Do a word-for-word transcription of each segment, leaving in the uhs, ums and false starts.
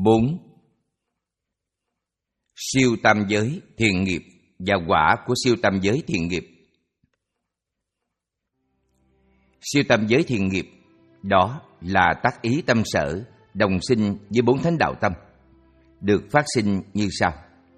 Bốn, siêu tam giới thiện nghiệp và quả của siêu tam giới thiện nghiệp. Siêu tam giới thiện nghiệp đó là tác ý tâm sở đồng sinh với bốn thánh đạo tâm, được phát sinh như sau.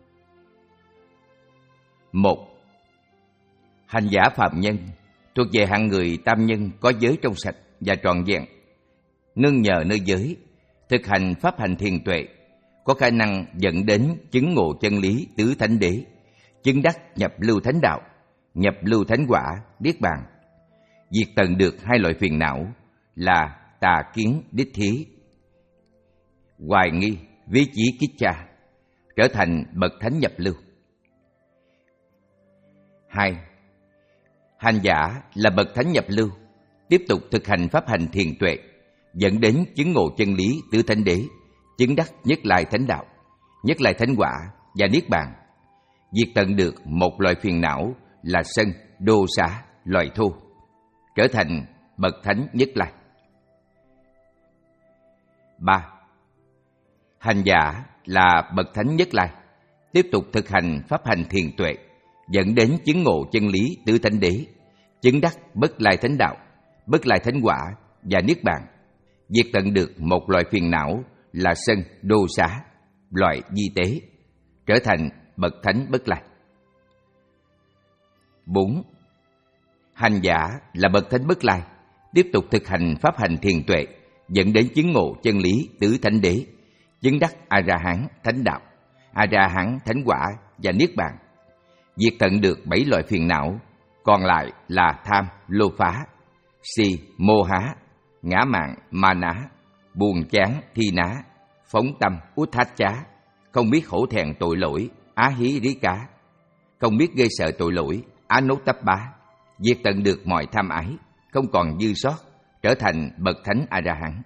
Một, hành giả phạm nhân thuộc về hạng người tam nhân có giới trong sạch và trọn vẹn, nương nhờ nơi giới thực hành pháp hành thiền tuệ, có khả năng dẫn đến chứng ngộ chân lý tứ thánh đế, chứng đắc nhập lưu thánh đạo, nhập lưu thánh quả, niết bàn, diệt tận được hai loại phiền não là tà kiến đích thí, hoài nghi vi chí kích cha, trở thành bậc thánh nhập lưu. Hai, hành giả là bậc thánh nhập lưu, tiếp tục thực hành pháp hành thiền tuệ, dẫn đến chứng ngộ chân lý tứ thánh đế, chứng đắc nhất lai thánh đạo, nhất lai thánh quả và niết bàn, diệt tận được một loại phiền não là sân, đô xá, loại thô, trở thành bậc thánh nhất lai. Ba, hành giả là bậc thánh nhất lai, tiếp tục thực hành pháp hành thiền tuệ, dẫn đến chứng ngộ chân lý tứ thánh đế, chứng đắc bất lai thánh đạo, bất lai thánh quả và niết bàn, diệt tận được một loại phiền não là sân, đô xá, loại di tế, trở thành bậc thánh bất lai. Bốn, hành giả là bậc thánh bất lai, tiếp tục thực hành pháp hành thiền tuệ, dẫn đến chứng ngộ chân lý tứ thánh đế, chứng đắc a ra hán thánh đạo, a ra hán thánh quả và niết bàn, diệt tận được bảy loại phiền não, còn lại là tham, lô phá, si, mô há, ngã mạn, ma ná, buồn chán, thi ná, phóng tâm, út thát chá, không biết hổ thẹn tội lỗi, á hí rí cá, không biết ghê sợ tội lỗi, á nốt tấp bá, diệt tận được mọi tham ái, không còn dư sót, trở thành bậc thánh a ra hán.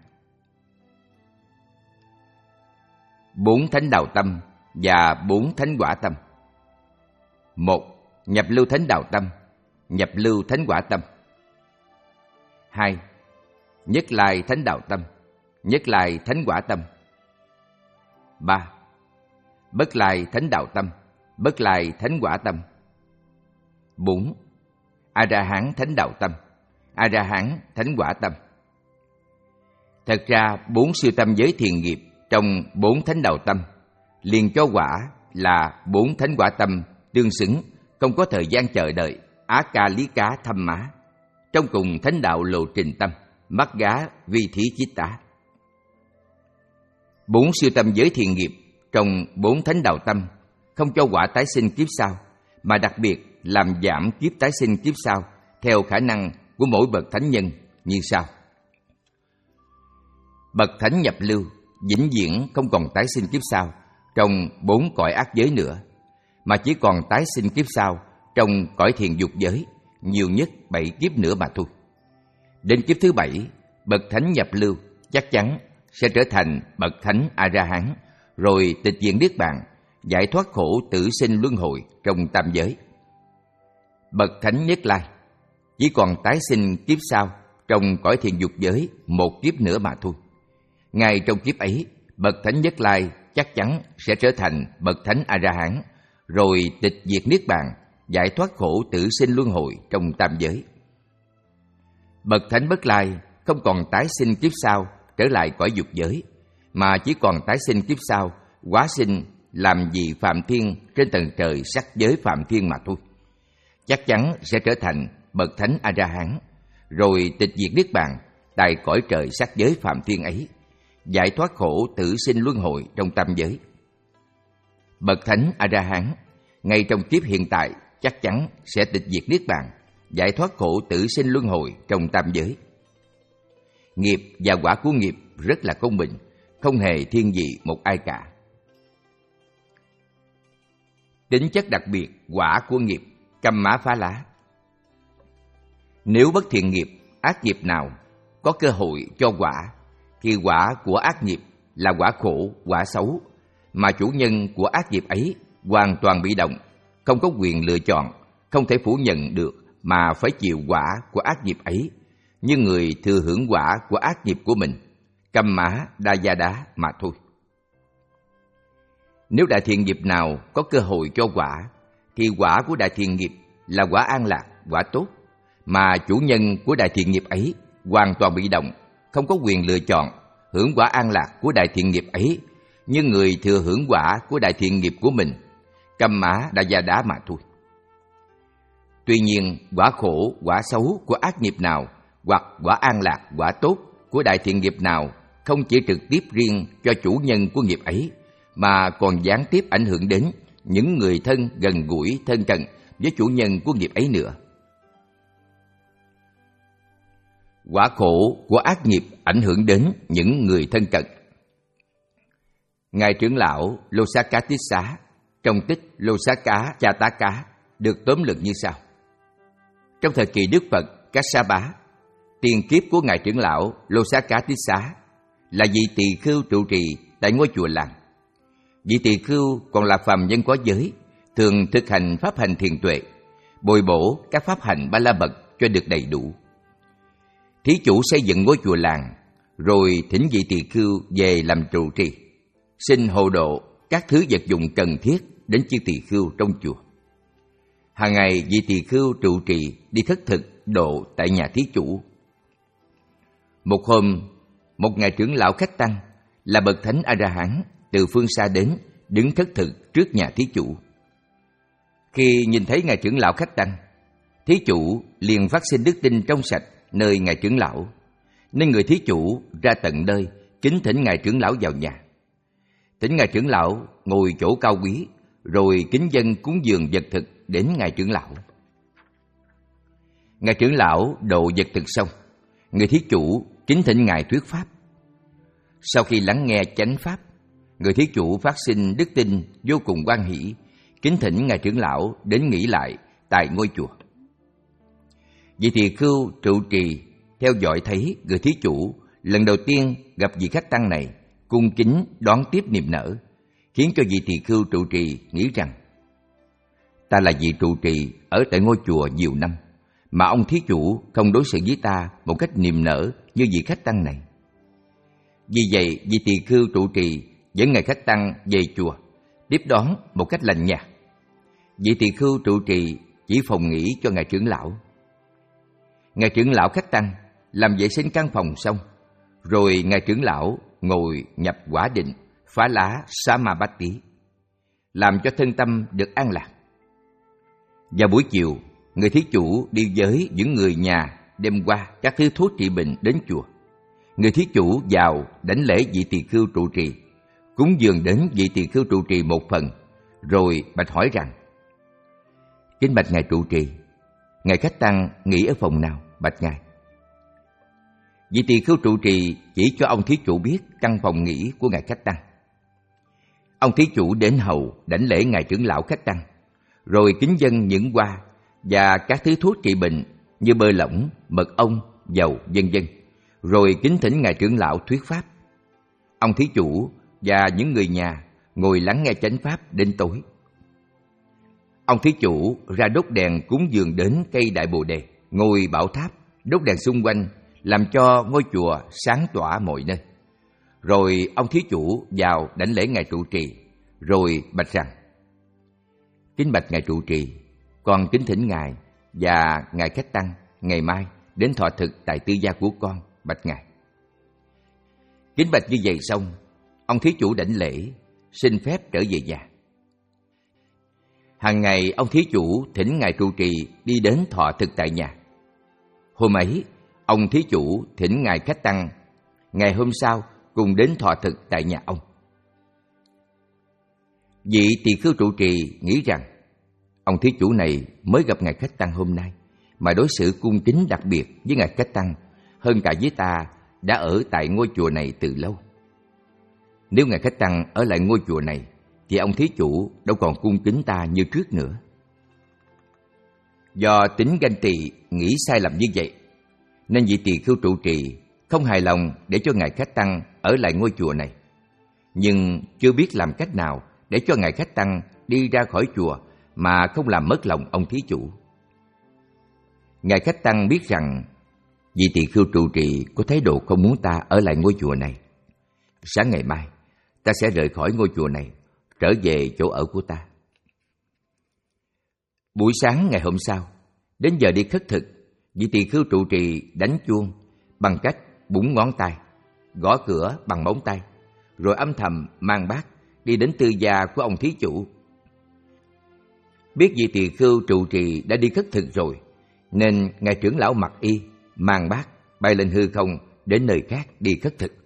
Bốn thánh đạo tâm và bốn thánh quả tâm. Một, nhập lưu thánh đạo tâm, nhập lưu thánh quả tâm. Hai, nhất lai thánh đạo tâm, nhất lai thánh quả tâm. Ba, bất lai thánh đạo tâm, bất lai thánh quả tâm. Bốn, a ra hán thánh đạo tâm, a ra hán thánh quả tâm. Thật ra bốn siêu tâm giới thiền nghiệp trong bốn thánh đạo tâm liền cho quả là bốn thánh quả tâm tương xứng, không có thời gian chờ đợi, á ca lý cá thâm má, trong cùng thánh đạo lộ trình tâm, mắt gá vi thí chít tá. Bốn siêu tâm giới thiền nghiệp trong bốn thánh đạo tâm không cho quả tái sinh kiếp sau, mà đặc biệt làm giảm kiếp tái sinh kiếp sau theo khả năng của mỗi bậc thánh nhân như sau. Bậc thánh nhập lưu vĩnh viễn không còn tái sinh kiếp sau trong bốn cõi ác giới nữa, mà chỉ còn tái sinh kiếp sau trong cõi thiền dục giới, nhiều nhất bảy kiếp nữa mà thôi. Đến kiếp thứ bảy, bậc thánh nhập lưu chắc chắn sẽ trở thành bậc thánh a ra hán, rồi tịch diệt niết bàn, giải thoát khổ tử sinh luân hồi trong tam giới. Bậc thánh nhất lai chỉ còn tái sinh kiếp sau trong cõi thiền dục giới một kiếp nữa mà thôi. Ngay trong kiếp ấy, bậc thánh nhất lai chắc chắn sẽ trở thành bậc thánh a ra hán, rồi tịch diệt niết bàn, giải thoát khổ tử sinh luân hồi trong tam giới. Bậc thánh bất lai không còn tái sinh kiếp sau trở lại cõi dục giới, mà chỉ còn tái sinh kiếp sau hóa sinh làm vị phạm thiên trên tầng trời sắc giới phạm thiên mà thôi. Chắc chắn sẽ trở thành bậc thánh a ra hán, rồi tịch diệt niết bàn tại cõi trời sắc giới phạm thiên ấy, giải thoát khổ tử sinh luân hồi trong tam giới. Bậc thánh a ra hán ngay trong kiếp hiện tại chắc chắn sẽ tịch diệt niết bàn, giải thoát khổ tử sinh luân hồi trong tam giới. Nghiệp và quả của nghiệp rất là công bình, không hề thiên vị một ai cả. Tính chất đặc biệt quả của nghiệp căm má phá lá. Nếu bất thiện nghiệp, ác nghiệp nào có cơ hội cho quả, thì quả của ác nghiệp là quả khổ, quả xấu, mà chủ nhân của ác nghiệp ấy hoàn toàn bị động, không có quyền lựa chọn, không thể phủ nhận được mà phải chịu quả của ác nghiệp ấy, như người thừa hưởng quả của ác nghiệp của mình, căm má đa gia đá mà thôi. Nếu đại thiện nghiệp nào có cơ hội cho quả, thì quả của đại thiện nghiệp là quả an lạc, quả tốt, mà chủ nhân của đại thiện nghiệp ấy hoàn toàn bị động, không có quyền lựa chọn hưởng quả an lạc của đại thiện nghiệp ấy, như người thừa hưởng quả của đại thiện nghiệp của mình, cầm mã đã gia đá mà thôi. Tuy nhiên, quả khổ, quả xấu của ác nghiệp nào, hoặc quả an lạc, quả tốt của đại thiện nghiệp nào không chỉ trực tiếp riêng cho chủ nhân của nghiệp ấy, mà còn gián tiếp ảnh hưởng đến những người thân gần gũi thân cận với chủ nhân của nghiệp ấy nữa. Quả khổ của ác nghiệp ảnh hưởng đến những người thân cận. Ngài trưởng lão Losakatissa trong tích Losaka Chataka được tóm lược như sau. Trong thời kỳ Đức Phật Kassapa, tiền kiếp của Ngài trưởng lão Losakatissa là vị tỳ khưu trụ trì tại ngôi chùa làng. Vị tỳ khưu còn là phàm nhân có giới, thường thực hành pháp hành thiền tuệ, bồi bổ các pháp hành ba la mật cho được đầy đủ. Thí chủ xây dựng ngôi chùa làng, rồi thỉnh vị tỳ khưu về làm trụ trì, xin hộ độ các thứ vật dụng cần thiết đến chư tỳ khưu trong chùa. Hàng ngày vị tỳ khưu trụ trì đi khất thực độ tại nhà thí chủ. Một hôm, một ngài trưởng lão khách tăng là bậc thánh A-la-hán từ phương xa đến, đứng khất thực trước nhà thí chủ. Khi nhìn thấy ngài trưởng lão khách tăng, thí chủ liền phát sinh đức tin trong sạch nơi ngài trưởng lão, nên người thí chủ ra tận nơi kính thỉnh ngài trưởng lão vào nhà. Thỉnh ngài trưởng lão ngồi chỗ cao quý, rồi kính dâng cúng dường vật thực đến ngài trưởng lão. Ngài trưởng lão độ vật thực xong, người thí chủ kính thỉnh ngài thuyết pháp. Sau khi lắng nghe chánh pháp, người thí chủ phát sinh đức tin vô cùng hoan hỷ, kính thỉnh ngài trưởng lão đến nghỉ lại tại ngôi chùa. Vị tỳ khưu trụ trì theo dõi thấy người thí chủ lần đầu tiên gặp vị khách tăng này, cung kính đón tiếp niềm nở, khiến cho vị tỳ khưu trụ trì nghĩ rằng: ta là vị trụ trì ở tại ngôi chùa nhiều năm, mà ông thí chủ không đối xử với ta một cách niềm nở như vị khách tăng này. Vì vậy, vị tỳ khưu trụ trì dẫn ngài khách tăng về chùa, tiếp đón một cách lành nhạt. Vị tỳ khưu trụ trì chỉ phòng nghỉ cho ngài trưởng lão. Ngài trưởng lão khách tăng làm vệ sinh căn phòng xong, rồi ngài trưởng lão ngồi nhập quả định phá lá Samabatti, làm cho thân tâm được an lạc. Vào buổi chiều, người thí chủ đi với những người nhà đem qua các thứ thuốc trị bệnh đến chùa. Người thí chủ vào đảnh lễ vị tỳ khưu trụ trì, cúng dường đến vị tỳ khưu trụ trì một phần, rồi bạch hỏi rằng: kính bạch ngài trụ trì, ngài khách tăng nghỉ ở phòng nào? Bạch ngài. Vị tỳ khưu trụ trì chỉ cho ông thí chủ biết căn phòng nghỉ của ngài khách tăng. Ông thí chủ đến hầu đảnh lễ ngài trưởng lão khách tăng, rồi kính dâng những hoa và các thứ thuốc trị bệnh như bơ lỏng, mật ong, dầu, vân vân, rồi kính thỉnh ngài trưởng lão thuyết pháp. Ông thí chủ và những người nhà ngồi lắng nghe chánh pháp đến tối. Ông thí chủ ra đốt đèn cúng dường đến cây đại bồ đề, ngồi bảo tháp, đốt đèn xung quanh, làm cho ngôi chùa sáng tỏa mọi nơi. Rồi ông thí chủ vào đảnh lễ ngài trụ trì, rồi bạch rằng: kính bạch ngài trụ trì, con kính thỉnh ngài và ngài khách tăng ngày mai đến thọ thực tại tư gia của con. Bạch ngài. Kính bạch như vậy xong, ông thí chủ đảnh lễ, xin phép trở về nhà. Hàng ngày ông thí chủ thỉnh ngài trụ trì đi đến thọ thực tại nhà. Hôm ấy, ông thí chủ thỉnh ngài khách tăng ngày hôm sau cùng đến thọ thực tại nhà ông. Vị tỳ khưu trụ trì nghĩ rằng ông thí chủ này mới gặp ngài khách tăng hôm nay mà đối xử cung kính đặc biệt với ngài khách tăng hơn cả với ta đã ở tại ngôi chùa này từ lâu. Nếu ngài khách tăng ở lại ngôi chùa này thì ông thí chủ đâu còn cung kính ta như trước nữa. Do tính ganh tị nghĩ sai lầm như vậy, nên vị tỳ khưu trụ trì không hài lòng để cho ngài khách tăng ở lại ngôi chùa này, nhưng chưa biết làm cách nào để cho ngài khách tăng đi ra khỏi chùa mà không làm mất lòng ông thí chủ. Ngài khách tăng biết rằng vị tỳ khưu trụ trì có thái độ không muốn ta ở lại ngôi chùa này. Sáng ngày mai, ta sẽ rời khỏi ngôi chùa này, trở về chỗ ở của ta. Buổi sáng ngày hôm sau, đến giờ đi khất thực, vị tỳ khưu trụ trì đánh chuông bằng cách búng ngón tay, gõ cửa bằng móng tay, rồi âm thầm mang bát đi đến tư gia của ông thí chủ. Biết vị tỳ khưu trụ trì đã đi khất thực rồi, nên ngài trưởng lão mặc y mang bát bay lên hư không đến nơi khác đi khất thực.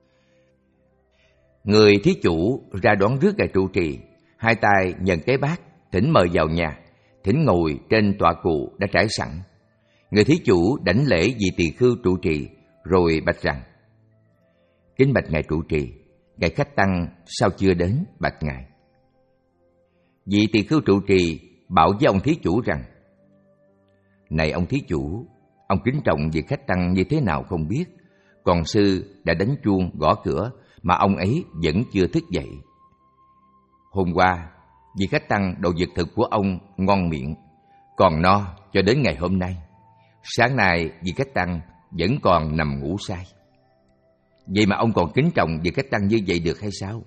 Người thí chủ ra đón rước ngài trụ trì, hai tay nhận cái bát, thỉnh mời vào nhà, thỉnh ngồi trên tọa cụ đã trải sẵn. Người thí chủ đảnh lễ vị tỳ khưu trụ trì, rồi bạch rằng: kính bạch ngài trụ trì, ngài khách tăng sao chưa đến bạch ngài? Vị tỳ khưu trụ trì bảo với ông thí chủ rằng: này ông thí chủ, ông kính trọng vị khách tăng như thế nào không biết, còn sư đã đánh chuông gõ cửa mà ông ấy vẫn chưa thức dậy. Hôm qua, vị khách tăng đồ vật thực của ông ngon miệng, còn no cho đến ngày hôm nay. Sáng nay vị khách tăng vẫn còn nằm ngủ say. Vậy mà ông còn kính trọng vị khách tăng như vậy được hay sao?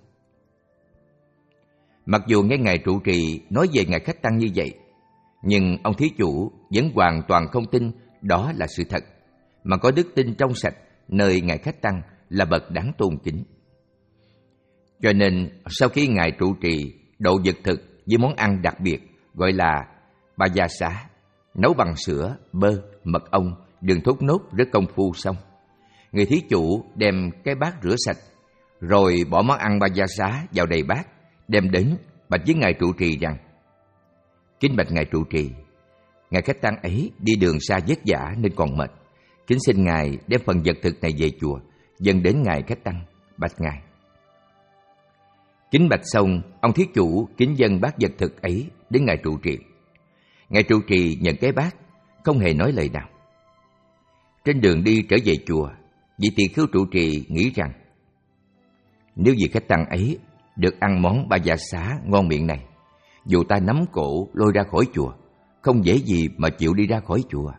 Mặc dù nghe ngài trụ trì nói về ngài khách tăng như vậy, nhưng ông thí chủ vẫn hoàn toàn không tin đó là sự thật, mà có đức tin trong sạch nơi ngài khách tăng là bậc đáng tôn kính. Cho nên sau khi ngài trụ trì độ vật thực với món ăn đặc biệt gọi là ba gia xá, nấu bằng sữa, bơ, mật ong, đường thốt nốt rất công phu xong, người thí chủ đem cái bát rửa sạch, rồi bỏ món ăn ba gia xá vào đầy bát, đem đến bạch với ngài trụ trì rằng: kính bạch ngài trụ trì, ngài khách tăng ấy đi đường xa vất vả nên còn mệt, kính xin ngài đem phần vật thực này về chùa dâng đến ngài khách tăng bạch ngài. Kính bạch xong, ông thí chủ kính dâng bát vật thực ấy đến ngài trụ trì. Ngài trụ trì nhận cái bát, không hề nói lời nào. Trên đường đi trở về chùa, vị tỳ khưu trụ trì nghĩ rằng: nếu vị khách tăng ấy được ăn món ba gia xá ngon miệng này, dù ta nắm cổ lôi ra khỏi chùa, không dễ gì mà chịu đi ra khỏi chùa.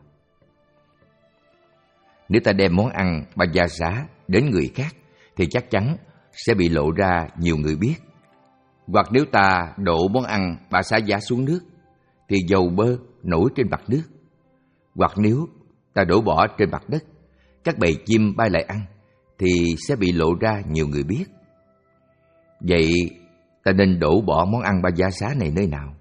Nếu ta đem món ăn ba gia xá đến người khác, thì chắc chắn sẽ bị lộ ra nhiều người biết. Hoặc nếu ta đổ món ăn ba xá giá xuống nước, thì dầu bơ nổi trên mặt nước. Hoặc nếu ta đổ bỏ trên mặt đất, các bầy chim bay lại ăn, thì sẽ bị lộ ra nhiều người biết. Vậy ta nên đổ bỏ món ăn ba gia xá này nơi nào?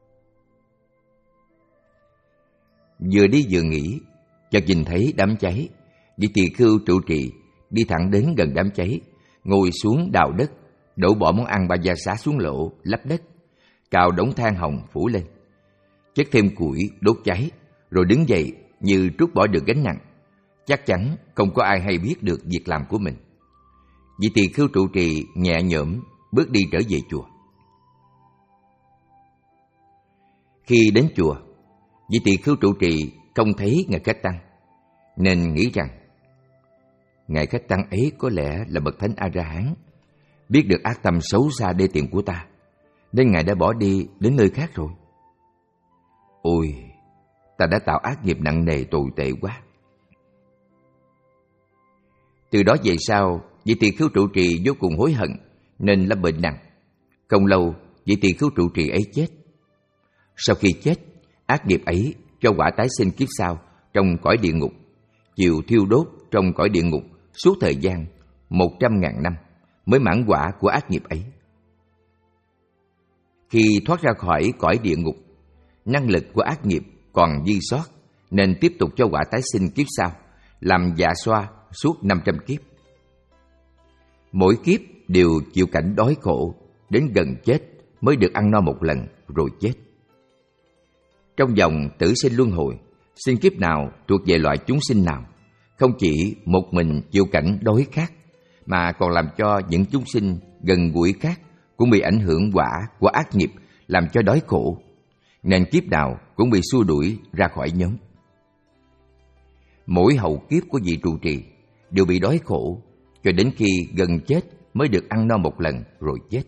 Vừa đi vừa nghĩ, chợt nhìn thấy đám cháy. Vị tỳ khưu trụ trì đi thẳng đến gần đám cháy, ngồi xuống đào đất, đổ bỏ món ăn ba gia xá xuống lỗ, lấp đất, cào đống than hồng phủ lên, chất thêm củi đốt cháy, rồi đứng dậy như trút bỏ được gánh nặng. Chắc chắn không có ai hay biết được việc làm của mình. Vị tỳ khưu trụ trì nhẹ nhõm bước đi trở về chùa. Khi đến chùa, vị tỳ khưu trụ trì không thấy ngài khách tăng, nên nghĩ rằng ngài khách tăng ấy có lẽ là bậc thánh A La Hán, biết được ác tâm xấu xa đê tiện của ta, nên ngài đã bỏ đi đến nơi khác rồi. Ôi, ta đã tạo ác nghiệp nặng nề tồi tệ quá. Từ đó về sau, vị tỳ khưu trụ trì vô cùng hối hận nên lâm bệnh nặng. Không lâu, vị tỳ khưu trụ trì ấy chết. Sau khi chết, ác nghiệp ấy cho quả tái sinh kiếp sau trong cõi địa ngục, chịu thiêu đốt trong cõi địa ngục suốt thời gian một trăm ngàn năm mới mãn quả của ác nghiệp ấy. Khi thoát ra khỏi cõi địa ngục, năng lực của ác nghiệp còn dư sót nên tiếp tục cho quả tái sinh kiếp sau, làm dạ xoa suốt năm trăm kiếp. Mỗi kiếp đều chịu cảnh đói khổ, đến gần chết mới được ăn no một lần rồi chết. Trong vòng tử sinh luân hồi, sinh kiếp nào thuộc về loại chúng sinh nào, không chỉ một mình chịu cảnh đói khát, mà còn làm cho những chúng sinh gần gũi khác cũng bị ảnh hưởng quả của ác nghiệp làm cho đói khổ, nên kiếp nào cũng bị xua đuổi ra khỏi nhóm. Mỗi hậu kiếp của vị trụ trì đều bị đói khổ, cho đến khi gần chết mới được ăn no một lần rồi chết.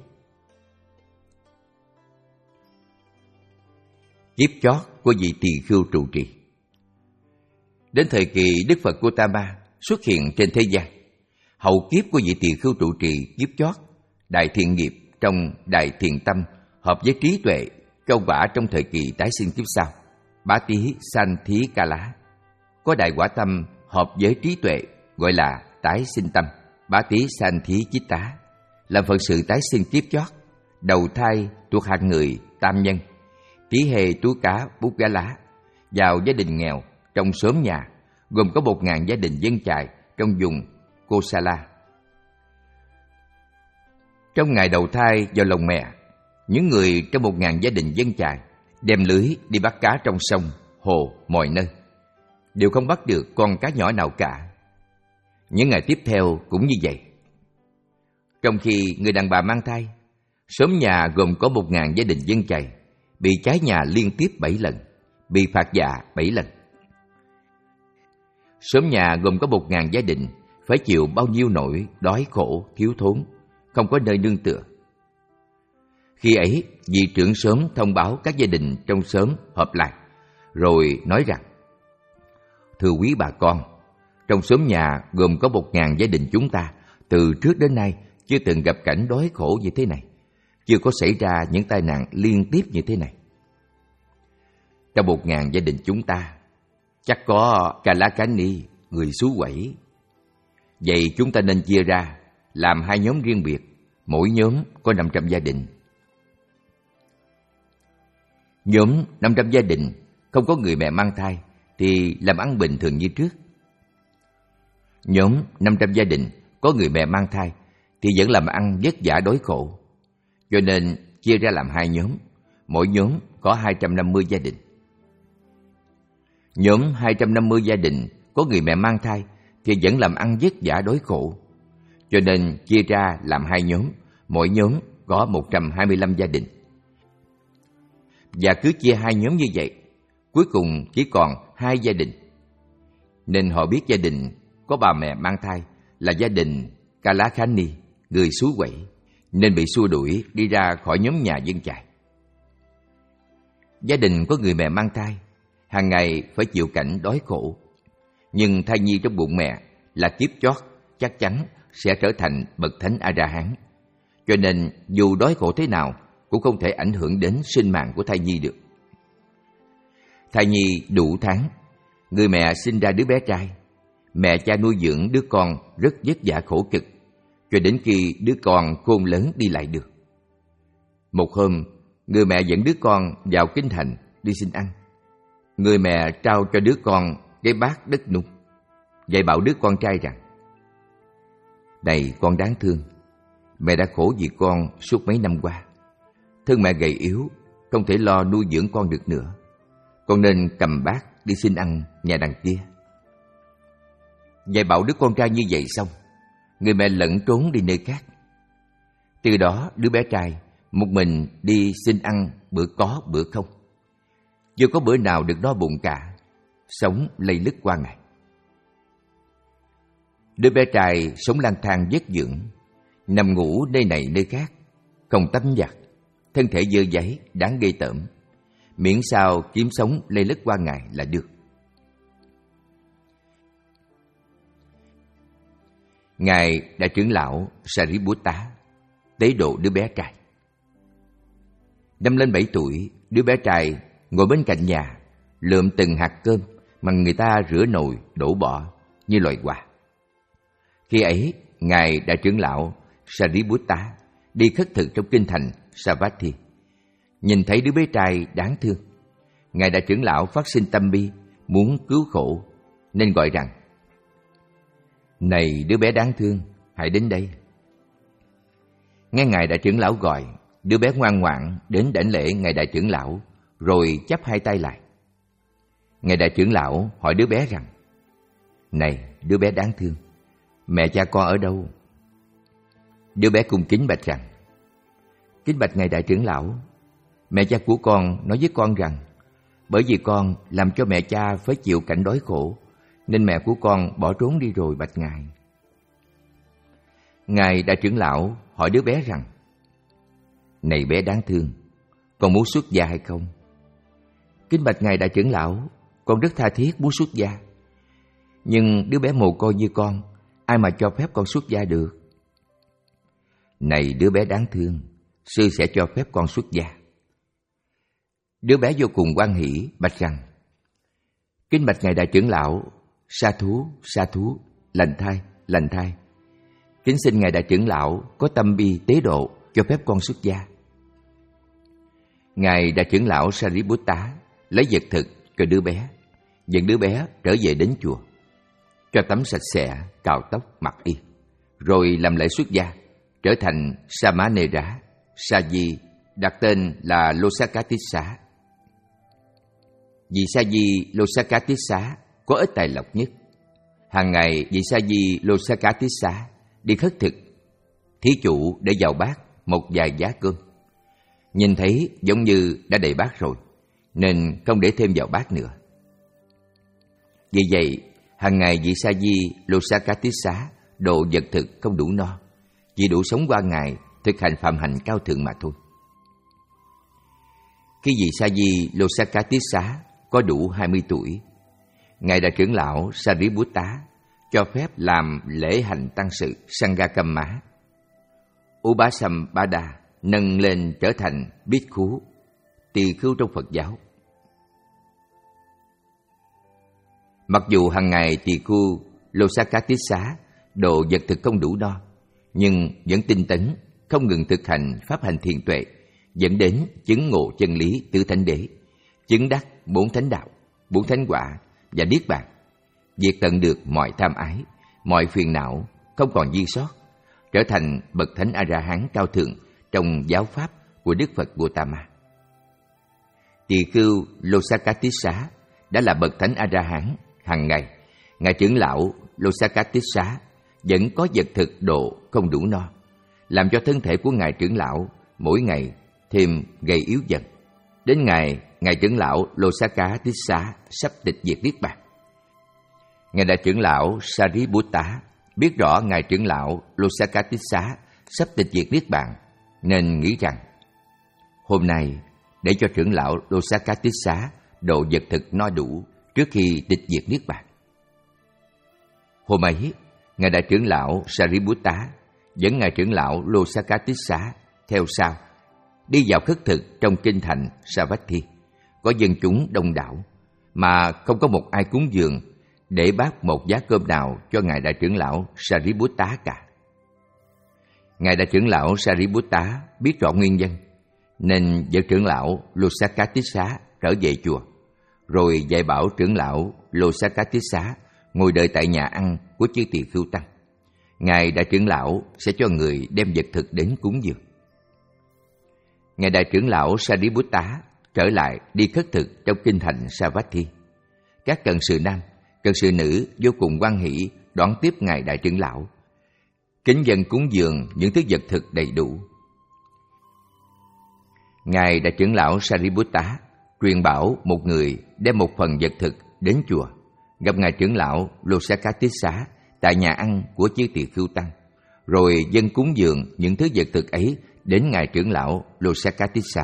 Kiếp chót của vị tỳ khưu trụ trì. Đến thời kỳ Đức Phật Gautama xuất hiện trên thế gian, hậu kiếp của vị tỳ khưu trụ trì kiếp chót, đại thiện nghiệp trong Đại Thiện Tâm hợp với trí tuệ, câu quả trong thời kỳ tái sinh kiếp sau. Bá Tí San Thí Ca Lá. Có đại quả tâm hợp với trí tuệ gọi là tái sinh tâm. Bá Tí San Thí Chít Tá, làm phận sự tái sinh kiếp chót, đầu thai thuộc hạng người tam nhân. Tí Hê Tú Cá Bút Gá Lá, vào gia đình nghèo trong xóm nhà, gồm có một ngàn gia đình dân chài trong vùng Kosala. Trong ngày đầu thai vào lòng mẹ, những người trong một ngàn gia đình dân chài đem lưới đi bắt cá trong sông, hồ, mọi nơi, đều không bắt được con cá nhỏ nào cả. Những ngày tiếp theo cũng như vậy. Trong khi người đàn bà mang thai, xóm nhà gồm có một ngàn gia đình dân chài bị cháy nhà liên tiếp bảy lần, bị phạt dạ bảy lần. Xóm nhà gồm có một ngàn gia đình phải chịu bao nhiêu nỗi đói khổ, thiếu thốn, không có nơi nương tựa. Khi ấy, vị trưởng xóm thông báo các gia đình trong xóm họp lại, rồi nói rằng: thưa quý bà con, trong xóm nhà gồm có một ngàn gia đình chúng ta từ trước đến nay chưa từng gặp cảnh đói khổ như thế này, chưa có xảy ra những tai nạn liên tiếp như thế này. Trong một ngàn gia đình chúng ta chắc có Ca Lá Cá Ni, người xứ Quẩy. Vậy chúng ta nên chia ra làm hai nhóm riêng biệt, mỗi nhóm có năm trăm gia đình. Nhóm năm trăm gia đình không có người mẹ mang thai thì làm ăn bình thường như trước. Nhóm năm trăm gia đình có người mẹ mang thai thì vẫn làm ăn vất vả đói khổ. Cho nên chia ra làm hai nhóm, mỗi nhóm có hai trăm năm mươi gia đình. Nhóm hai trăm năm mươi gia đình có người mẹ mang thai thì vẫn làm ăn vất vả đói khổ. Cho nên chia ra làm hai nhóm, mỗi nhóm có một trăm hai mươi lăm gia đình. Và cứ chia hai nhóm như vậy, cuối cùng chỉ còn hai gia đình. Nên họ biết gia đình có bà mẹ mang thai là gia đình Ca Lá Khá Ni, người xứ Quẩy, nên bị xua đuổi đi ra khỏi nhóm nhà dân chài. Gia đình có người mẹ mang thai hàng ngày phải chịu cảnh đói khổ, nhưng thai nhi trong bụng mẹ là kiếp chót chắc chắn sẽ trở thành bậc thánh A-ra-hán. Cho nên dù đói khổ thế nào cũng không thể ảnh hưởng đến sinh mạng của thai nhi được. Thai nhi đủ tháng, người mẹ sinh ra đứa bé trai. Mẹ cha nuôi dưỡng đứa con rất vất vả khổ cực, cho đến khi đứa con khôn lớn đi lại được. Một hôm, người mẹ dẫn đứa con vào kinh thành đi xin ăn. Người mẹ trao cho đứa con cái bát đất nung, dạy bảo đứa con trai rằng: này con đáng thương, mẹ đã khổ vì con suốt mấy năm qua. Thân mẹ gầy yếu, không thể lo nuôi dưỡng con được nữa. Con nên cầm bát đi xin ăn nhà đằng kia. Dạy bảo đứa con trai như vậy xong, người mẹ lẩn trốn đi nơi khác. Từ đó đứa bé trai một mình đi xin ăn bữa có bữa không, chưa có bữa nào được no bụng cả, sống lây lứt qua ngày. Đứa bé trai sống lang thang vất vưởng, nằm ngủ nơi này nơi khác, không tắm giặt, thân thể dơ dáy đáng ghê tởm, miễn sao kiếm sống lây lứt qua ngày là được. Ngài Đại trưởng lão Sariputta tế độ đứa bé trai. Năm lên bảy tuổi, đứa bé trai ngồi bên cạnh nhà, lượm từng hạt cơm mà người ta rửa nồi đổ bỏ như loài quà. Khi ấy, Ngài Đại trưởng lão Sariputta đi khất thực trong kinh thành Savatthi, nhìn thấy đứa bé trai đáng thương. Ngài Đại trưởng lão phát sinh tâm bi muốn cứu khổ, nên gọi rằng: này đứa bé đáng thương, hãy đến đây. Nghe Ngài Đại trưởng lão gọi, đứa bé ngoan ngoãn đến đảnh lễ Ngài Đại trưởng lão, rồi chắp hai tay lại. Ngài Đại trưởng lão hỏi đứa bé rằng: này đứa bé đáng thương, mẹ cha con ở đâu? Đứa bé cung kính bạch rằng: kính bạch Ngài Đại trưởng lão, mẹ cha của con nói với con rằng bởi vì con làm cho mẹ cha phải chịu cảnh đói khổ, nên mẹ của con bỏ trốn đi rồi bạch Ngài. Ngài Đại trưởng lão hỏi đứa bé rằng: này bé đáng thương, con muốn xuất gia hay không? Kính bạch Ngài Đại trưởng lão, con rất tha thiết muốn xuất gia. Nhưng đứa bé mồ côi như con, ai mà cho phép con xuất gia được? Này đứa bé đáng thương, sư sẽ cho phép con xuất gia. Đứa bé vô cùng hoan hỉ bạch rằng: kính bạch ngài đại trưởng lão, sa thú, sa thú, lành thai, lành thai. Kính xin ngài đại trưởng lão có tâm bi tế độ, cho phép con xuất gia. Ngài đại trưởng lão Sariputta lấy vật thực cho đứa bé, dẫn đứa bé trở về đến chùa, cho tắm sạch sẽ, cạo tóc, mặc y, rồi làm lễ xuất gia, trở thành Samanera, Sa Di, đặt tên là Losakatissa. Vị Sa Di Losakatissa có ít tài lộc nhất. Hàng ngày vị Sa Di Losakatissa đi khất thực, thí chủ để vào bát một vài giá cơm. Nhìn thấy giống như đã đầy bát rồi, nên không để thêm vào bát nữa. Vì vậy, hàng ngày vị Sa Di Losakatissa độ vật thực không đủ no, chỉ đủ sống qua ngày thực hành phạm hạnh cao thượng mà thôi. Khi vị Sa Di Losakatissa có đủ hai mươi tuổi, ngài đại trưởng lão Sariputta cho phép làm lễ hành tăng sự Sanghakamma. Upasampada nâng lên trở thành Bhikkhu, tỳ khưu trong Phật giáo. Mặc dù hàng ngày tỳ khưu Losakatissa độ vật thực không đủ no, nhưng vẫn tinh tấn, không ngừng thực hành pháp hành thiền tuệ, dẫn đến chứng ngộ chân lý tứ thánh đế, chứng đắc bốn thánh đạo, bốn thánh quả và niết bàn, diệt tận được mọi tham ái, mọi phiền não, không còn dư sót, trở thành bậc thánh A-la-hán cao thượng trong giáo pháp của Đức Phật Gautama. Tỳ khưu Losakatissa đã là bậc thánh A-la-hán. Hàng ngày, ngài trưởng lão Losakatissa vẫn có vật thực độ không đủ no, làm cho thân thể của ngài trưởng lão mỗi ngày thêm gầy yếu dần. Đến ngày ngài trưởng lão Losakatissa sắp tịch diệt niết bàn, ngài đại trưởng lão Sariputta biết rõ ngài trưởng lão Losakatissa sắp tịch diệt niết bàn, nên nghĩ rằng hôm nay để cho trưởng lão Losakatissa độ vật thực no đủ trước khi tịch diệt niết bàn. Hôm ấy, ngài đại trưởng lão Sariputta dẫn ngài trưởng lão Losakatissa theo sau, đi vào khất thực trong kinh thành Savatthi, có dân chúng đông đảo mà không có một ai cúng dường để bác một giá cơm nào cho ngài đại trưởng lão Sariputta cả. Ngài đại trưởng lão Sariputta biết rõ nguyên nhân, nên dẫn trưởng lão Losakatissa trở về chùa, rồi dạy bảo trưởng lão Losakatissa ngồi đợi tại nhà ăn của chư tỳ khưu tăng. Ngài đại trưởng lão sẽ cho người đem vật thực đến cúng dường. Ngài đại trưởng lão Sariputta trở lại đi khất thực trong kinh thành Savatthi. Các cận sự nam, cận sự nữ vô cùng hoan hỷ đón tiếp ngài đại trưởng lão, kính dâng cúng dường những thứ vật thực đầy đủ. Ngài đại trưởng lão Sariputta truyền bảo một người đem một phần vật thực đến chùa, gặp ngài trưởng lão Losakatissa tại nhà ăn của chư tỳ khưu tăng, rồi dâng cúng dường những thứ vật thực ấy đến ngài trưởng lão Losakatissa.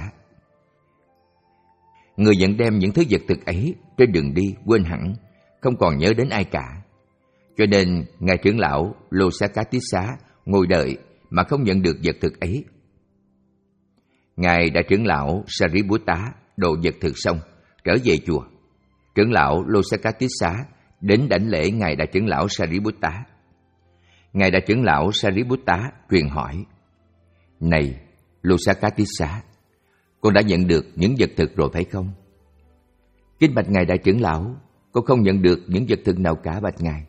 Người vẫn đem những thứ vật thực ấy trên đường đi quên hẳn, không còn nhớ đến ai cả. Cho nên ngài trưởng lão Losakatissa ngồi đợi mà không nhận được vật thực ấy. Ngài đại trưởng lão Sariputta độ vật thực xong, trở về chùa. Trưởng lão Losakatissa đến đảnh lễ ngài đại trưởng lão Sariputta. Ngài đại trưởng lão Sariputta truyền hỏi: này Losakatissa, con đã nhận được những vật thực rồi phải không? Kính bạch ngài đại trưởng lão, con không nhận được những vật thực nào cả bạch ngài.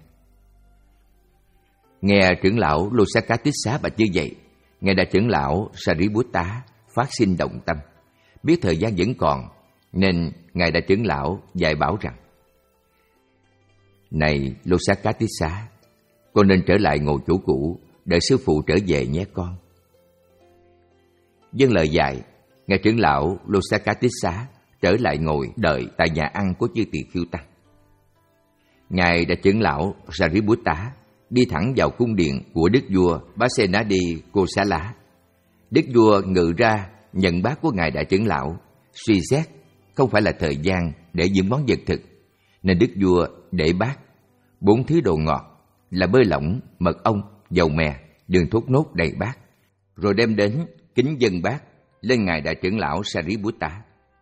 Nghe trưởng lão Losakatissa bạch như vậy, ngài đại trưởng lão Sariputta phát sinh động tâm, biết thời gian vẫn còn, nên ngài đại trưởng lão dạy bảo rằng: này Losakatissa, con nên trở lại ngồi chỗ cũ, đợi sư phụ trở về nhé con. Vâng lời dạy, ngài trưởng lão Losakatissa trở lại ngồi đợi tại nhà ăn của chư tỳ khưu tăng. Ngài đại trưởng lão Sariputta đi thẳng vào cung điện của đức vua Pasenadi Kosala. Đức vua ngự ra nhận bát của ngài đại trưởng lão, suy xét không phải là thời gian để những món vật thực, nên đức vua để bát bốn thứ đồ ngọt là bơ lỏng, mật ong, dầu mè, đường thốt nốt đầy bát, rồi đem đến kính dâng bát lên ngài đại trưởng lão Sariputta.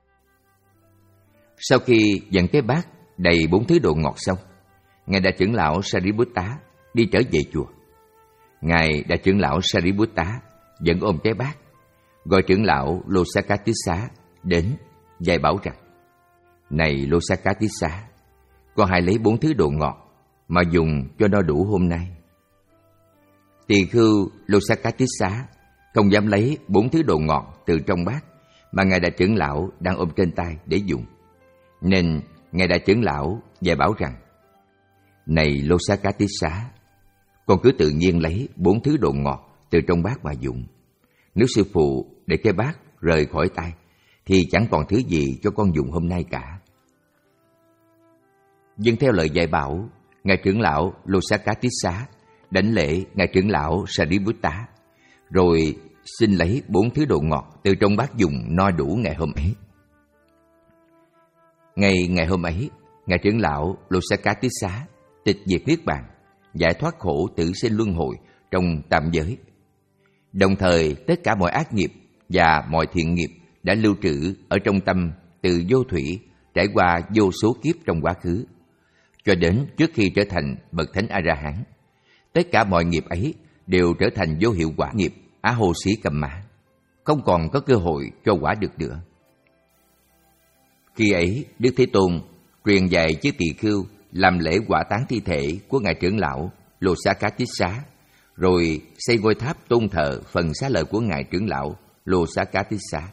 Sau khi dâng cái bát đầy bốn thứ đồ ngọt xong, ngài đại trưởng lão Sariputta đi trở về chùa. Ngài đại trưởng lão Sariputta vẫn ôm cái bát, gọi trưởng lão Losakatissa đến dạy bảo rằng: này Losakatissa, con hãy lấy bốn thứ đồ ngọt mà dùng cho no đủ hôm nay. Tỳ khưu Losakatissa không dám lấy bốn thứ đồ ngọt từ trong bát mà ngài đại trưởng lão đang ôm trên tay để dùng, nên ngài đại trưởng lão dạy bảo rằng: này Losakatissa, con cứ tự nhiên lấy bốn thứ đồ ngọt từ trong bát mà dùng. Nếu sư phụ để cái bát rời khỏi tay thì chẳng còn thứ gì cho con dùng hôm nay cả. Dâng theo lời dạy bảo, ngài trưởng lão Losakatissa đảnh lễ ngài trưởng lão Sariputta, rồi xin lấy bốn thứ đồ ngọt từ trong bát dùng no đủ ngày hôm ấy. Ngay ngày hôm ấy, ngài trưởng lão Losakatissa tịch diệt niết bàn, giải thoát khổ tử sinh luân hồi trong tam giới. Đồng thời, tất cả mọi ác nghiệp và mọi thiện nghiệp đã lưu trữ ở trong tâm từ vô thủy, trải qua vô số kiếp trong quá khứ, cho đến trước khi trở thành bậc thánh A-la-hán. Tất cả mọi nghiệp ấy đều trở thành vô hiệu quả nghiệp Á Hô Xí Cầm Mã, không còn có cơ hội cho quả được nữa. Khi ấy, Đức Thế Tôn truyền dạy chư tỳ khưu làm lễ hỏa táng thi thể của ngài trưởng lão Losakatissa, rồi xây ngôi tháp tôn thờ phần xá lợi của ngài trưởng lão Losakatissa.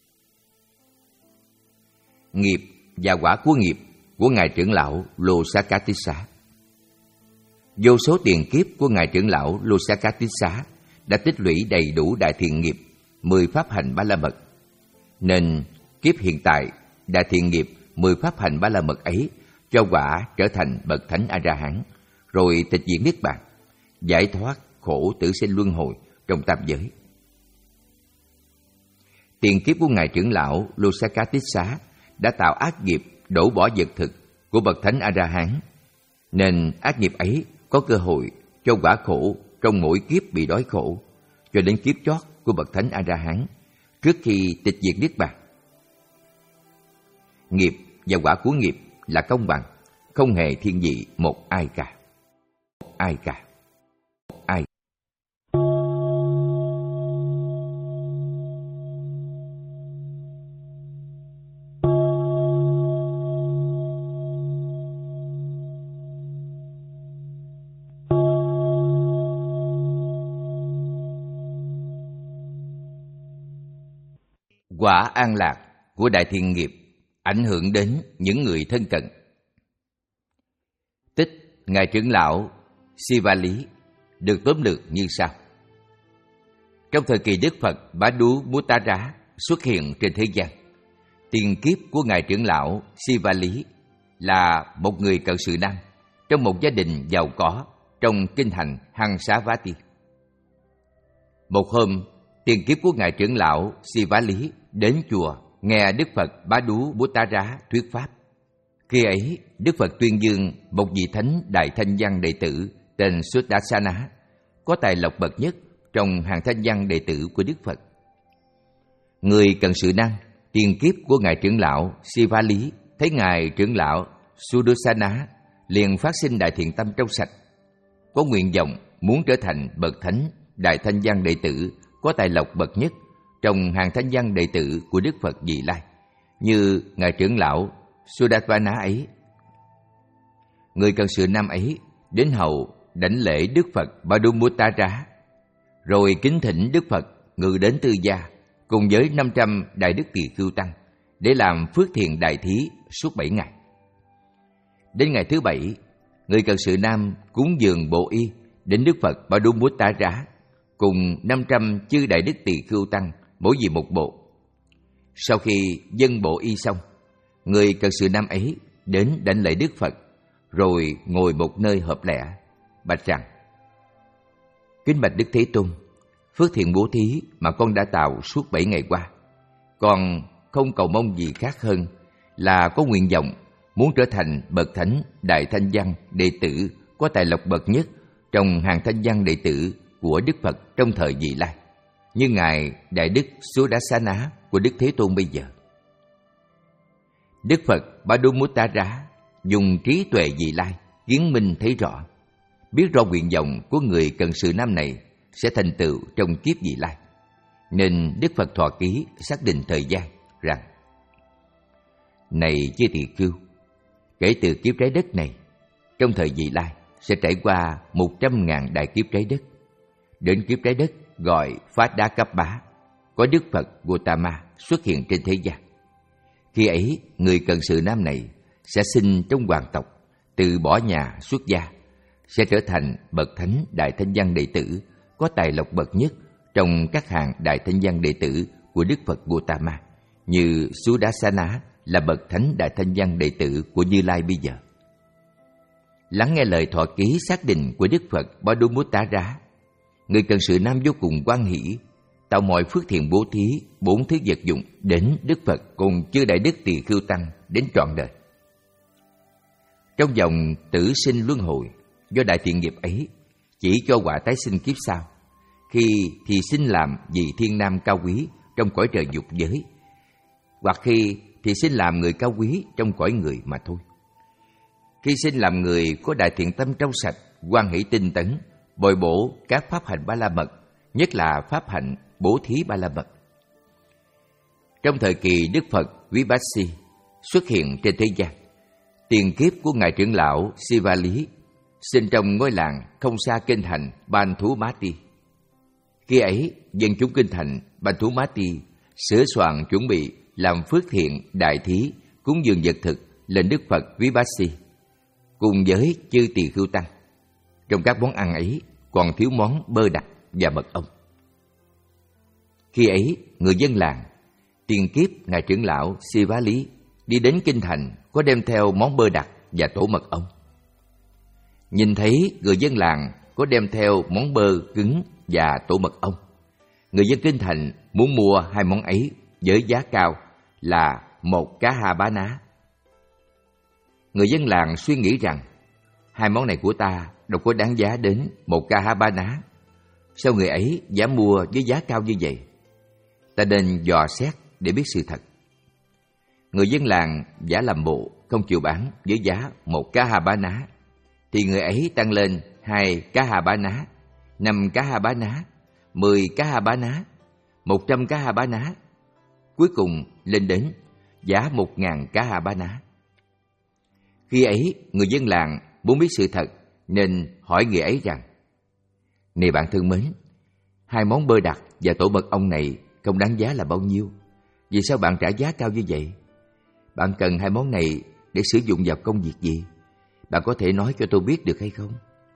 Nghiệp và quả của nghiệp của ngài trưởng lão Losakatissa. Vô số tiền kiếp của ngài trưởng lão Losakatissa đã tích lũy đầy đủ đại thiện nghiệp, mười pháp hành ba la mật, nên kiếp hiện tại đại thiện nghiệp mười pháp hành ba la mật ấy cho quả trở thành bậc thánh A-la-hán, rồi tịch diệt niết bàn, giải thoát khổ tử sinh luân hồi trong tam giới. Tiền kiếp của ngài trưởng lão Losakatissa đã tạo ác nghiệp đổ bỏ vật thực của bậc thánh A-la-hán, nên ác nghiệp ấy có cơ hội cho quả khổ trong mỗi kiếp bị đói khổ, cho đến kiếp chót của bậc thánh A-la-hán trước khi tịch diệt niết bàn. Nghiệp và quả của nghiệp là công bằng, không hề thiên vị một ai cả. Một ai cả. Một ai. Quả an lạc của đại thiện nghiệp ảnh hưởng đến những người thân cận. Tích ngài trưởng lão Sivali được tóm lược như sau: trong thời kỳ Đức Phật Bá Đú Muttara xuất hiện trên thế gian, tiền kiếp của ngài trưởng lão Sivali là một người cận sự nam trong một gia đình giàu có trong kinh thành Hansavati. Một hôm, tiền kiếp của ngài trưởng lão Sivali đến chùa nghe Đức Phật Bá Đú Muttara thuyết pháp. Khi ấy, Đức Phật tuyên dương một vị thánh đại thanh văn đệ tử tên Suddasana, có tài lộc bậc nhất trong hàng thanh văn đệ tử của Đức Phật. Người cận sự năng, tiền kiếp của ngài trưởng lão Sivali thấy ngài trưởng lão Suddasana liền phát sinh đại thiện tâm trong sạch, có nguyện vọng muốn trở thành bậc thánh đại thanh văn đệ tử có tài lộc bậc nhất trong hàng thanh văn đệ tử của Đức Phật Vị Lai, như ngài trưởng lão Suddasana ấy. Người cận sự nam ấy đến hậu đảnh lễ Đức Phật Bá Đú Muttara, rồi kính thỉnh Đức Phật ngự đến Tư Gia cùng với năm trăm đại đức tỳ khưu tăng để làm phước thiện đại thí suốt bảy ngày. Đến ngày thứ bảy, người cận sự nam cúng dường bộ y đến Đức Phật Bá Đú Muttara cùng năm trăm chư đại đức tỳ khưu tăng, mỗi vị một bộ. Sau khi dâng bộ y xong, người cận sự nam ấy đến đảnh lễ Đức Phật, rồi ngồi một nơi hợp lẽ, bạch rằng: kính bạch Đức Thế Tôn, phước thiện bố thí mà con đã tạo suốt bảy ngày qua, con không cầu mong gì khác hơn là có nguyện vọng muốn trở thành bậc thánh đại thanh văn đệ tử có tài lộc bậc nhất trong hàng thanh văn đệ tử của Đức Phật trong thời Vị Lai. như Ngài Đại Đức Sudarsana của Đức Thế Tôn bây giờ. Đức Phật Padumuttara dùng trí tuệ vị lai kiến minh thấy rõ, biết rõ nguyện vọng của người cận sự nam này sẽ thành tựu trong kiếp vị lai, nên Đức Phật thọ ký xác định thời gian rằng: này chư tỳ khưu, kể từ kiếp trái đất này, trong thời vị lai sẽ trải qua một trăm ngàn đại kiếp trái đất. Đến kiếp trái đất gọi Phát Đá Cấp Bá, có Đức Phật Gautama xuất hiện trên thế gian. Khi ấy, người cận sự nam này sẽ sinh trong hoàng tộc, từ bỏ nhà xuất gia, sẽ trở thành bậc thánh đại thanh văn đệ tử có tài lộc bậc nhất trong các hàng đại thanh văn đệ tử của Đức Phật Gautama, như Sudarsana là bậc thánh đại thanh văn đệ tử của Như Lai bây giờ. Lắng nghe lời thọ ký xác định của Đức Phật Padumuttara, người cận sự nam vô cùng hoan hỷ, tạo mọi phước thiện bố thí bốn thứ vật dụng đến Đức Phật cùng chư đại đức tỳ khưu tăng đến trọn đời. Trong vòng tử sinh luân hồi, do đại thiện nghiệp ấy chỉ cho quả tái sinh kiếp sau, khi thì sinh làm vị thiên nam cao quý trong cõi trời dục giới, hoặc khi thì sinh làm người cao quý trong cõi người mà thôi. Khi sinh làm người có đại thiện tâm trong sạch, hoan hỷ tinh tấn, bồi bổ các pháp hạnh ba la mật, nhất là pháp hạnh bố thí ba la mật. Trong thời kỳ Đức Phật Vipassi xuất hiện trên thế gian, tiền kiếp của ngài trưởng lão Sivali sinh trong ngôi làng không xa kinh thành Banthumati. Khi ấy, dân chúng kinh thành Banthumati sửa soạn chuẩn bị làm phước thiện đại thí cúng dường vật thực lên Đức Phật Vipassi cùng với chư tỳ khưu tăng. Trong các món ăn ấy còn thiếu món bơ đặc và mật ong. Khi ấy, người dân làng tiền kiếp ngài trưởng lão Sivali đi đến kinh thành có đem theo món bơ đặc và tổ mật ong. Nhìn thấy người dân làng có đem theo món bơ cứng và tổ mật ong, người dân kinh thành muốn mua hai món ấy với giá cao là một cá ha bá ná. Người dân làng suy nghĩ rằng hai món này của ta đâu có đáng giá đến một ca ha ba ná. Sao người ấy dám mua với giá cao như vậy? Ta nên dò xét để biết sự thật. Người dân làng giả làm bộ không chịu bán với giá một cá ha bá ná, thì người ấy tăng lên hai cá ha bá ná, năm cá ha bá ná, mười cá ha bá ná, một trăm cá ha bá ná, cuối cùng lên đến giá một ngàn cá ha bá ná. Khi ấy, người dân làng muốn biết sự thật nên hỏi người ấy rằng: này bạn thân mến, hai món bơ đặc và tổ mật ong này không đáng giá là bao nhiêu? Vì sao bạn trả giá cao như vậy? Bạn cần hai món này để sử dụng vào công việc gì? Bạn có thể nói cho tôi biết được hay không?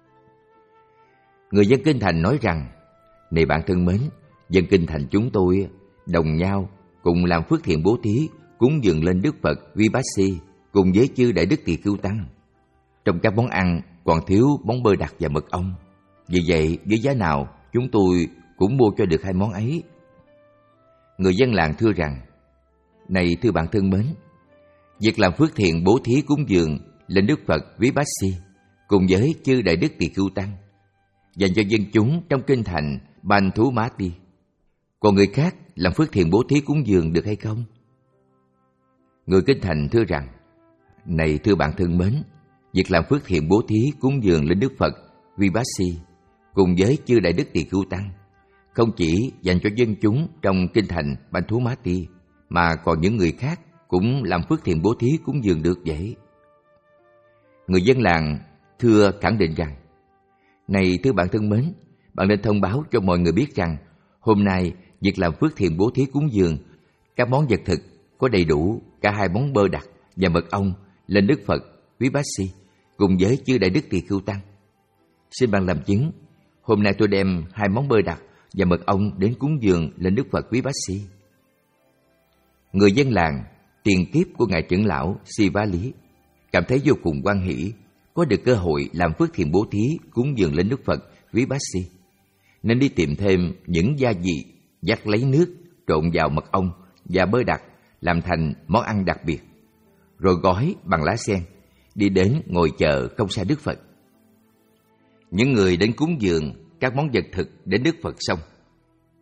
Người dân kinh thành nói rằng: này bạn thân mến, dân kinh thành chúng tôi đồng nhau cùng làm phước thiện bố thí cúng dường lên Đức Phật Vipassi cùng với chư đại đức tỳ khưu tăng. Trong các món ăn còn thiếu món bơ đặc và mật ong. Vì vậy, với giá nào chúng tôi cũng mua cho được hai món ấy. Người dân làng thưa rằng: này thưa bạn thân mến, việc làm phước thiện bố thí cúng dường lên Đức Phật Vipassi cùng với chư đại đức tỳ khưu tăng dành cho dân chúng trong kinh thành Banthumati. Còn người khác làm phước thiện bố thí cúng dường được hay không? Người kinh thành thưa rằng: này thưa bạn thân mến, việc làm phước thiện bố thí cúng dường lên Đức Phật Vipassi cùng với chư đại đức tỳ khưu tăng không chỉ dành cho dân chúng trong kinh thành Banthumati, mà còn những người khác cũng làm phước thiện bố thí cúng dường được vậy. Người dân làng thưa khẳng định rằng: này thưa bạn thân mến, bạn nên thông báo cho mọi người biết rằng hôm nay việc làm phước thiện bố thí cúng dường các món vật thực có đầy đủ cả hai món bơ đặc và mật ong lên Đức Phật Vipassi cùng với chư đại đức tỳ khưu tăng. Xin bạn làm chứng, hôm nay tôi đem hai món bơ đặc và mật ong đến cúng dường lên Đức Phật Vipassi. Người dân làng tiền kiếp của ngài trưởng lão Sivali cảm thấy vô cùng hoan hỷ có được cơ hội làm phước thiện bố thí cúng dường lên Đức Phật Vipassi, nên đi tìm thêm những gia vị vắt lấy nước trộn vào mật ong và bơ đặc làm thành món ăn đặc biệt, rồi gói bằng lá sen, đi đến ngồi chờ không xa Đức Phật. Những người đến cúng dường các món vật thực đến Đức Phật xong,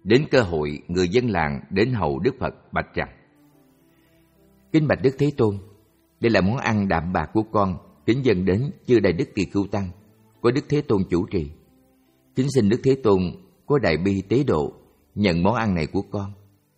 Đến cơ hội, người dân làng đến hầu Đức Phật bạch rằng: Kính bạch Đức Thế Tôn, đây là món ăn đạm bạc của con, kính dâng đến chư Đại Đức Kỳ Khưu Tăng, có Đức Thế Tôn chủ trì. Kính xin Đức Thế Tôn có đại bi tế độ, nhận món ăn này của con.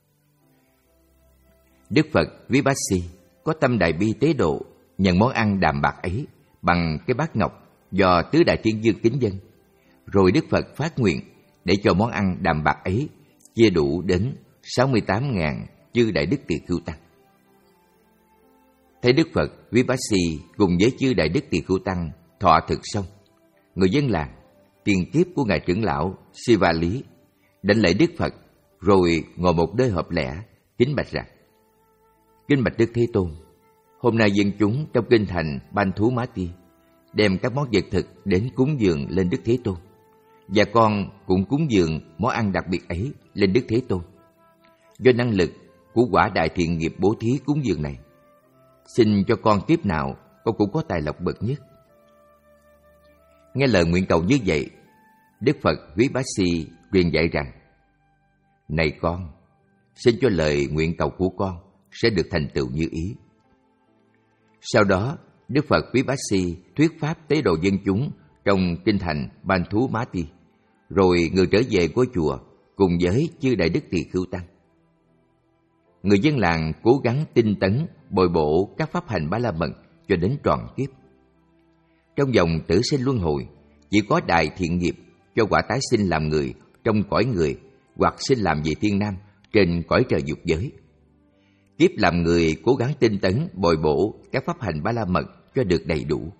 Đức Phật Vipassi có tâm đại bi tế độ, nhận món ăn đạm bạc ấy bằng cái bát ngọc do tứ đại thiên dương kính dâng. Rồi Đức Phật phát nguyện để cho món ăn đạm bạc ấy chia đủ đến sáu mươi tám nghìn chư Đại Đức Kỳ Khưu Tăng. Thấy Đức Phật Vipassi cùng với chư Đại Đức Kỳ Khưu Tăng thọ thực xong, người dân làng, tiền kiếp của ngài trưởng lão Siva Lý, đảnh lễ Đức Phật, rồi ngồi một nơi hợp lẽ, kính bạch rằng: Kính bạch Đức Thế Tôn, hôm nay dân chúng trong kinh thành Ban Thú Má Ti đem các món vật thực đến cúng dường lên Đức Thế Tôn, và con cũng cúng dường món ăn đặc biệt ấy lên Đức Thế Tôn. Do năng lực của quả đại thiện nghiệp bố thí cúng dường này, xin cho con kiếp nào con cũng có tài lộc bậc nhất. Nghe lời nguyện cầu như vậy, Đức Phật Vipassi truyền dạy rằng: Này con, xin cho lời nguyện cầu của con sẽ được thành tựu như ý. Sau đó, Đức Phật Vipassi thuyết pháp tế độ dân chúng trong kinh thành Ban Thú Má Ti, rồi người trở về ngôi chùa cùng với chư Đại Đức Tỳ Khưu Tăng. Người dân làng cố gắng tinh tấn bồi bổ các pháp hành Ba La Mật cho đến trọn kiếp. Trong vòng tử sinh luân hồi, chỉ có đại thiện nghiệp cho quả tái sinh làm người trong cõi người hoặc sinh làm vị thiên nam trên cõi trời dục giới. Kiếp làm người cố gắng tinh tấn bồi bổ các pháp hành Ba La Mật cho được đầy đủ.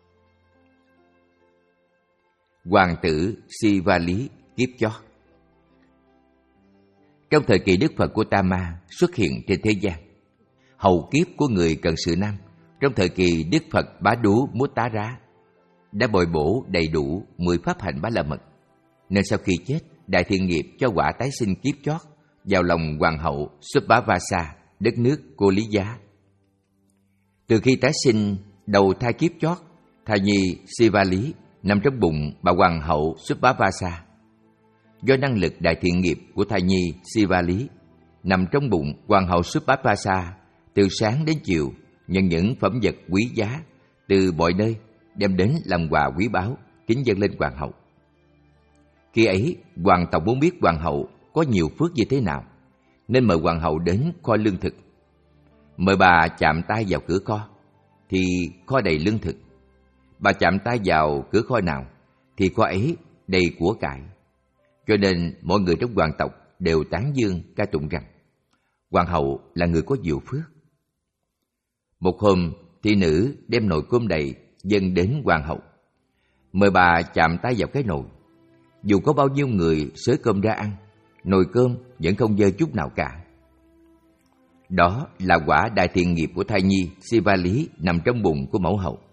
Hoàng tử Siva Lý kiếp chót. Trong thời kỳ Đức Phật Gautama xuất hiện trên thế gian, hầu kiếp của người Cận Sự Nam trong thời kỳ Đức Phật Bá Đú Muttara đã bồi bổ đầy đủ mười pháp hành Ba La Mật, nên sau khi chết, đại thiện nghiệp cho quả tái sinh kiếp chót vào lòng hoàng hậu Subhavasa, đất nước Cô Lý Giá. Từ khi tái sinh đầu thai kiếp chót, thai nhi Siva Lý nằm trong bụng bà hoàng hậu Subhavasa. Do năng lực đại thiện nghiệp của thai nhi Siva Lý nằm trong bụng hoàng hậu Subhavasa, từ sáng đến chiều nhận những phẩm vật quý giá từ mọi nơi đem đến làm quà quý báu kính dâng lên hoàng hậu. Khi ấy, hoàng tộc muốn biết hoàng hậu có nhiều phước như thế nào, nên mời hoàng hậu đến kho lương thực. Mời bà chạm tay vào cửa kho, thì kho đầy lương thực. Bà chạm tay vào cửa kho nào, thì kho ấy đầy của cải. Cho nên mọi người trong hoàng tộc đều tán dương ca tụng rằng hoàng hậu là người có nhiều phước. Một hôm, thị nữ đem nồi cơm đầy dâng đến hoàng hậu. Mời bà chạm tay vào cái nồi. Dù có bao nhiêu người xới cơm ra ăn, nồi cơm vẫn không dơ chút nào cả. Đó là quả đại thiện nghiệp của thai nhi Siva Lý nằm trong bụng của mẫu hậu.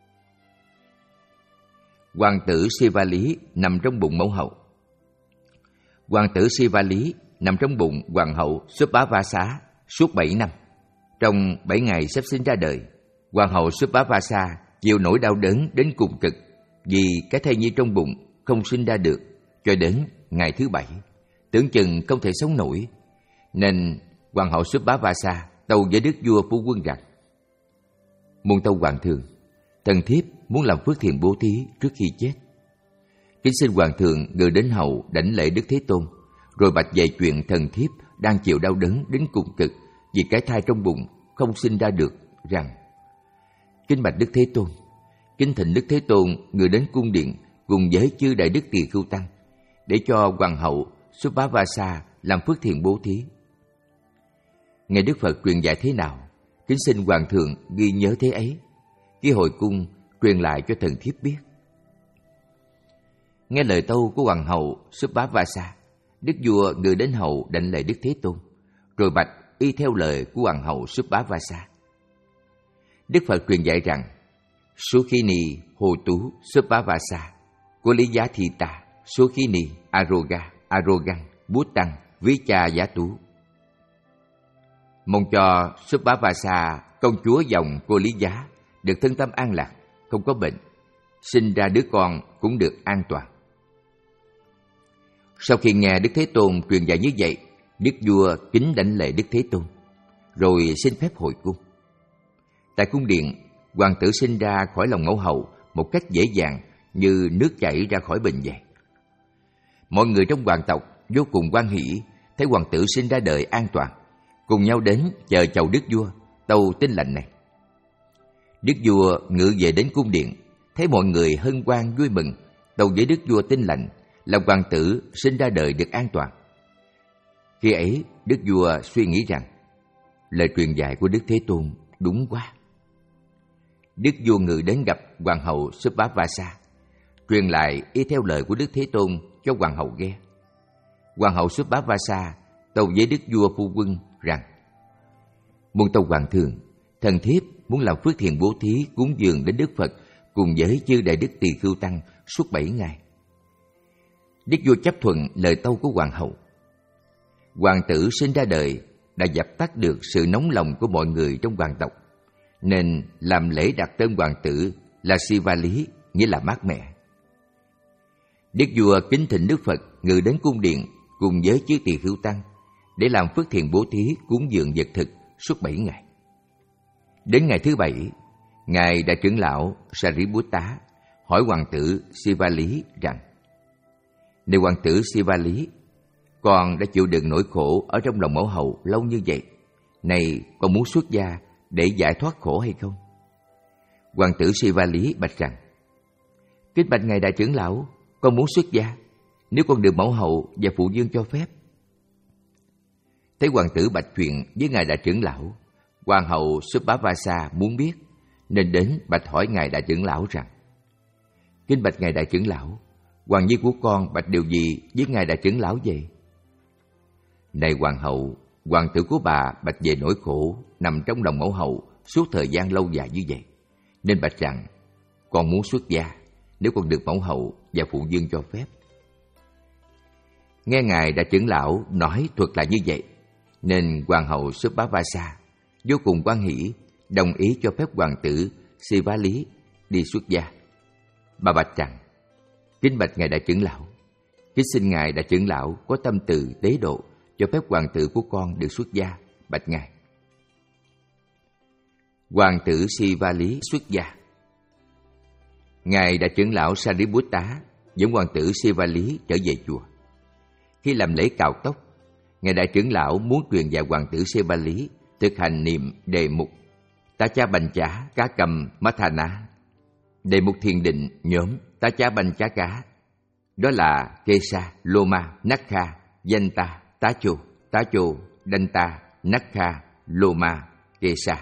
Hoàng tử Siva Lý nằm trong bụng mẫu hậu. Hoàng tử Siva Lý nằm trong bụng hoàng hậu Subhavasa suốt bảy năm. Trong bảy ngày sắp sinh ra đời, hoàng hậu Subhavasa chịu nỗi đau đớn đến cùng cực vì cái thai nhi trong bụng không sinh ra được cho đến ngày thứ bảy, tưởng chừng không thể sống nổi, nên hoàng hậu Subhavasa tâu với đức vua Phú Quân rằng: Muôn tâu hoàng thượng, thần thiếp muốn làm phước thiện bố thí trước khi chết. Kính xin hoàng thượng người đến hầu đảnh lễ Đức Thế Tôn, rồi bạch về chuyện thần thiếp đang chịu đau đớn đến cùng cực vì cái thai trong bụng không sinh ra được, rằng: Kính bạch Đức Thế Tôn, kính thỉnh Đức Thế Tôn người đến cung điện cùng với chư Đại Đức Tỳ Khưu Tăng để cho hoàng hậu Subhavasa làm phước thiện bố thí. Nghe Đức Phật truyền dạy thế nào, kính xin hoàng thượng ghi nhớ thế ấy, khi hồi cung truyền lại cho thần thiếp biết. Nghe lời tâu của hoàng hậu Subhavasa, đức vua người đến hầu đảnh lễ Đức Thế Tôn, rồi bạch y theo lời của hoàng hậu Subhavasa. Đức Phật truyền dạy rằng: Sukhini Hồ Tú Subhavasa, Cô Lý Giá Thị Tà, Sukhini Aroga, Arogan, Bút Tăng, Vicha Giá Tú. Mong cho Subhavasa, công chúa dòng Cô Lý Giá, được thân tâm an lạc, không có bệnh, sinh ra đứa con cũng được an toàn. Sau khi nghe Đức Thế Tôn truyền dạy như vậy, đức vua kính đảnh lễ Đức Thế Tôn, rồi xin phép hồi cung. Tại cung điện, hoàng tử sinh ra khỏi lòng mẫu hậu một cách dễ dàng như nước chảy ra khỏi bình vậy. Mọi người trong hoàng tộc vô cùng hoan hỷ thấy hoàng tử sinh ra đời an toàn, cùng nhau đến chờ chầu đức vua tâu tin lành này. Đức vua ngự về đến cung điện, thấy mọi người hân hoan vui mừng, tâu với đức vua tin lành là hoàng tử sinh ra đời được an toàn. Khi ấy, đức vua suy nghĩ rằng lời truyền dạy của Đức Thế Tôn đúng quá. Đức vua ngự đến gặp hoàng hậu Subhavasa, truyền lại y theo lời của Đức Thế Tôn cho hoàng hậu nghe. Hoàng hậu Subhavasa tâu với đức vua phu quân rằng: Muôn tâu hoàng thượng, thần thiếp muốn làm phước thiện bố thí cúng dường đến Đức Phật cùng với chư đại đức tỳ khưu tăng suốt bảy ngày. Đức vua chấp thuận lời tâu của hoàng hậu. Hoàng tử sinh ra đời đã dập tắt được sự nóng lòng của mọi người trong hoàng tộc, nên làm lễ đặt tên hoàng tử là Sivali, nghĩa là mát mẻ. Đức vua kính thỉnh Đức Phật ngự đến cung điện cùng với chư tỳ khưu tăng để làm phước thiện bố thí cúng dường vật thực suốt bảy ngày. Đến ngày thứ bảy, ngài đại trưởng lão Sariputta hỏi hoàng tử Sivali rằng: Này hoàng tử Sivali, con đã chịu đựng nỗi khổ ở trong lòng mẫu hậu lâu như vậy, này con muốn xuất gia để giải thoát khổ hay không? Hoàng tử Sivali bạch rằng: Kính bạch ngài đại trưởng lão, con muốn xuất gia nếu con được mẫu hậu và phụ vương cho phép. Thấy hoàng tử bạch chuyện với ngài đại trưởng lão, hoàng hậu Subhavasa muốn biết, nên đến bạch hỏi ngài đại trưởng lão rằng: Kính bạch ngài đại trưởng lão, hoàng nhi của con bạch điều gì với ngài đại trưởng lão vậy? Này hoàng hậu, hoàng tử của bà bạch về nỗi khổ nằm trong lòng mẫu hậu suốt thời gian lâu dài như vậy, nên bạch rằng con muốn xuất gia nếu con được mẫu hậu và phụ vương cho phép. Nghe ngài đại trưởng lão nói thuật lại như vậy, nên hoàng hậu Subhavasa vô cùng hoan hỷ, đồng ý cho phép hoàng tử Sivali đi xuất gia. Bà bạch rằng: Kính bạch ngài đại trưởng lão, kính xin ngài đại trưởng lão có tâm từ tế độ cho phép hoàng tử của con được xuất gia, bạch ngài. Hoàng tử Sivali xuất gia. Ngài đại trưởng lão Sariputta dẫn hoàng tử Sivali trở về chùa. Khi làm lễ cạo tóc, ngài đại trưởng lão muốn truyền dạy hoàng tử Sivali thực hành niệm đề mục Tá Cha Bành Chá Cá Cầm Mathana, đề mục thiền định nhóm Tá Cha Bành Chá Cá, đó là Kesa, Loma, Nakha, Yanta, Tá Chô, Tá Chô, Danta, Nakha, Loma, Kesa.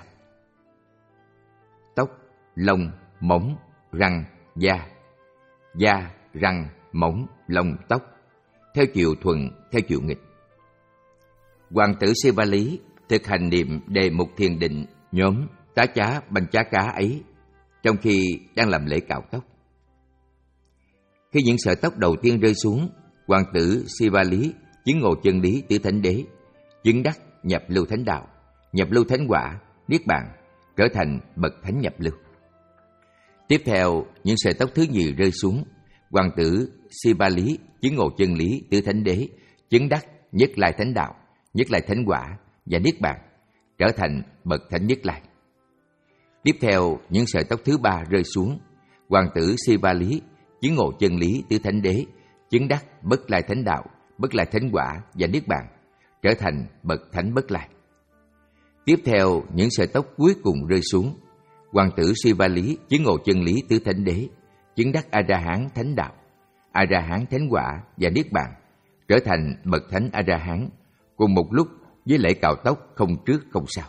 Tóc, lông, móng, răng, da, da, răng, móng, lông, tóc, theo chiều thuận, theo chiều nghịch. Hoàng tử Sivali thực hành niệm đề mục thiền định nhóm Tá Chá Bành Chá Cá ấy trong khi đang làm lễ cạo tóc. Khi những sợi tóc đầu tiên rơi xuống, hoàng tử Sivali chứng ngộ chân lý tứ thánh đế, chứng đắc nhập lưu thánh đạo, nhập lưu thánh quả, niết bàn, trở thành bậc thánh nhập lưu. Tiếp theo, những sợi tóc thứ nhì rơi xuống, hoàng tử Sivali chứng ngộ chân lý tứ thánh đế, chứng đắc nhất lai thánh đạo, nhất lai thánh quả và niết bàn, trở thành bậc thánh nhất lai. Tiếp theo, những sợi tóc thứ ba rơi xuống, hoàng tử Sivali chứng ngộ chân lý tứ thánh đế, chứng đắc bất lai thánh đạo, bất lai thánh quả và niết bàn, trở thành bậc thánh bất lai. Tiếp theo, những sợi tóc cuối cùng rơi xuống, hoàng tử Sivali chứng ngộ chân lý tứ thánh đế, chứng đắc A La Hán thánh đạo, A La Hán thánh quả và niết bàn, trở thành bậc thánh A La Hán, cùng một lúc với lễ cạo tóc không trước không sau.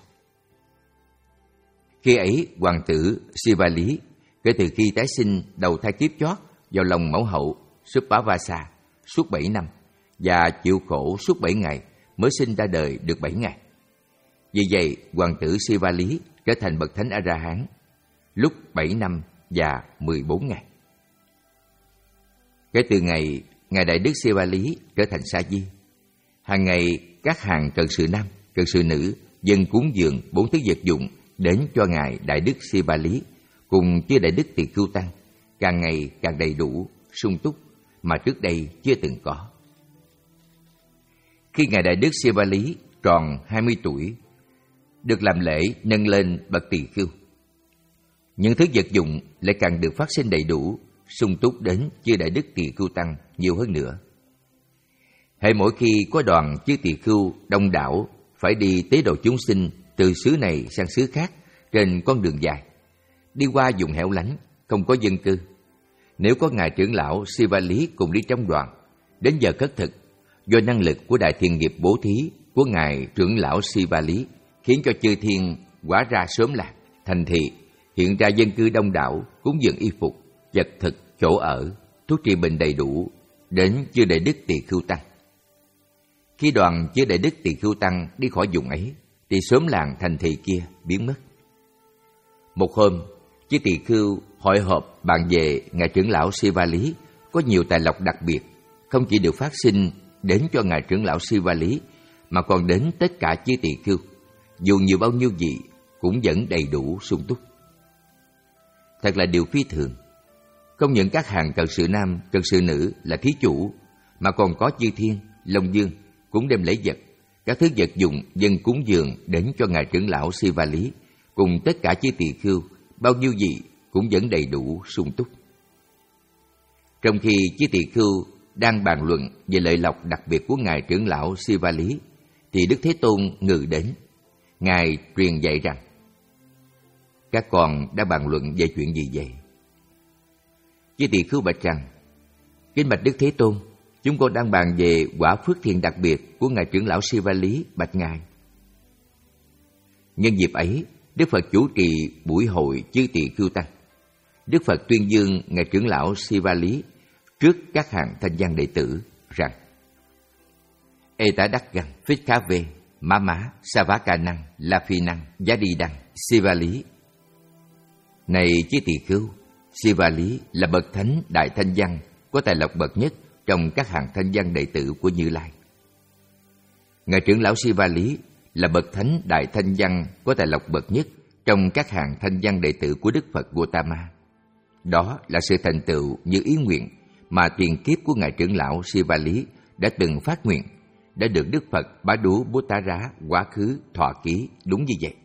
Khi ấy, hoàng tử Sivali kể từ khi tái sinh đầu thai kiếp chót vào lòng mẫu hậu Subhavasa suốt bảy năm và chịu khổ suốt bảy ngày mới sinh ra đời được bảy ngày. Vì vậy, hoàng tử Sivali trở thành bậc thánh A La Hán lúc bảy năm và mười bốn ngày. Kể từ ngày ngài đại đức Sivali trở thành sa di, hàng ngày các hàng cận sự nam, cận sự nữ dâng cúng dường bốn thứ vật dụng đến cho ngài đại đức Sivali cùng chư đại đức tỳ khưu tăng, càng ngày càng đầy đủ, sung túc mà trước đây chưa từng có. Khi Ngài Đại Đức Siva Lý tròn hai mươi tuổi, được làm lễ nâng lên bậc tỳ khưu. Những thứ vật dụng lại càng được phát sinh đầy đủ, sung túc đến chư Đại Đức Tỳ Khưu Tăng nhiều hơn nữa. Hễ mỗi khi có đoàn chư tỳ khưu đông đảo phải đi tế độ chúng sinh từ xứ này sang xứ khác trên con đường dài, đi qua vùng hẻo lánh, không có dân cư. Nếu có Ngài trưởng lão Siva Lý cùng đi trong đoàn, đến giờ khất thực, do năng lực của đại thiện nghiệp bố thí của Ngài trưởng lão Siva Lý khiến cho chư thiên hóa ra sớm lạc, thành thị, hiện ra dân cư đông đảo, cúng dường y phục, vật thực, chỗ ở, thuốc trị bệnh đầy đủ, đến chư Đại Đức Tỳ Khưu Tăng. Khi đoàn chư Đại Đức Tỳ Khưu Tăng đi khỏi vùng ấy, thì sớm làng thành thị kia biến mất. Một hôm, chư tỳ khưu hội họp bàn về Ngài trưởng lão Siva Lý có nhiều tài lộc đặc biệt, không chỉ được phát sinh đến cho Ngài trưởng lão Siva Lý, mà còn đến tất cả chư tỳ khưu, dù nhiều bao nhiêu gì cũng vẫn đầy đủ sung túc. Thật là điều phi thường. Không những các hàng cận sự nam, cận sự nữ là thí chủ, mà còn có chư thiên, long dương cũng đem lễ vật, các thứ vật dụng dân cúng dường đến cho Ngài trưởng lão Siva Lý, cùng tất cả chư tỳ khưu, bao nhiêu gì cũng vẫn đầy đủ sung túc. Trong khi chư tỳ khưu đang bàn luận về lợi lộc đặc biệt của Ngài trưởng lão Siva Lý, thì Đức Thế Tôn ngự đến. Ngài truyền dạy rằng: các con đã bàn luận về chuyện gì vậy? Chư tỳ khưu bạch rằng: kính bạch Đức Thế Tôn, chúng con đang bàn về quả phước thiện đặc biệt của Ngài trưởng lão Siva Lý, bạch Ngài. Nhân dịp ấy, Đức Phật chủ trì buổi hội chư tỳ khưu tăng. Đức Phật tuyên dương Ngài trưởng lão Siva Lý trước các hàng thanh văn đệ tử rằng: Ê tá đắc găng, phích khá vê, má má, sa vá ca năng, la phi năng, giá đi đăng, Siva Lý. Này chư tỳ khưu, Siva Lý là bậc thánh đại thanh văn, có tài lộc bậc nhất trong các hàng thanh văn đệ tử của Như Lai. Ngài trưởng lão Siva Lý là bậc thánh đại thanh văn, có tài lộc bậc nhất trong các hàng thanh văn đệ tử của Đức Phật Gautama. Đó là sự thành tựu như ý nguyện mà tiền kiếp của Ngài trưởng lão Siva Lý đã từng phát nguyện, đã được Đức Phật Bá Đú Bố Tá Rá quá khứ thọ ký đúng như vậy.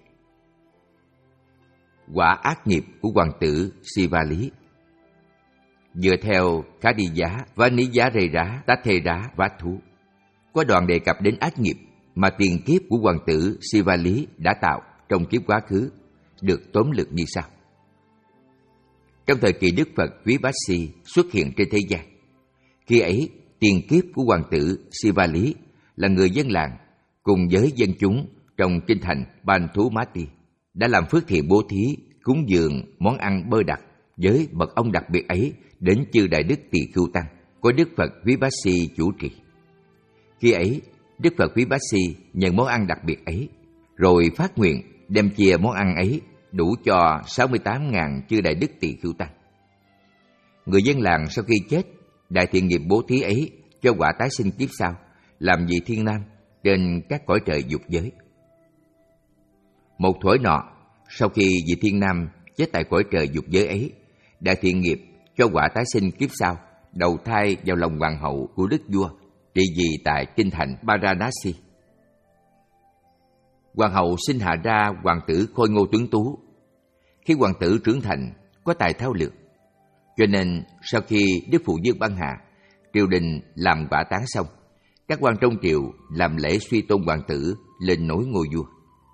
Quả ác nghiệp của hoàng tử Siva Lý. Dựa theo Khá Đi Giá và Ní Giá Rê Rá Tá Thê Rá Vá Thú, có đoạn đề cập đến ác nghiệp mà tiền kiếp của hoàng tử Siva Lý đã tạo trong kiếp quá khứ, được tóm lược như sau. Trong thời kỳ Đức Phật Vipassi xuất hiện trên thế gian, khi ấy tiền kiếp của hoàng tử Siva Lý là người dân làng cùng với dân chúng trong kinh thành Banthumati đã làm phước thiện bố thí, cúng dường món ăn bơ đặc với bậc ông đặc biệt ấy đến chư Đại Đức Tỳ Khưu Tăng có Đức Phật Vipassi chủ trì. Khi ấy, Đức Phật Vipassi nhận món ăn đặc biệt ấy, rồi phát nguyện đem chia món ăn ấy đủ cho sáu mươi tám nghìn chư Đại Đức Tỳ Khưu Tăng. Người dân làng sau khi chết, đại thiện nghiệp bố thí ấy cho quả tái sinh kiếp sau, làm vị thiên nam trên các cõi trời dục giới. Một thuở nọ, sau khi vị thiên nam chết tại cõi trời dục giới ấy, đại thiện nghiệp cho quả tái sinh kiếp sau, đầu thai vào lòng hoàng hậu của đức vua, trị vì tại kinh thành Varanasi. Hoàng hậu sinh hạ ra hoàng tử khôi ngô tuấn tú. Khi hoàng tử trưởng thành, có tài thao lược, cho nên sau khi Đức Phụ Dương ban hạ, triều đình làm quả táng xong, các quan trong triều làm lễ suy tôn hoàng tử lên nối ngôi vua.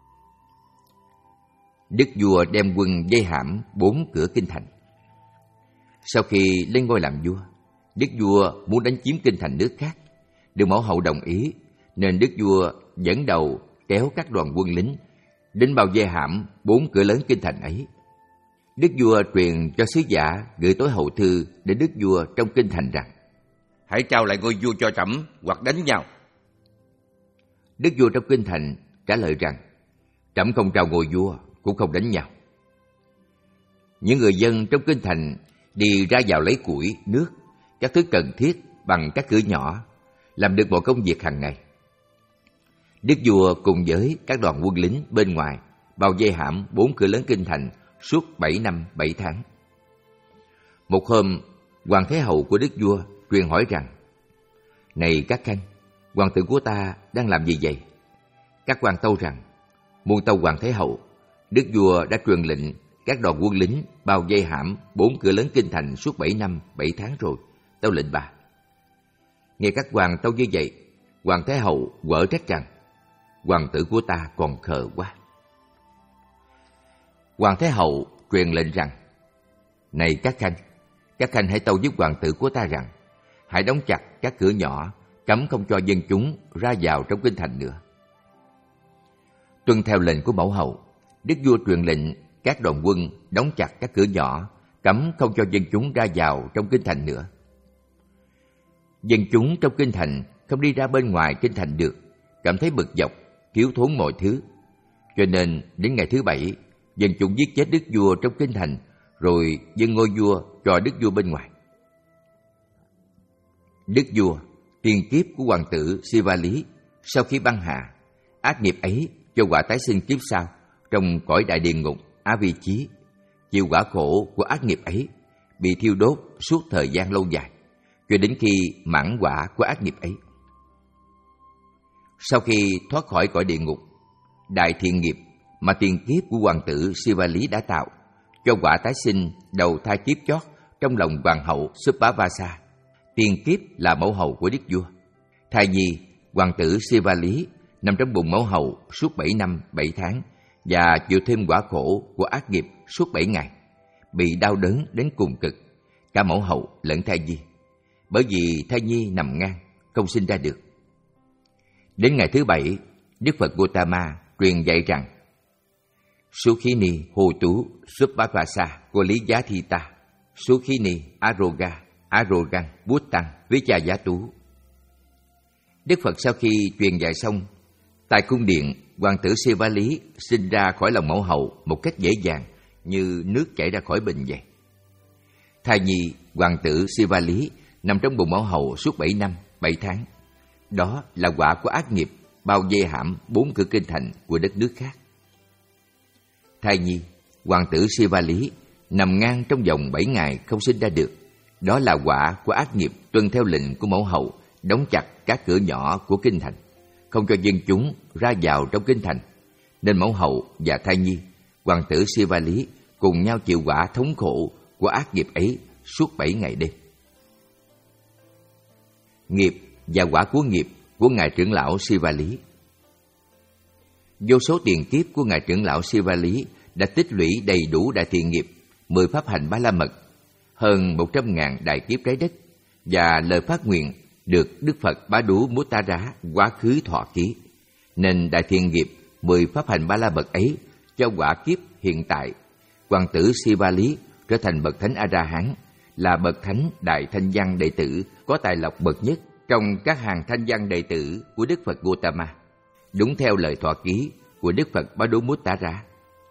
Đức vua đem quân vây hãm bốn cửa kinh thành. Sau khi lên ngôi làm vua, đức vua muốn đánh chiếm kinh thành nước khác. Được mẫu hậu đồng ý, nên đức vua dẫn đầu kéo các đoàn quân lính đến bao vây hãm bốn cửa lớn kinh thành ấy. Đức vua truyền cho sứ giả gửi tối hậu thư đến đức vua trong kinh thành rằng: hãy trao lại ngôi vua cho trẫm hoặc đánh nhau. Đức vua trong kinh thành trả lời rằng: trẫm không trao ngôi vua, cũng không đánh nhau. Những người dân trong kinh thành đi ra vào lấy củi, nước, các thứ cần thiết bằng các cửa nhỏ, làm được mọi công việc hàng ngày. Đức vua cùng với các đoàn quân lính bên ngoài bao vây hãm bốn cửa lớn kinh thành suốt bảy năm bảy tháng. Một hôm, hoàng thái hậu của đức vua truyền hỏi rằng: này các khanh, Hoàng tử của ta đang làm gì vậy? Các quan tâu rằng, muôn tâu hoàng thái hậu, đức vua đã truyền lệnh các đoàn quân lính bao vây hãm bốn cửa lớn kinh thành suốt bảy năm, bảy tháng rồi, tâu lệnh bà. Nghe các quan tâu như vậy, hoàng thái hậu quở trách rằng, hoàng tử của ta còn khờ quá. Hoàng thái hậu truyền lệnh rằng, này các khanh, các khanh hãy tâu với hoàng tử của ta rằng, hãy đóng chặt các cửa nhỏ, cấm không cho dân chúng ra vào trong kinh thành nữa. Tuân theo lệnh của mẫu hậu, đức vua truyền lệnh các đoàn quân đóng chặt các cửa nhỏ, cấm không cho dân chúng ra vào trong kinh thành nữa. Dân chúng trong kinh thành không đi ra bên ngoài kinh thành được, cảm thấy bực dọc, thiếu thốn mọi thứ. Cho nên đến ngày thứ bảy, dân chúng giết chết đức vua trong kinh thành, rồi dâng ngôi vua cho đức vua bên ngoài. Đức vua, tiền kiếp của hoàng tử Siva Lý, sau khi băng hà, ác nghiệp ấy cho quả tái sinh kiếp sau trong cõi đại địa ngục A Vi Chí, chịu quả khổ của ác nghiệp ấy, bị thiêu đốt suốt thời gian lâu dài, cho đến khi mãn quả của ác nghiệp ấy. Sau khi thoát khỏi cõi địa ngục, đại thiện nghiệp mà tiền kiếp của hoàng tử Siva Lý đã tạo, cho quả tái sinh đầu thai kiếp chót trong lòng hoàng hậu Subhavasa, tiền kiếp là mẫu hậu của đức vua. Thai nhi, hoàng tử Siva Lý nằm trong bụng mẫu hậu suốt bảy năm, bảy tháng và chịu thêm quả khổ của ác nghiệp suốt bảy ngày, bị đau đớn đến cùng cực, cả mẫu hậu lẫn thai nhi, bởi vì thai nhi nằm ngang, không sinh ra được. Đến ngày thứ bảy, Đức Phật Gautama truyền dạy rằng, Sukhini Hồ Tú Subhavasa Cô Lý Giá Thi Ta Sukhini Aroga Arogan Bút Tăng Vicha Giá Tú. Đức Phật sau khi truyền dạy xong, tại cung điện, hoàng tử Siva Lý sinh ra khỏi lòng mẫu hậu một cách dễ dàng như nước chảy ra khỏi bình vậy. Thai nhi, hoàng tử Siva Lý nằm trong bụng mẫu hậu suốt bảy năm, bảy tháng. Đó là quả của ác nghiệp bao vây hãm bốn cửa kinh thành của đất nước khác. Thai nhi, hoàng tử Siva Lý nằm ngang trong vòng bảy ngày không sinh ra được. Đó là quả của ác nghiệp tuân theo lệnh của mẫu hậu đóng chặt các cửa nhỏ của kinh thành, không cho dân chúng ra vào trong kinh thành, nên mẫu hậu và thai nhi, hoàng tử Siva Lý cùng nhau chịu quả thống khổ của ác nghiệp ấy suốt bảy ngày đêm. Nghiệp và quả của nghiệp của ngài trưởng lão Siva Lý. Vô số tiền kiếp của ngài trưởng lão Siva Lý đã tích lũy đầy đủ đại thiện nghiệp, mười pháp hành ba la mật, hơn một trăm ngàn đại kiếp trái đất, và lời phát nguyện được Đức Phật Bá Đú Muttara quá khứ thọ ký, nên đại thiện nghiệp mười pháp hành ba la mật ấy cho quả kiếp hiện tại, hoàng tử Siva Lý trở thành bậc thánh A La Hán, là bậc thánh đại thanh văn đệ tử có tài lộc bậc nhất trong các hàng thanh văn đệ tử của Đức Phật Gautama, đúng theo lời thọ ký của Đức Phật Bá Đú Muttara.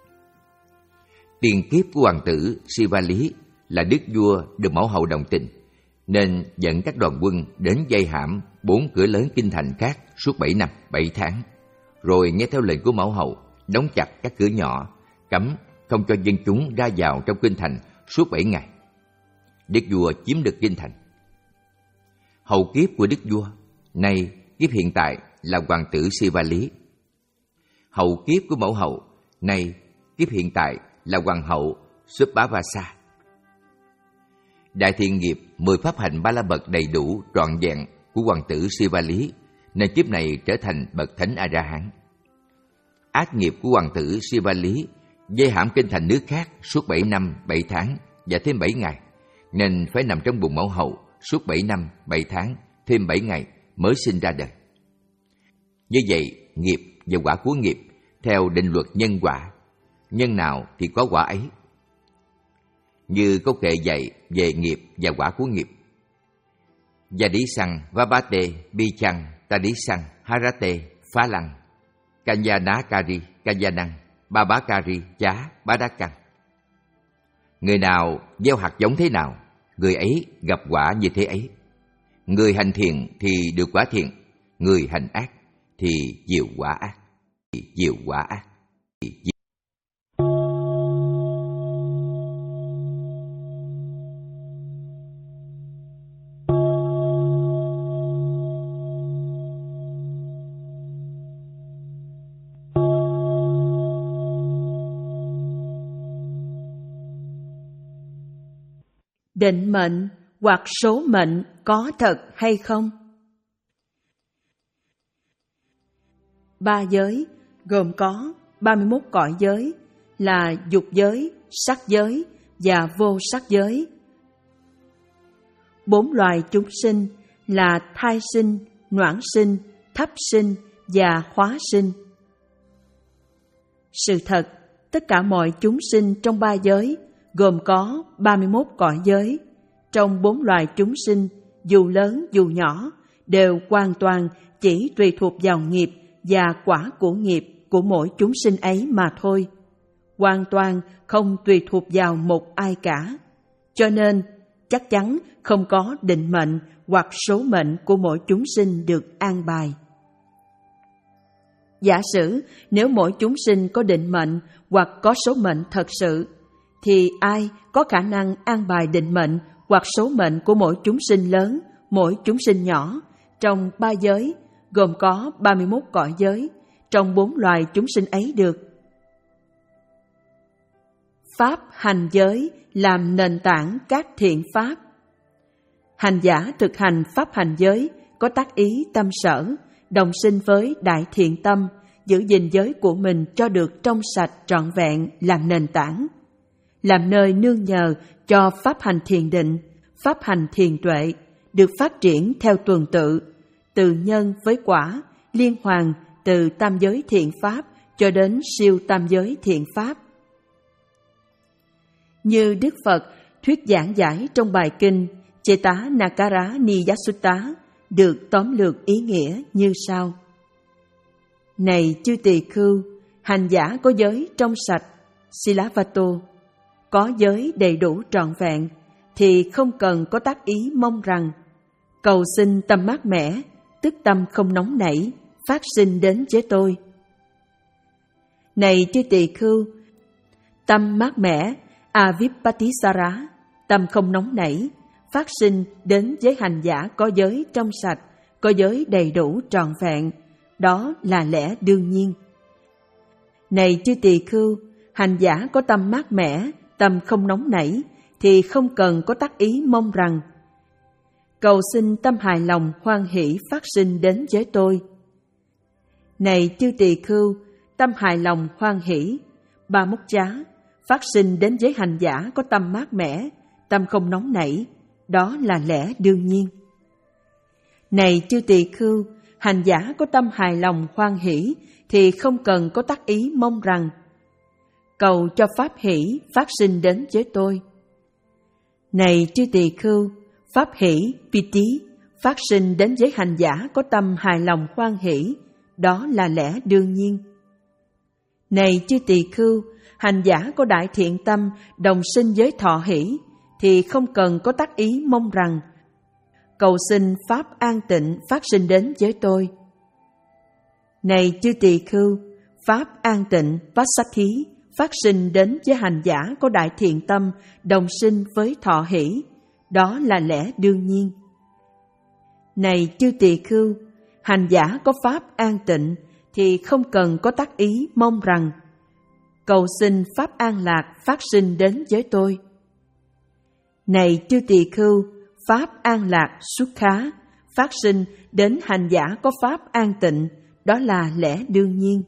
Tiền kiếp của hoàng tử Siva Lý là đức vua được mẫu hậu đồng tình, nên dẫn các đoàn quân đến vây hãm bốn cửa lớn kinh thành khác suốt bảy năm, bảy tháng, rồi nghe theo lệnh của mẫu hậu đóng chặt các cửa nhỏ, cấm không cho dân chúng ra vào trong kinh thành suốt bảy ngày. Đức vua chiếm được kinh thành. Hậu kiếp của đức vua, nay kiếp hiện tại là hoàng tử Siva Lý. Hậu kiếp của mẫu hậu, nay kiếp hiện tại là hoàng hậu Subhavasa. Đại thiện nghiệp mười pháp hành ba la mật đầy đủ trọn vẹn của hoàng tử Siva Lý, nên kiếp này trở thành bậc thánh A La Hán. Ác nghiệp của hoàng tử Siva Lý vây hãm kinh thành nước khác suốt bảy năm, bảy tháng và thêm bảy ngày, nên phải nằm trong bụng mẫu hậu suốt bảy năm, bảy tháng, thêm bảy ngày mới sinh ra đời. Như vậy, nghiệp và quả của nghiệp theo định luật nhân quả, nhân nào thì có quả ấy. Như câu kệ dạy về nghiệp và quả của nghiệp. Yadisang vabate bichang tadisang harate phá lăng kanyanakari kanyanang babakari chá badakan. Người nào gieo hạt giống thế nào, người ấy gặp quả như thế ấy. Người hành thiện thì được quả thiện, người hành ác thì chịu quả ác, chịu quả ác. Định mệnh hoặc số mệnh có thật hay không? Ba giới gồm có ba mươi mốt cõi giới là dục giới, sắc giới và vô sắc giới. Bốn loài chúng sinh là thai sinh, noãn sinh, thấp sinh và hóa sinh. Sự thật, tất cả mọi chúng sinh trong ba giới gồm có ba mươi mốt cõi giới. Trong bốn loài chúng sinh, dù lớn dù nhỏ, đều hoàn toàn chỉ tùy thuộc vào nghiệp và quả của nghiệp của mỗi chúng sinh ấy mà thôi. Hoàn toàn không tùy thuộc vào một ai cả. Cho nên, chắc chắn không có định mệnh hoặc số mệnh của mỗi chúng sinh được an bài. Giả sử nếu mỗi chúng sinh có định mệnh hoặc có số mệnh thật sự, thì ai có khả năng an bài định mệnh hoặc số mệnh của mỗi chúng sinh lớn, mỗi chúng sinh nhỏ, trong ba giới, gồm có ba mươi mốt cõi giới, trong bốn loài chúng sinh ấy được? Pháp hành giới làm nền tảng các thiện pháp. Hành giả thực hành pháp hành giới có tác ý tâm sở, đồng sinh với đại thiện tâm, giữ gìn giới của mình cho được trong sạch trọn vẹn làm nền tảng, làm nơi nương nhờ cho pháp hành thiền định, pháp hành thiền tuệ, được phát triển theo tuần tự, từ nhân với quả, liên hoàn từ tam giới thiện pháp cho đến siêu tam giới thiện pháp. Như Đức Phật thuyết giảng giải trong bài kinh Ceta Nakara Niyasutta được tóm lược ý nghĩa như sau. Này chư tỳ khưu, hành giả có giới trong sạch, Silavato, có giới đầy đủ trọn vẹn, thì không cần có tác ý mong rằng cầu xin tâm mát mẻ, tức tâm không nóng nảy, phát sinh đến với tôi. Này chư tỳ khưu, tâm mát mẻ, Avipatisara, tâm không nóng nảy, phát sinh đến với hành giả có giới trong sạch, có giới đầy đủ trọn vẹn, đó là lẽ đương nhiên. Này chư tỳ khưu, hành giả có tâm mát mẻ, tâm không nóng nảy, thì không cần có tác ý mong rằng cầu xin tâm hài lòng hoan hỷ phát sinh đến với tôi. Này chư tỳ khưu, tâm hài lòng hoan hỷ, ba mốc chá, phát sinh đến với hành giả có tâm mát mẻ, tâm không nóng nảy, đó là lẽ đương nhiên. Này chư tỳ khưu, hành giả có tâm hài lòng hoan hỷ, thì không cần có tác ý mong rằng cầu cho pháp hỷ phát sinh đến với tôi. Này chư tỳ khưu, pháp hỷ, piti, phát sinh đến với hành giả có tâm hài lòng hoan hỷ, đó là lẽ đương nhiên. Này chư tỳ khưu, hành giả có đại thiện tâm, đồng sinh với thọ hỷ, thì không cần có tác ý mong rằng cầu xin pháp an tịnh phát sinh đến với tôi. Này chư tỳ khưu, pháp an tịnh, Vassati, phát sinh đến với hành giả có đại thiện tâm, đồng sinh với thọ hỷ, đó là lẽ đương nhiên. Này chư tỳ khưu, hành giả có pháp an tịnh, thì không cần có tác ý mong rằng cầu xin pháp an lạc phát sinh đến với tôi. Này chư tỳ khưu, pháp an lạc xuất khá, phát sinh đến hành giả có pháp an tịnh, đó là lẽ đương nhiên.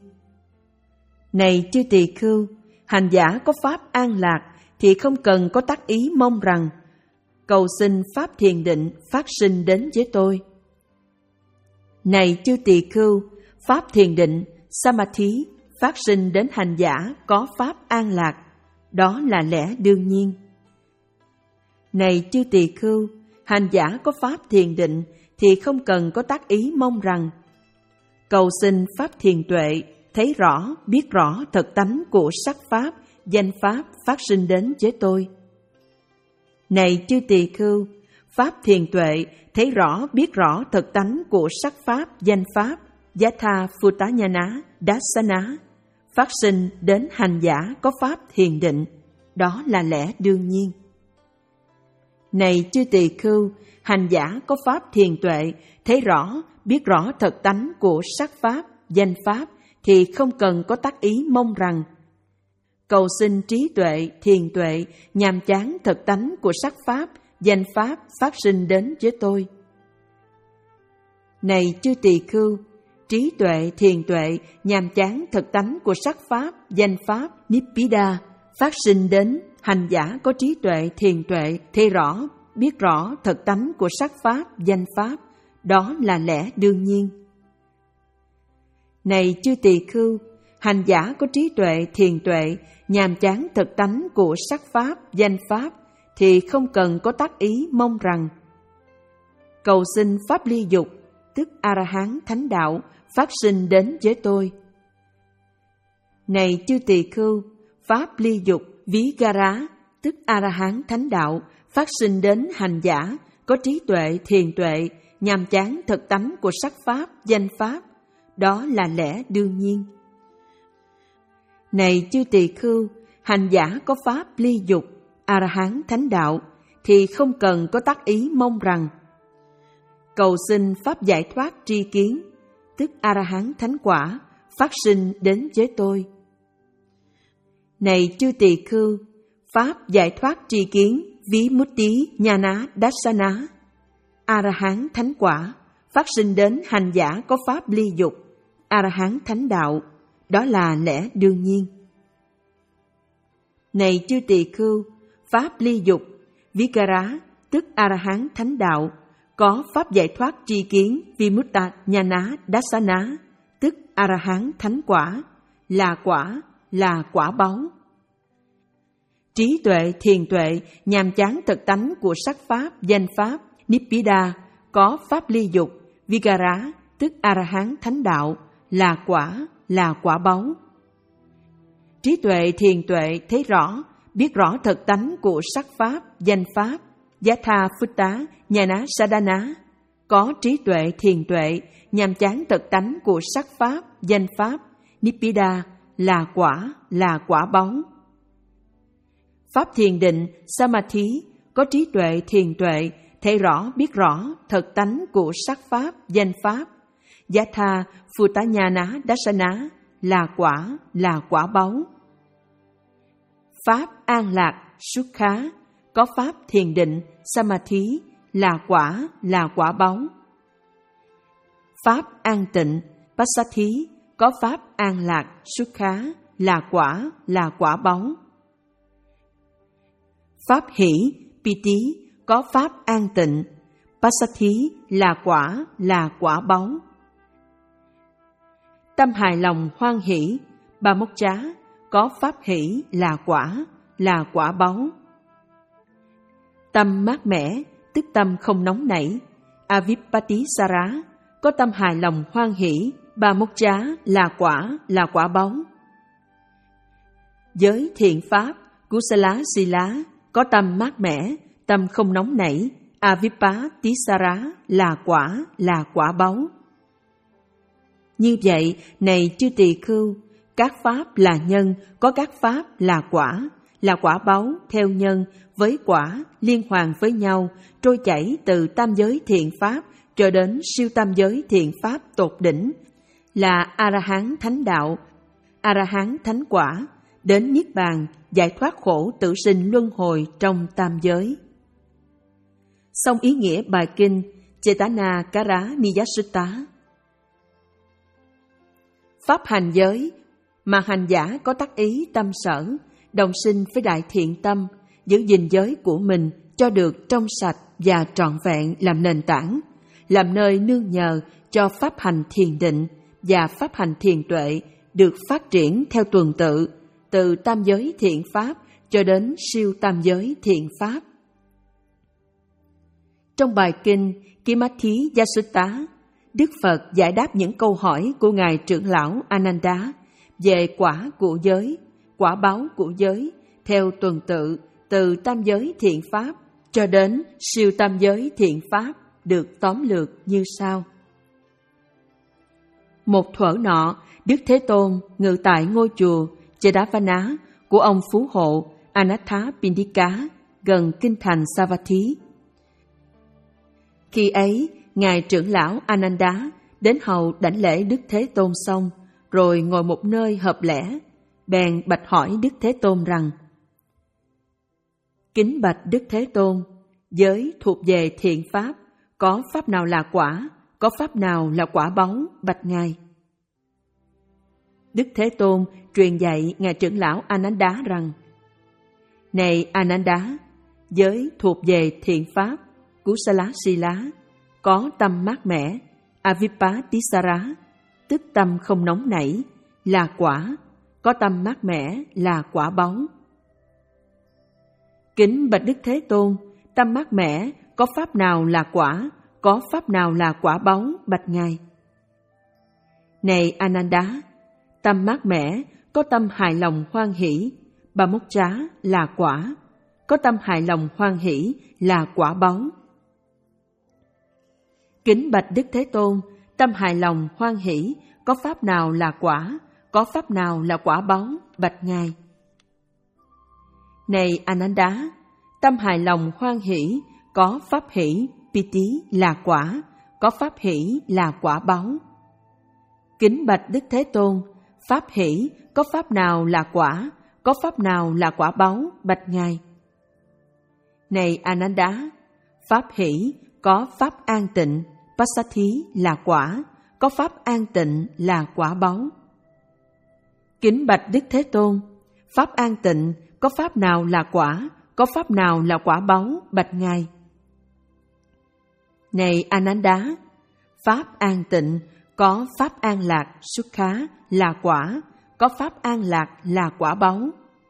Này chư tỳ khưu, hành giả có pháp an lạc, thì không cần có tác ý mong rằng cầu xin pháp thiền định phát sinh đến với tôi. Này chư tỳ khưu, pháp thiền định, Samadhi, phát sinh đến hành giả có pháp an lạc, đó là lẽ đương nhiên. Này chư tỳ khưu, hành giả có pháp thiền định, thì không cần có tác ý mong rằng cầu xin pháp thiền tuệ, thấy rõ, biết rõ thật tánh của sắc pháp, danh pháp phát sinh đến với tôi. Này chư tỳ khưu, pháp thiền tuệ, thấy rõ, biết rõ thật tánh của sắc pháp, danh pháp, Yatha Phutanyana Dasana, phát sinh đến hành giả có pháp thiền định, đó là lẽ đương nhiên. Này chư tỳ khưu, hành giả có pháp thiền tuệ, thấy rõ, biết rõ thật tánh của sắc pháp, danh pháp, thì không cần có tác ý mong rằng cầu xin trí tuệ, thiền tuệ, nhàm chán thật tánh của sắc pháp, danh pháp phát sinh đến với tôi. Này chư tỳ khưu, trí tuệ, thiền tuệ, nhàm chán thực tánh của sắc pháp, danh pháp, Nibbida phát sinh đến hành giả có trí tuệ, thiền tuệ, thấy rõ, biết rõ thực tánh của sắc pháp, danh pháp, đó là lẽ đương nhiên. Này chư tỳ khưu, hành giả có trí tuệ, thiền tuệ, nhàm chán thực tánh của sắc pháp, danh pháp, thì không cần có tác ý mong rằng cầu xin pháp ly dục, tức A-la-hán thánh đạo, phát sinh đến với tôi. Này chư tỳ khưu, pháp ly dục, Vigara, tức A-la-hán thánh đạo, phát sinh đến hành giả có trí tuệ, thiền tuệ, nhàm chán thực tánh của sắc pháp, danh pháp, đó là lẽ đương nhiên. Này chư tỳ khưu, hành giả có pháp ly dục, A-la-hán thánh đạo, thì không cần có tác ý mong rằng cầu xin pháp giải thoát tri kiến, tức A-la-hán thánh quả, phát sinh đến với tôi. Này chư tỳ khưu, pháp giải thoát tri kiến, Vimutti Nhana Dassana, A-la-hán thánh quả, phát sinh đến hành giả có pháp ly dục, A-la-hán thánh đạo, đó là lẽ đương nhiên. Này chư tỳ khưu, pháp ly dục, Vigara, tức A-la-hán thánh đạo, có pháp giải thoát tri kiến, Vimutta Nhana Dassana, tức A-la-hán thánh quả, là quả, là quả báu. Trí tuệ, thiền tuệ, nhàm chán thực tánh của sắc pháp, danh pháp, Nibbida, có pháp ly dục, Vigara, tức A-la-hán thánh đạo, là quả, là quả báu. Trí tuệ, thiền tuệ, thấy rõ, biết rõ thực tánh của sắc pháp, danh pháp, Yatha Phutta Nhana Sadhana, có trí tuệ, thiền tuệ, nhàm chán thực tánh của sắc pháp, danh pháp, Nibbida, là quả, là quả báu. Pháp thiền định, Samadhi, có trí tuệ, thiền tuệ, thấy rõ, biết rõ thực tánh của sắc pháp, danh pháp, Yatha Phutanyana Dassana, là quả, là quả báu. Pháp an lạc, Sukha, có pháp thiền định, Samadhi, là quả, là quả báu. Pháp an tịnh, Passathi, có pháp an lạc, Sukha, là quả, là quả báu. Pháp hỷ, Piti, có pháp an tịnh, Passathi, là quả, là quả báu. Tâm hài lòng hoan hỷ, Pamoccha, có pháp hỷ, là quả, là quả báu. Tâm mát mẻ, tức tâm không nóng nảy, Avipatisara, có tâm hài lòng hoan hỷ, Pamoccha, là quả, là quả báu. Giới thiện pháp, Kusala Sila, có tâm mát mẻ, tâm không nóng nảy, Avipatisara, là quả, là quả báu. Như vậy, này chư tỳ khưu, các pháp là nhân, có các pháp là quả, là quả báu theo nhân với quả liên hoàn với nhau, trôi chảy từ tam giới thiện pháp cho đến siêu tam giới thiện pháp tột đỉnh, là A-la-hán thánh đạo, A-la-hán thánh quả, đến niết bàn, giải thoát khổ tử sinh luân hồi trong tam giới. Xong ý nghĩa bài kinh Chetana Kara Niyasutta. Pháp hành giới mà hành giả có tác ý tâm sở, đồng sinh với đại thiện tâm, giữ gìn giới của mình cho được trong sạch và trọn vẹn làm nền tảng, làm nơi nương nhờ cho pháp hành thiền định và pháp hành thiền tuệ được phát triển theo tuần tự, từ tam giới thiện pháp cho đến siêu tam giới thiện pháp. Trong bài kinh Kimathi Yasutta, Đức Phật giải đáp những câu hỏi của Ngài trưởng lão Ananda về quả của giới, quả báo của giới, theo tuần tự từ tam giới thiện pháp cho đến siêu tam giới thiện pháp, được tóm lược như sau. Một thuở nọ, Đức Thế Tôn ngự tại ngôi chùa Chetavana của ông Phú Hộ Anathapindika gần kinh thành Savatthi. Khi ấy, Ngài trưởng lão Ananda đến hầu đảnh lễ Đức Thế Tôn xong, rồi ngồi một nơi hợp lẽ, bèn bạch hỏi Đức Thế Tôn rằng: Kính bạch Đức Thế Tôn, Giới thuộc về thiện pháp, có pháp nào là quả, có pháp nào là quả báu, bạch Ngài? Đức Thế Tôn truyền dạy Ngài trưởng lão Ananda rằng: Này Ananda, giới thuộc về thiện pháp, Kusala Sila, có tâm mát mẻ, Avippatisara, tức tâm không nóng nảy, là quả, có tâm mát mẻ là quả báu. Kính bạch Đức Thế Tôn, tâm mát mẻ có pháp nào là quả, có pháp nào là quả báu, bạch Ngài? Này Ananda, tâm mát mẻ có tâm hài lòng hoan hỷ, Pamoccha là quả, có tâm hài lòng hoan hỷ là quả báu. Kính bạch Đức Thế Tôn, tâm hài lòng hoan hỷ có pháp nào là quả, có pháp nào là quả báu, bạch Ngài? Này Ananda, tâm hài lòng hoan hỷ có pháp hỷ, Piti là quả, có pháp hỷ là quả báu. Kính bạch Đức Thế Tôn, pháp hỷ có pháp nào là quả, có pháp nào là quả báu, bạch Ngài? Này Ananda, pháp hỷ có pháp an tịnh, Passathi là quả, có pháp an tịnh là quả báu. Kính bạch Đức Thế Tôn, pháp an tịnh có pháp nào là quả, có pháp nào là quả báu, bạch Ngài? Này Ananda, pháp an tịnh có pháp an lạc, Sukha là quả, có pháp an lạc là quả báu.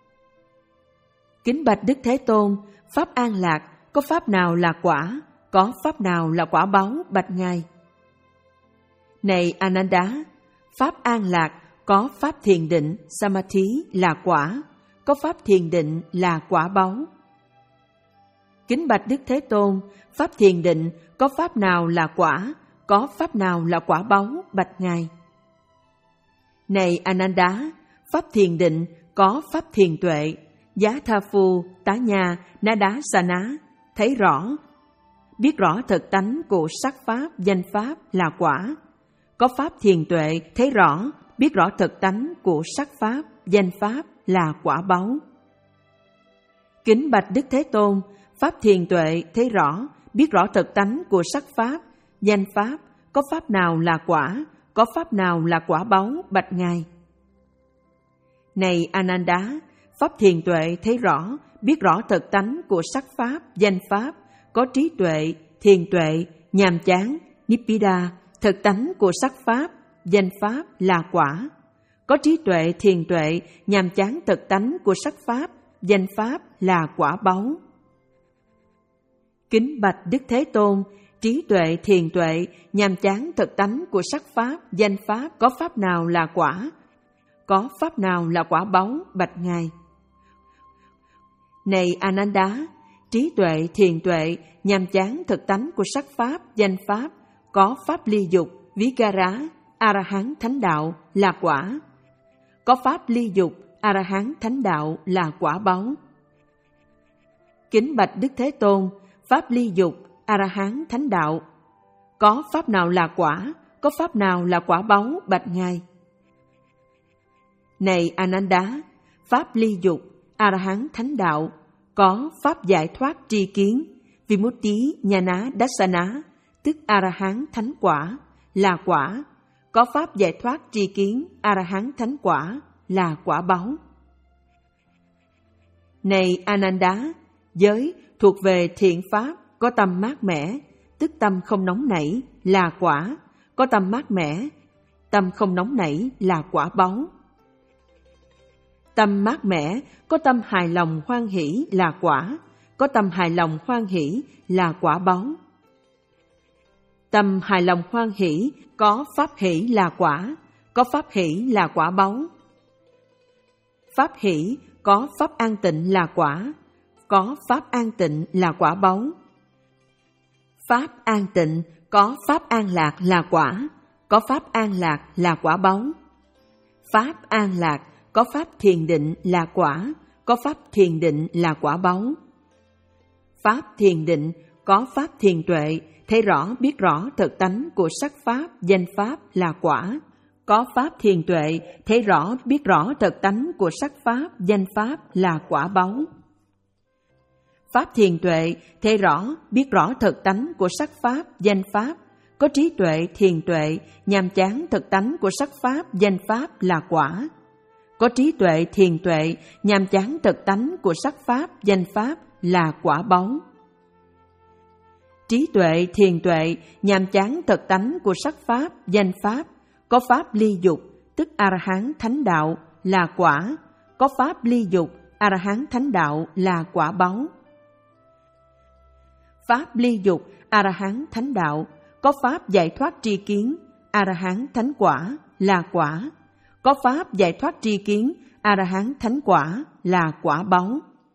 Kính bạch Đức Thế Tôn, pháp an lạc có pháp nào là quả, có pháp nào là quả báu, bạch Ngài? Này Ananda, pháp an lạc có pháp thiền định, Samadhi là quả, có pháp thiền định là quả báu. Kính bạch Đức Thế Tôn, pháp thiền định có pháp nào là quả, có pháp nào là quả báu, bạch Ngài? Này Ananda, pháp thiền định có pháp thiền tuệ, Giá Tha Phu, Tá Nha, Na Đá Sa Ná, thấy rõ, biết rõ thực tánh của sắc pháp, danh pháp là quả, có pháp thiền tuệ, thấy rõ, biết rõ thực tánh của sắc pháp, danh pháp là quả báu. Kính bạch Đức Thế Tôn, pháp thiền tuệ, thấy rõ, biết rõ thực tánh của sắc pháp, danh pháp, có pháp nào là quả, có pháp nào là quả báu, bạch Ngài? Này Ananda, pháp thiền tuệ thấy rõ, biết rõ thực tánh của sắc pháp, danh pháp, có trí tuệ, thiền tuệ, nhàm chán, Nibbida, thực tánh của sắc pháp, danh pháp là quả, có trí tuệ, thiền tuệ, nhàm chán thực tánh của sắc pháp, danh pháp là quả báu. Kính bạch Đức Thế Tôn, trí tuệ, thiền tuệ, nhàm chán thực tánh của sắc pháp, danh pháp, có pháp nào là quả, có pháp nào là quả báu, bạch Ngài? Này Ananda, trí tuệ, thiền tuệ, nhàm chán thực tánh của sắc pháp, danh pháp, có pháp ly dục, Vigara, A-la-hán thánh đạo là quả, có pháp ly dục, A-la-hán thánh đạo là quả báu. Kính bạch Đức Thế Tôn, pháp ly dục, A-la-hán thánh đạo, có pháp nào là quả, có pháp nào là quả báu, bạch Ngài? Này Ananda, pháp ly dục, A-la-hán thánh đạo, có pháp giải thoát tri kiến, Vimutti Nhana Dassana, tức A-la-hán thánh quả, là quả, có pháp giải thoát tri kiến, A-la-hán thánh quả, là quả báu. Này Ananda, giới thuộc về thiện pháp, có tâm mát mẻ, tức tâm không nóng nảy, là quả, có tâm mát mẻ, tâm không nóng nảy là quả báu. Tâm mát mẻ, có tâm hài lòng hoan hỷ là quả, có tâm hài lòng hoan hỷ là quả báu. Tâm hài lòng hoan hỷ, có pháp hỷ là quả, có pháp hỷ là quả báu. Pháp hỷ, có pháp an tịnh là quả, có pháp an tịnh là quả báu. Pháp an tịnh, có pháp an lạc là quả, có pháp an lạc là quả báu. Pháp an lạc, có pháp thiền định là quả, có pháp thiền định là quả báu. Pháp thiền định, có pháp thiền tuệ, thấy rõ biết rõ thực tánh của sắc pháp, danh pháp là quả, có pháp thiền tuệ, thấy rõ biết rõ thực tánh của sắc pháp, danh pháp là quả báu. Pháp thiền tuệ thấy rõ, biết rõ thực tánh của sắc pháp, danh pháp. Có trí tuệ thiền tuệ nhàm chán thực tánh của sắc pháp, danh pháp là quả. Có trí tuệ thiền tuệ nhàm chán thực tánh của sắc pháp, danh pháp là quả báu. Trí tuệ thiền tuệ nhàm chán thực tánh của sắc pháp, danh pháp. Có pháp ly dục, tức A-la-hán thánh đạo là quả. Có pháp ly dục, A-la-hán thánh đạo là quả báu. Pháp ly dục, A-la-hán thánh đạo. Có pháp giải thoát tri kiến, A-la-hán thánh quả là quả. Có pháp giải thoát tri kiến, A-la-hán thánh quả là quả báu.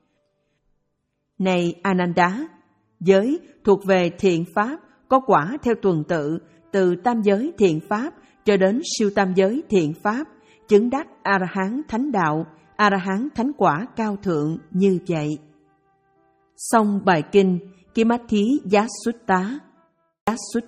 Này Ananda, giới thuộc về thiện pháp có quả theo tuần tự, từ tam giới thiện pháp cho đến siêu tam giới thiện pháp, chứng đắc A-la-hán thánh đạo, A-la-hán thánh quả cao thượng như vậy. Xong bài kinh Kimathi Yasutta. Yasutta.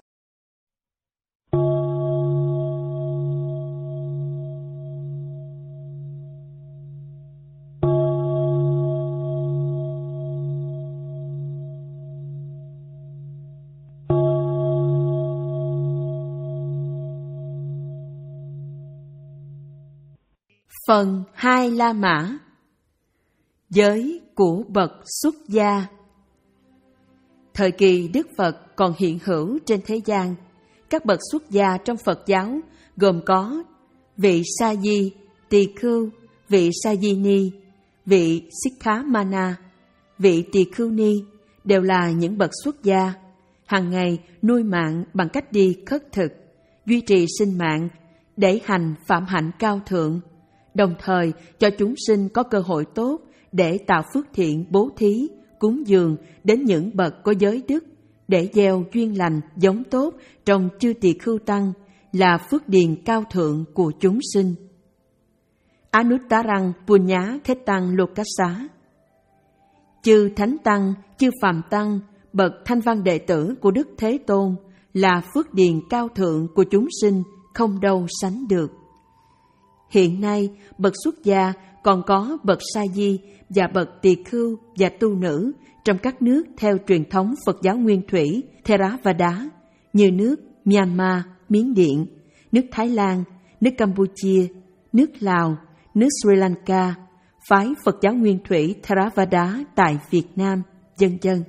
Phần hai La Mã. Giới của bậc xuất gia. Thời kỳ Đức Phật còn hiện hữu trên thế gian, các bậc xuất gia trong Phật giáo gồm có vị Sa Di, Tỳ Khưu, vị Sa Di Ni, vị Sikhamana, vị Tỳ Khưu Ni, đều là những bậc xuất gia, hàng ngày nuôi mạng bằng cách đi khất thực, duy trì sinh mạng để hành phạm hạnh cao thượng, đồng thời cho chúng sinh có cơ hội tốt để tạo phước thiện bố thí, cúng dường đến những bậc có giới đức, để gieo duyên lành giống tốt trong chư tỳ khưu tăng, là phước điền cao thượng của chúng sinh. Anuttarang Punya Khetang Lokassa. Chư Thánh Tăng, chư Phàm Tăng, bậc thanh văn đệ tử của Đức Thế Tôn, là phước điền cao thượng của chúng sinh không đâu sánh được. Hiện nay, bậc xuất gia còn có bậc Sa Di và bậc Tỳ Khưu và tu nữ trong các nước theo truyền thống Phật giáo Nguyên Thủy Theravada như nước Myanmar, Miến Điện, nước Thái Lan, nước Campuchia, nước Lào, nước Sri Lanka, phái Phật giáo Nguyên Thủy Theravada tại Việt Nam, vân vân.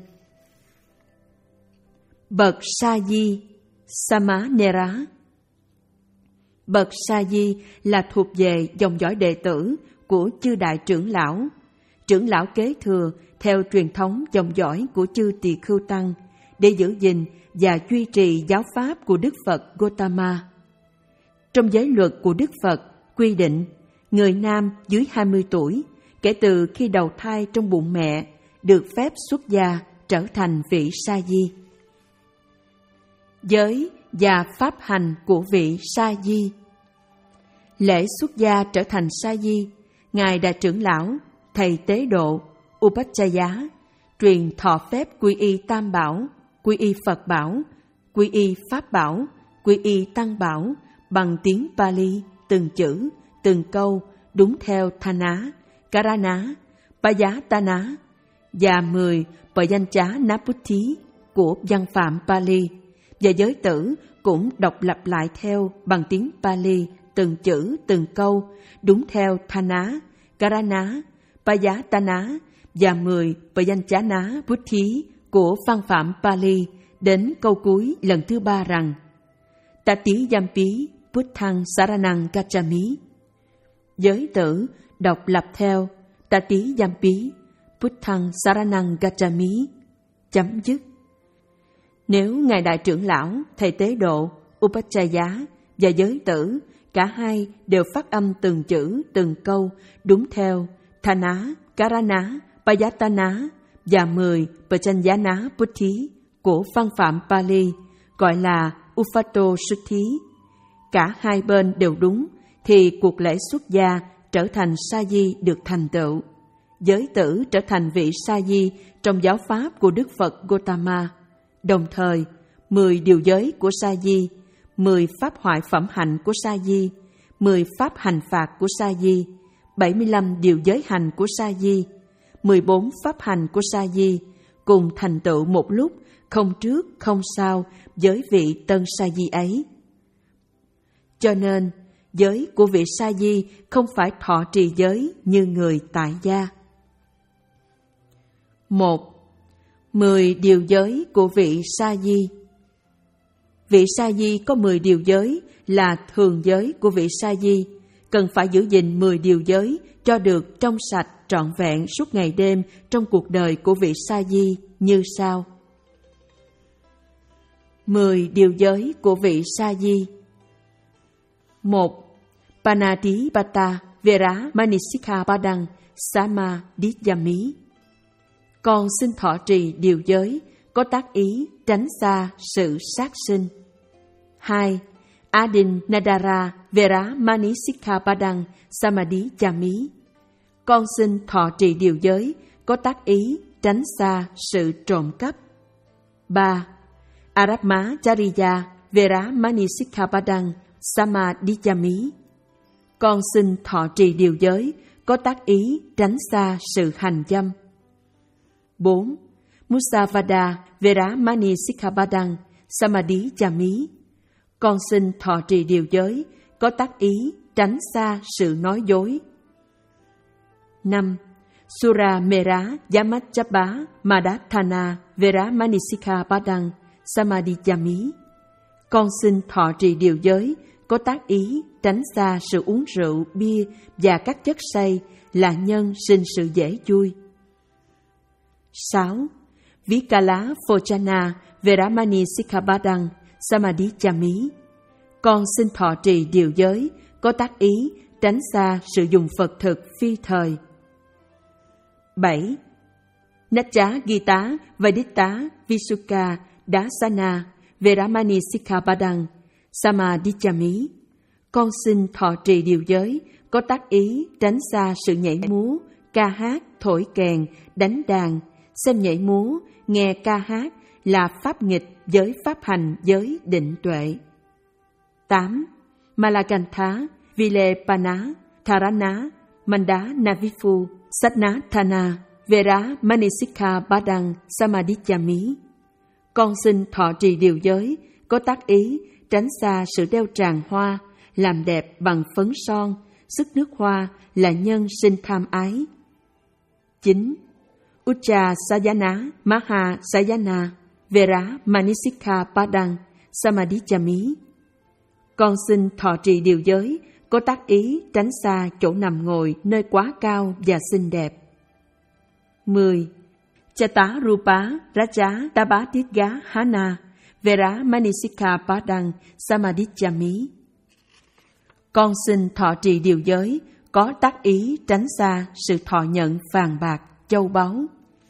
Bậc Sa Di, Samanera. Bậc Sa Di là thuộc về dòng dõi đệ tử của chư đại trưởng lão, trưởng lão kế thừa theo truyền thống dòng dõi của chư tỳ khưu tăng để giữ gìn và duy trì giáo pháp của Đức Phật Gautama. Trong giới luật của Đức Phật quy định, người nam dưới hai mươi tuổi, kể từ khi đầu thai trong bụng mẹ, được phép xuất gia trở thành vị Sa Di. Giới và pháp hành của vị Sa Di. Lễ xuất gia trở thành Sa Di, Ngài Đại trưởng lão, Thầy Tế Độ, Upachaya, truyền thọ phép quy y Tam Bảo, quy y Phật Bảo, quy y Pháp Bảo, quy y Tăng Bảo bằng tiếng Pali, từng chữ, từng câu, đúng theo Thana, Karana, Payatana và mười Payanchanaputhi của văn phạm Pali, và giới tử cũng đọc lặp lại theo bằng tiếng Pali, từng chữ, từng câu, đúng theo Thana, Karana, Payatana và mười Payanchanaputhi của văn phạm Pali đến câu cuối lần thứ ba rằng Tati Yampi Puttang Saranang Gacchami. Giới tử đọc lặp theo Tati Yampi Puttang Saranang Gacchami. Chấm dứt. Nếu Ngài Đại trưởng lão, Thầy Tế Độ, Upachaya và giới tử cả hai đều phát âm từng chữ, từng câu đúng theo Thana, Karana, Payatana và mười Payanchanaputhi của văn phạm Pali, gọi là Uphato Suthi. Cả hai bên đều đúng, thì cuộc lễ xuất gia trở thành Sa Di được thành tựu. Giới tử trở thành vị Sa Di trong giáo pháp của Đức Phật Gautama. Đồng thời, mười điều giới của Sa Di, mười pháp hoại phẩm hạnh của Sa Di, mười pháp hành phạt của Sa Di, bảy mươi lăm điều giới hành của Sa Di, mười bốn pháp hành của sa di cùng thành tựu một lúc, không trước không sau với vị tân sa di ấy. Cho nên, giới của vị sa di không phải thọ trì giới như người tại gia. Một. Mười điều giới của vị sa di. Vị sa di có mười điều giới là thường giới của vị sa di, cần phải giữ gìn mười điều giới cho được trong sạch trọn vẹn suốt ngày đêm trong cuộc đời của vị sa di như sau. Mười điều giới của vị sa di. Một. Panatipata Vera Manisikhapadang Samadhiyami. Con xin thọ trì điều giới có tác ý tránh xa sự sát sinh. Hai. Adin Nadara Vera Manisikhapadang Samadhiyami. Con xin thọ trì điều giới có tác ý tránh xa sự trộm cắp. Ba. Arabma Chariya Vera Manisikhapadang Samadhiyami. Con xin thọ trì điều giới có tác ý tránh xa sự hành dâm. Bốn. Musavada Vera Manisikhapadang Samadhiyami. Con xin thọ trì điều giới có tác ý tránh xa sự nói dối. Năm. Sura Mera Yamachapa Madathana Vera Manisikhapadang Samadhiyami. Con xin thọ trì điều giới có tác ý tránh xa sự uống rượu, bia và các chất say là nhân sinh sự dễ vui. Sáu. Vikala Phojana Vera Manisikhapadang Samadhiyami. Con xin thọ trì điều giới có tác ý tránh xa sự dùng Phật thực phi thời. Bảy. Nacha Gita Vaidita Visuka Dasana Vera Manisikhapadang Samadhiyami. Con xin thọ trì điều giới có tác ý tránh xa sự nhảy múa, ca hát, thổi kèn, đánh đàn, xem nhảy múa, nghe ca hát là pháp nghịch với pháp hành giới định tuệ. Tám. Malakantha Vilepana Tharana Manda Navifu Satnathana Vera Manisikhapadang Samadhiyami. Con xin thọ trì điều giới có tác ý tránh xa sự đeo tràng hoa, làm đẹp bằng phấn son, sức nước hoa là nhân sinh tham ái. Chín. Ucha Sayana Maha Sayana Vera Manisikhapadang Samadhiyami. Con xin thọ trì điều giới có tác ý tránh xa chỗ nằm ngồi nơi quá cao và xinh đẹp. Mười. Chata Rupa Raja Tabatitga Hana Vera Manisikhapadang Samadhiyami. Con xin thọ trì điều giới có tác ý tránh xa sự thọ nhận vàng bạc, châu báu.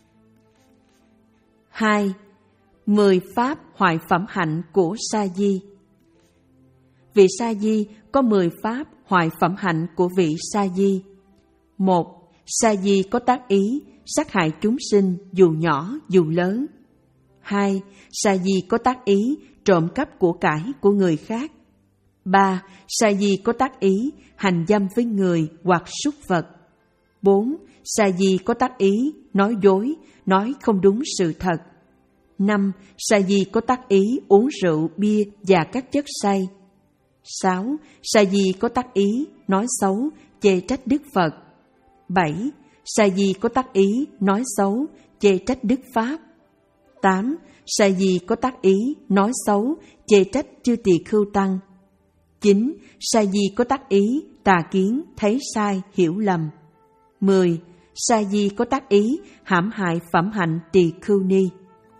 Hai. Mười pháp hoại phẩm hạnh của sa di. Vị sa di có mười pháp hoại phẩm hạnh của vị sa di. Một. Sa di có tác ý sát hại chúng sinh dù nhỏ dù lớn. Hai. Sa di có tác ý trộm cắp của cải của người khác. Ba. Sa di có tác ý hành dâm với người hoặc súc vật. Bốn. Sa di có tác ý nói dối, nói không đúng sự thật. Năm. Sa di có tác ý uống rượu, bia và các chất say. Sáu. Sa di có tác ý nói xấu, chê trách Đức Phật. Bảy. Sa di có tác ý nói xấu, chê trách Đức Pháp. Tám. Sa di có tác ý nói xấu, chê trách chư tỳ khưu tăng. Chín. Sa di có tác ý tà kiến, thấy sai, hiểu lầm. Mười. Sa di có tác ý hãm hại phẩm hạnh tỳ khưu ni.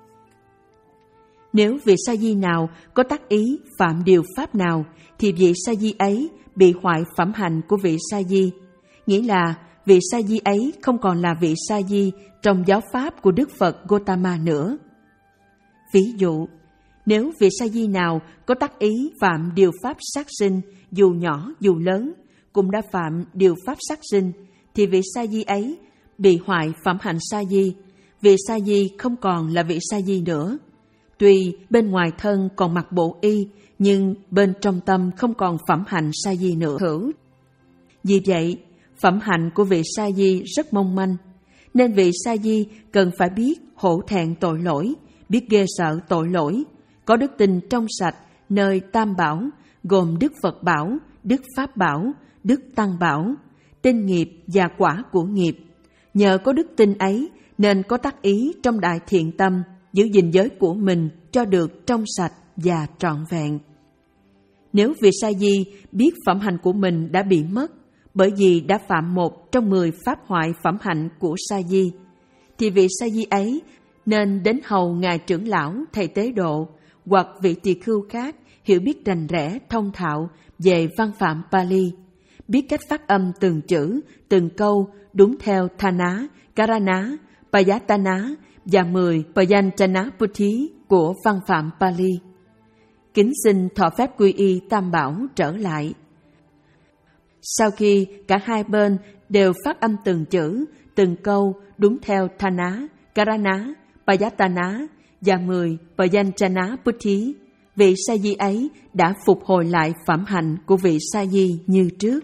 Nếu vị sa di nào có tác ý phạm điều pháp nào, thì vị sa di ấy bị hoại phẩm hạnh của vị sa di, nghĩa là vị sa di ấy không còn là vị sa di trong giáo pháp của Đức Phật Gotama nữa. Ví dụ, nếu vị sa di nào có tác ý phạm điều pháp sát sinh, dù nhỏ dù lớn, cũng đã phạm điều pháp sát sinh, thì vị sa di ấy bị hoại phẩm hạnh sa di. Vị sa di không còn là vị sa di nữa. Tuy bên ngoài thân còn mặc bộ y, nhưng bên trong tâm không còn phẩm hạnh sa di nữa. Vì vậy, phẩm hạnh của vị sa di rất mong manh. Nên vị sa di cần phải biết hổ thẹn tội lỗi, biết ghê sợ tội lỗi, có đức tin trong sạch nơi Tam Bảo, gồm Đức Phật Bảo, Đức Pháp Bảo, Đức Tăng Bảo, tin nghiệp và quả của nghiệp. Nhờ có đức tin ấy nên có tác ý trong đại thiện tâm, giữ gìn giới của mình cho được trong sạch và trọn vẹn. Nếu vị sa di biết phẩm hạnh của mình đã bị mất bởi vì đã phạm một trong mười pháp hoại phẩm hạnh của sa di, thì vị sa di ấy nên đến hầu ngài trưởng lão thầy tế độ hoặc vị tỳ khưu khác hiểu biết rành rẽ thông thạo về văn phạm Pali, biết cách phát âm từng chữ, từng câu đúng theo Thana, Karana, Payatana và mười Payanchanaputhi của văn phạm Pali. Kính xin thọ phép quy y Tam Bảo trở lại. Sau khi cả hai bên đều phát âm từng chữ, từng câu đúng theo Thana, Karana, Payatana và mười Payanchanaputhi, vị sa di ấy đã phục hồi lại phẩm hạnh của vị sa di như trước.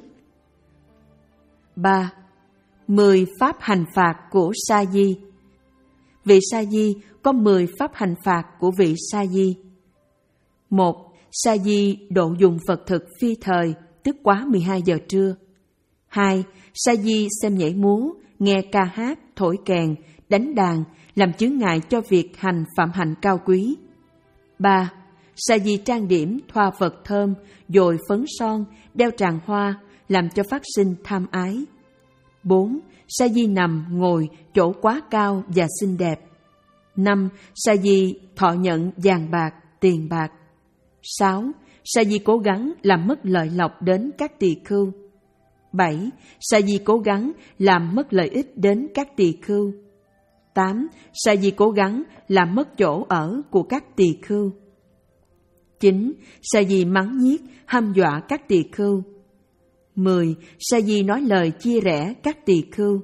ba. Mười pháp hành phạt của sa di. Vị sa di có mười pháp hành phạt của vị sa di. Một. Sa di độ dùng vật thực phi thời, tức quá mười hai giờ trưa. Hai. Sa di xem nhảy múa, nghe ca hát, thổi kèn, đánh đàn, làm chướng ngại cho việc hành phạm hạnh cao quý. Ba. Sa di trang điểm, thoa vật thơm, dội phấn son, đeo tràng hoa, làm cho phát sinh tham ái. Bốn. Sa di nằm, ngồi, chỗ quá cao và xinh đẹp. Năm. Sa di thọ nhận vàng bạc, tiền bạc. Sáu. Sa di cố gắng làm mất lợi lộc đến các tỳ khưu. Bảy. Sa di cố gắng làm mất lợi ích đến các tỳ khưu. Tám. Sa di cố gắng làm mất chỗ ở của các tỳ khưu. Chín. Sa di mắng nhiếc, hăm dọa các tỳ khưu. Mười. Sa di nói lời chia rẽ các tỳ khưu.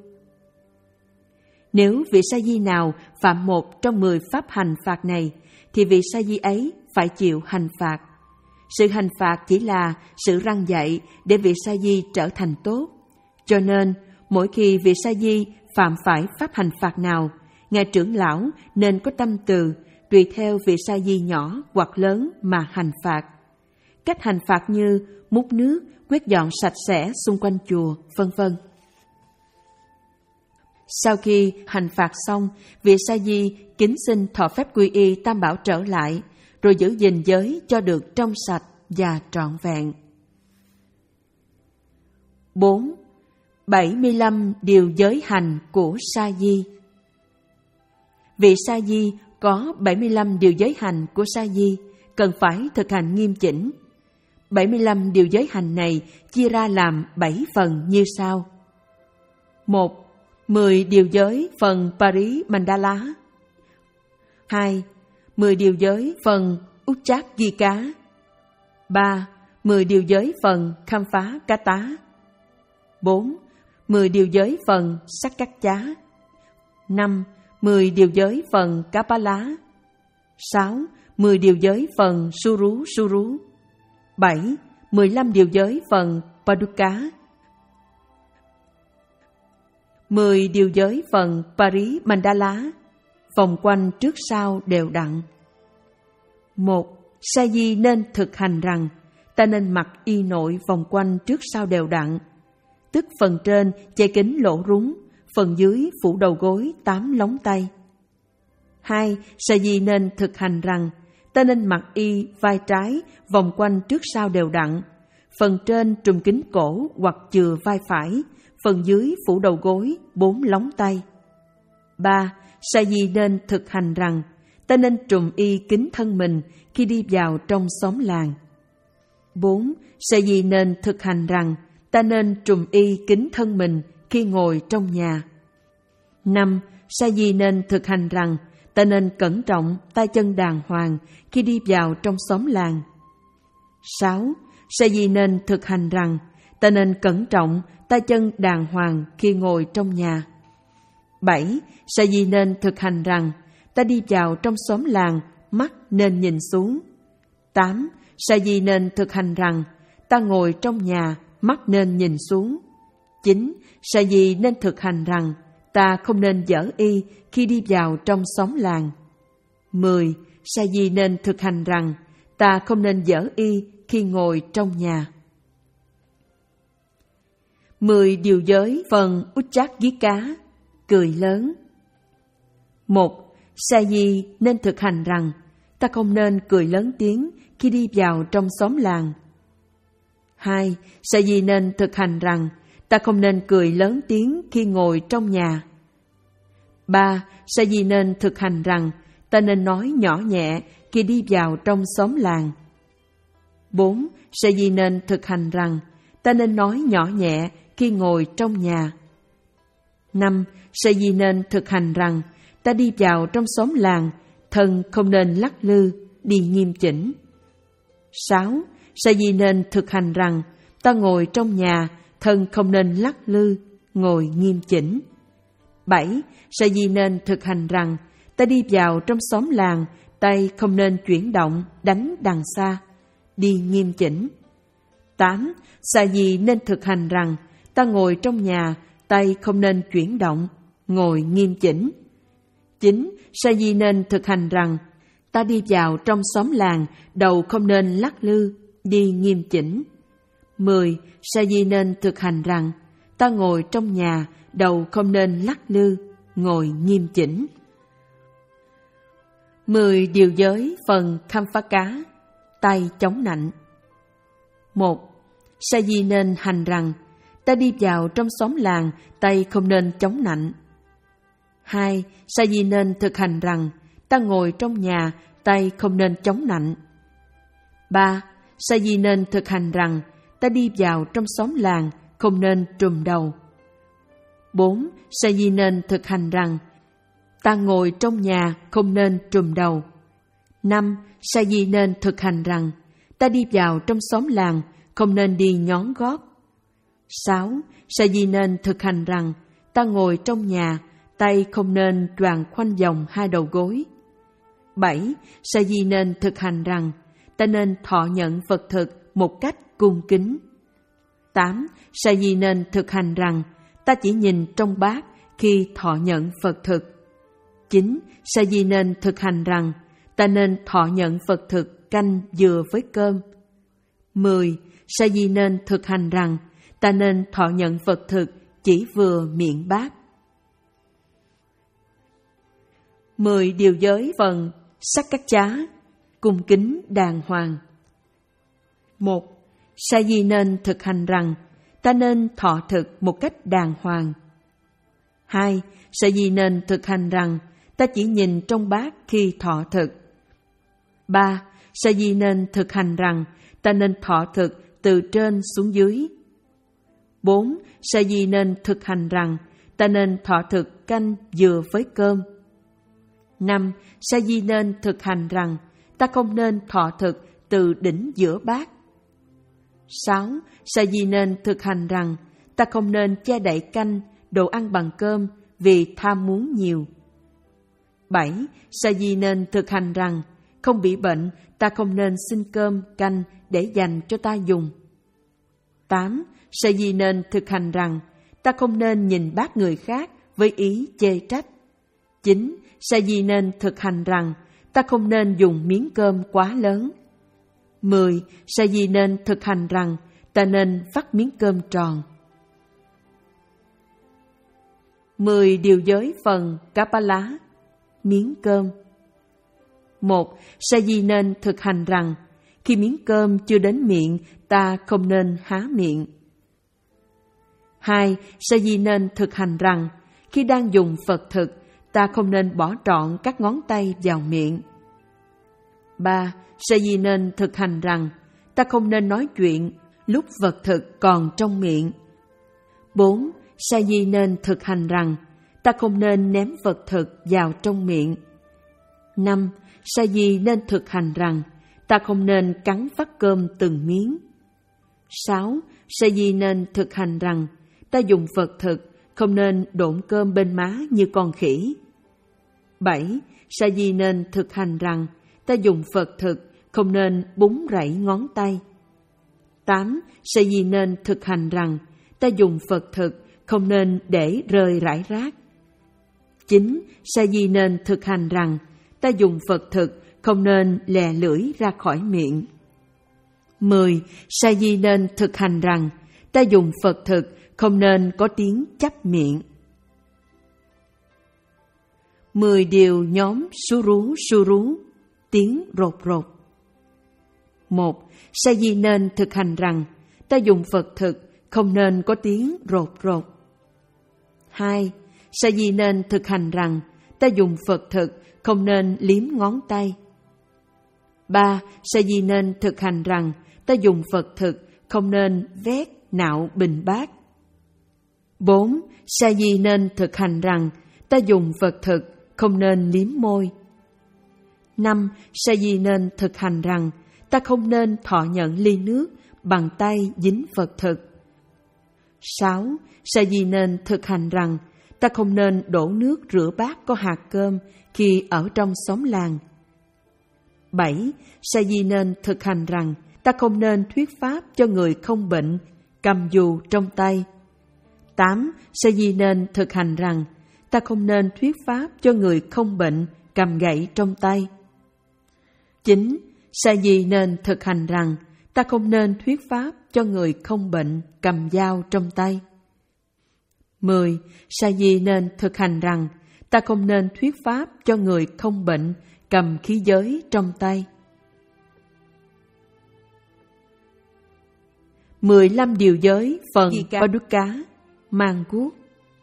Nếu vị sa di nào phạm một trong mười pháp hành phạt này, thì vị sa di ấy phải chịu hành phạt. Sự hành phạt chỉ là sự răn dạy để vị sa di trở thành tốt. Cho nên, mỗi khi vị sa di phạm phải pháp hành phạt nào, ngài trưởng lão nên có tâm từ tùy theo vị sa di nhỏ hoặc lớn mà hành phạt. Cách hành phạt như múc nước, quét dọn sạch sẽ xung quanh chùa, vân vân. Sau khi hành phạt xong, vị sa di kính xin thọ phép quy y Tam Bảo trở lại, rồi giữ gìn giới cho được trong sạch và trọn vẹn. Bốn. bảy mươi lăm điều giới hành của sa di. Vị sa di có bảy mươi lăm điều giới hành của sa di, cần phải thực hành nghiêm chỉnh. bảy mươi lăm điều giới hành này chia ra làm bảy phần như sau. Một. mười điều giới phần Parimandala. Hai. mười điều giới phần Uchchakika. Ba. mười điều giới phần Khamphá Kata. Bốn. mười điều giới phần Sakkacha. Năm. mười điều giới phần Kapala. Sáu. mười điều giới phần Suru Suru. Bảy. mười lăm điều giới phần Paduka. Mười điều giới phần Parimandala, vòng quanh trước sau đều đặn. Một. Sa di nên thực hành rằng ta nên mặc y nội vòng quanh trước sau đều đặn, tức phần trên che kín lỗ rúng, phần dưới phủ đầu gối tám lóng tay. Hai. Sa di nên thực hành rằng ta nên mặc y vai trái vòng quanh trước sau đều đặn, phần trên trùm kín cổ hoặc chừa vai phải, phần dưới phủ đầu gối bốn lóng tay. Ba. Sa di nên thực hành rằng ta nên trùm y kín thân mình khi đi vào trong xóm làng. Bốn. Sa di nên thực hành rằng ta nên trùm y kín thân mình khi ngồi trong nhà. Năm. Sa di nên thực hành rằng ta nên cẩn trọng tay chân đàng hoàng khi đi vào trong xóm làng. Sáu. Sa di nên thực hành rằng ta nên cẩn trọng tay chân đàng hoàng khi ngồi trong nhà. Bảy. Sa di nên thực hành rằng ta đi vào trong xóm làng, mắt nên nhìn xuống. Tám. Sa di nên thực hành rằng ta ngồi trong nhà, mắt nên nhìn xuống. Chín. Sa di nên thực hành rằng ta không nên dở y khi đi vào trong xóm làng. mười. Sa di nên thực hành rằng ta không nên dở y khi ngồi trong nhà. Mười điều giới phần Uccagghika, cười lớn. Một. Sa di nên thực hành rằng ta không nên cười lớn tiếng khi đi vào trong xóm làng. Hai. Sa di nên thực hành rằng ta không nên cười lớn tiếng khi ngồi trong nhà. Ba. Sa di nên thực hành rằng ta nên nói nhỏ nhẹ khi đi vào trong xóm làng. Bốn. Sa di nên thực hành rằng ta nên nói nhỏ nhẹ khi ngồi trong nhà. Năm. Sa di nên thực hành rằng ta đi vào trong xóm làng, thân không nên lắc lư, đi nghiêm chỉnh. Sáu. Sa di nên thực hành rằng ta ngồi trong nhà, thân không nên lắc lư, ngồi nghiêm chỉnh. Bảy. Sa di nên thực hành rằng ta đi vào trong xóm làng, tay không nên chuyển động, đánh đằng xa, đi nghiêm chỉnh. Tám. Sa di nên thực hành rằng ta ngồi trong nhà, tay không nên chuyển động, ngồi nghiêm chỉnh. Chín. Sa di nên thực hành rằng ta đi vào trong xóm làng, đầu không nên lắc lư, đi nghiêm chỉnh. Mười. Sa di nên thực hành rằng ta ngồi trong nhà, đầu không nên lắc lư, ngồi nghiêm chỉnh. Mười điều giới phần Khamphaka, tay chống nạnh. Một. Sa di nên hành rằng ta đi vào trong xóm làng, tay không nên chống nạnh. Hai. Sa di nên thực hành rằng ta ngồi trong nhà, tay không nên chống nạnh. Ba. Sa di nên thực hành rằng ta đi vào trong xóm làng, không nên trùm đầu. Bốn. Sa di nên thực hành rằng ta ngồi trong nhà, không nên trùm đầu. Năm. Sa di nên thực hành rằng ta đi vào trong xóm làng, không nên đi nhón gót. Sáu. Sa di nên thực hành rằng ta ngồi trong nhà, tay không nên choàng khoanh vòng hai đầu gối. Bảy. Sa di nên thực hành rằng ta nên thọ nhận vật thực một cách cung kính. Tám. Sa di nên thực hành rằng ta chỉ nhìn trong bát khi thọ nhận vật thực. Chín. Sa di nên thực hành rằng ta nên thọ nhận vật thực canh vừa với cơm. Mười. Sa di nên thực hành rằng ta nên thọ nhận vật thực chỉ vừa miệng bát. Mười điều giới phần Sakkacha, cung kính đàng hoàng. Một. Sa di nên thực hành rằng ta nên thọ thực một cách đàng hoàng. Hai. Sa di nên thực hành rằng ta chỉ nhìn trong bát khi thọ thực. Ba. Sa di nên thực hành rằng ta nên thọ thực từ trên xuống dưới. Bốn. Sa di nên thực hành rằng ta nên thọ thực canh vừa với cơm. Năm. Sa di nên thực hành rằng ta không nên thọ thực từ đỉnh giữa bát. Sáu. Sa di nên thực hành rằng ta không nên che đậy canh, đồ ăn bằng cơm vì tham muốn nhiều. Bảy. Sa di nên thực hành rằng không bị bệnh, ta không nên xin cơm, canh để dành cho ta dùng. Tám. Sa di nên thực hành rằng ta không nên nhìn bát người khác với ý chê trách. Chín. Sa di nên thực hành rằng ta không nên dùng miếng cơm quá lớn. Mười. Sa di nên thực hành rằng ta nên vắt miếng cơm tròn. Mười điều giới phần Kapala, miếng cơm. Một. Sa di nên thực hành rằng khi miếng cơm chưa đến miệng, ta không nên há miệng. Hai. Sa di nên thực hành rằng khi đang dùng Phật thực, ta không nên bỏ trọn các ngón tay vào miệng. Ba. Sa di nên thực hành rằng ta không nên nói chuyện lúc vật thực còn trong miệng. Bốn. Sa di nên thực hành rằng ta không nên ném vật thực vào trong miệng. Năm. Sa di nên thực hành rằng ta không nên cắn vắt cơm từng miếng. Sáu. Sa di nên thực hành rằng ta dùng vật thực không nên độn cơm bên má như con khỉ. Bảy. Sa di nên thực hành rằng ta dùng Phật thực không nên búng rảy ngón tay. Tám. Sa di nên thực hành rằng ta dùng Phật thực không nên để rơi rải rác, Chín, sa di nên thực hành rằng ta dùng Phật thực, không nên lè lưỡi ra khỏi miệng. Mười, sa di nên thực hành rằng ta dùng Phật thực, không nên có tiếng chắp miệng. Mười điều nhóm su rú su rú, tiếng rột rột. Một, sa di nên thực hành rằng ta dùng Phật thực, không nên có tiếng rột rột. Hai, sa di nên thực hành rằng ta dùng Phật thực, không nên liếm ngón tay. Ba, sa di nên thực hành rằng ta dùng Phật thực, không nên vét nạo bình bát. Bốn, sa di nên thực hành rằng ta dùng Phật thực, không nên liếm môi. Năm, sa di nên thực hành rằng ta không nên thọ nhận ly nước bằng tay dính Phật thực. Sáu, sa di nên thực hành rằng ta không nên đổ nước rửa bát có hạt cơm khi ở trong xóm làng. Bảy, sa di nên thực hành rằng ta không nên thuyết pháp cho người không bệnh, cầm dù trong tay. Tám, sa di nên thực hành rằng ta không nên thuyết pháp cho người không bệnh, cầm gậy trong tay. Chín, sa di nên thực hành rằng ta không nên thuyết pháp cho người không bệnh, cầm dao trong tay. Mười, sa di nên thực hành rằng ta không nên thuyết pháp cho người không bệnh, cầm khí giới trong tay. Mười lăm điều giới phần Paduka, mang guốc.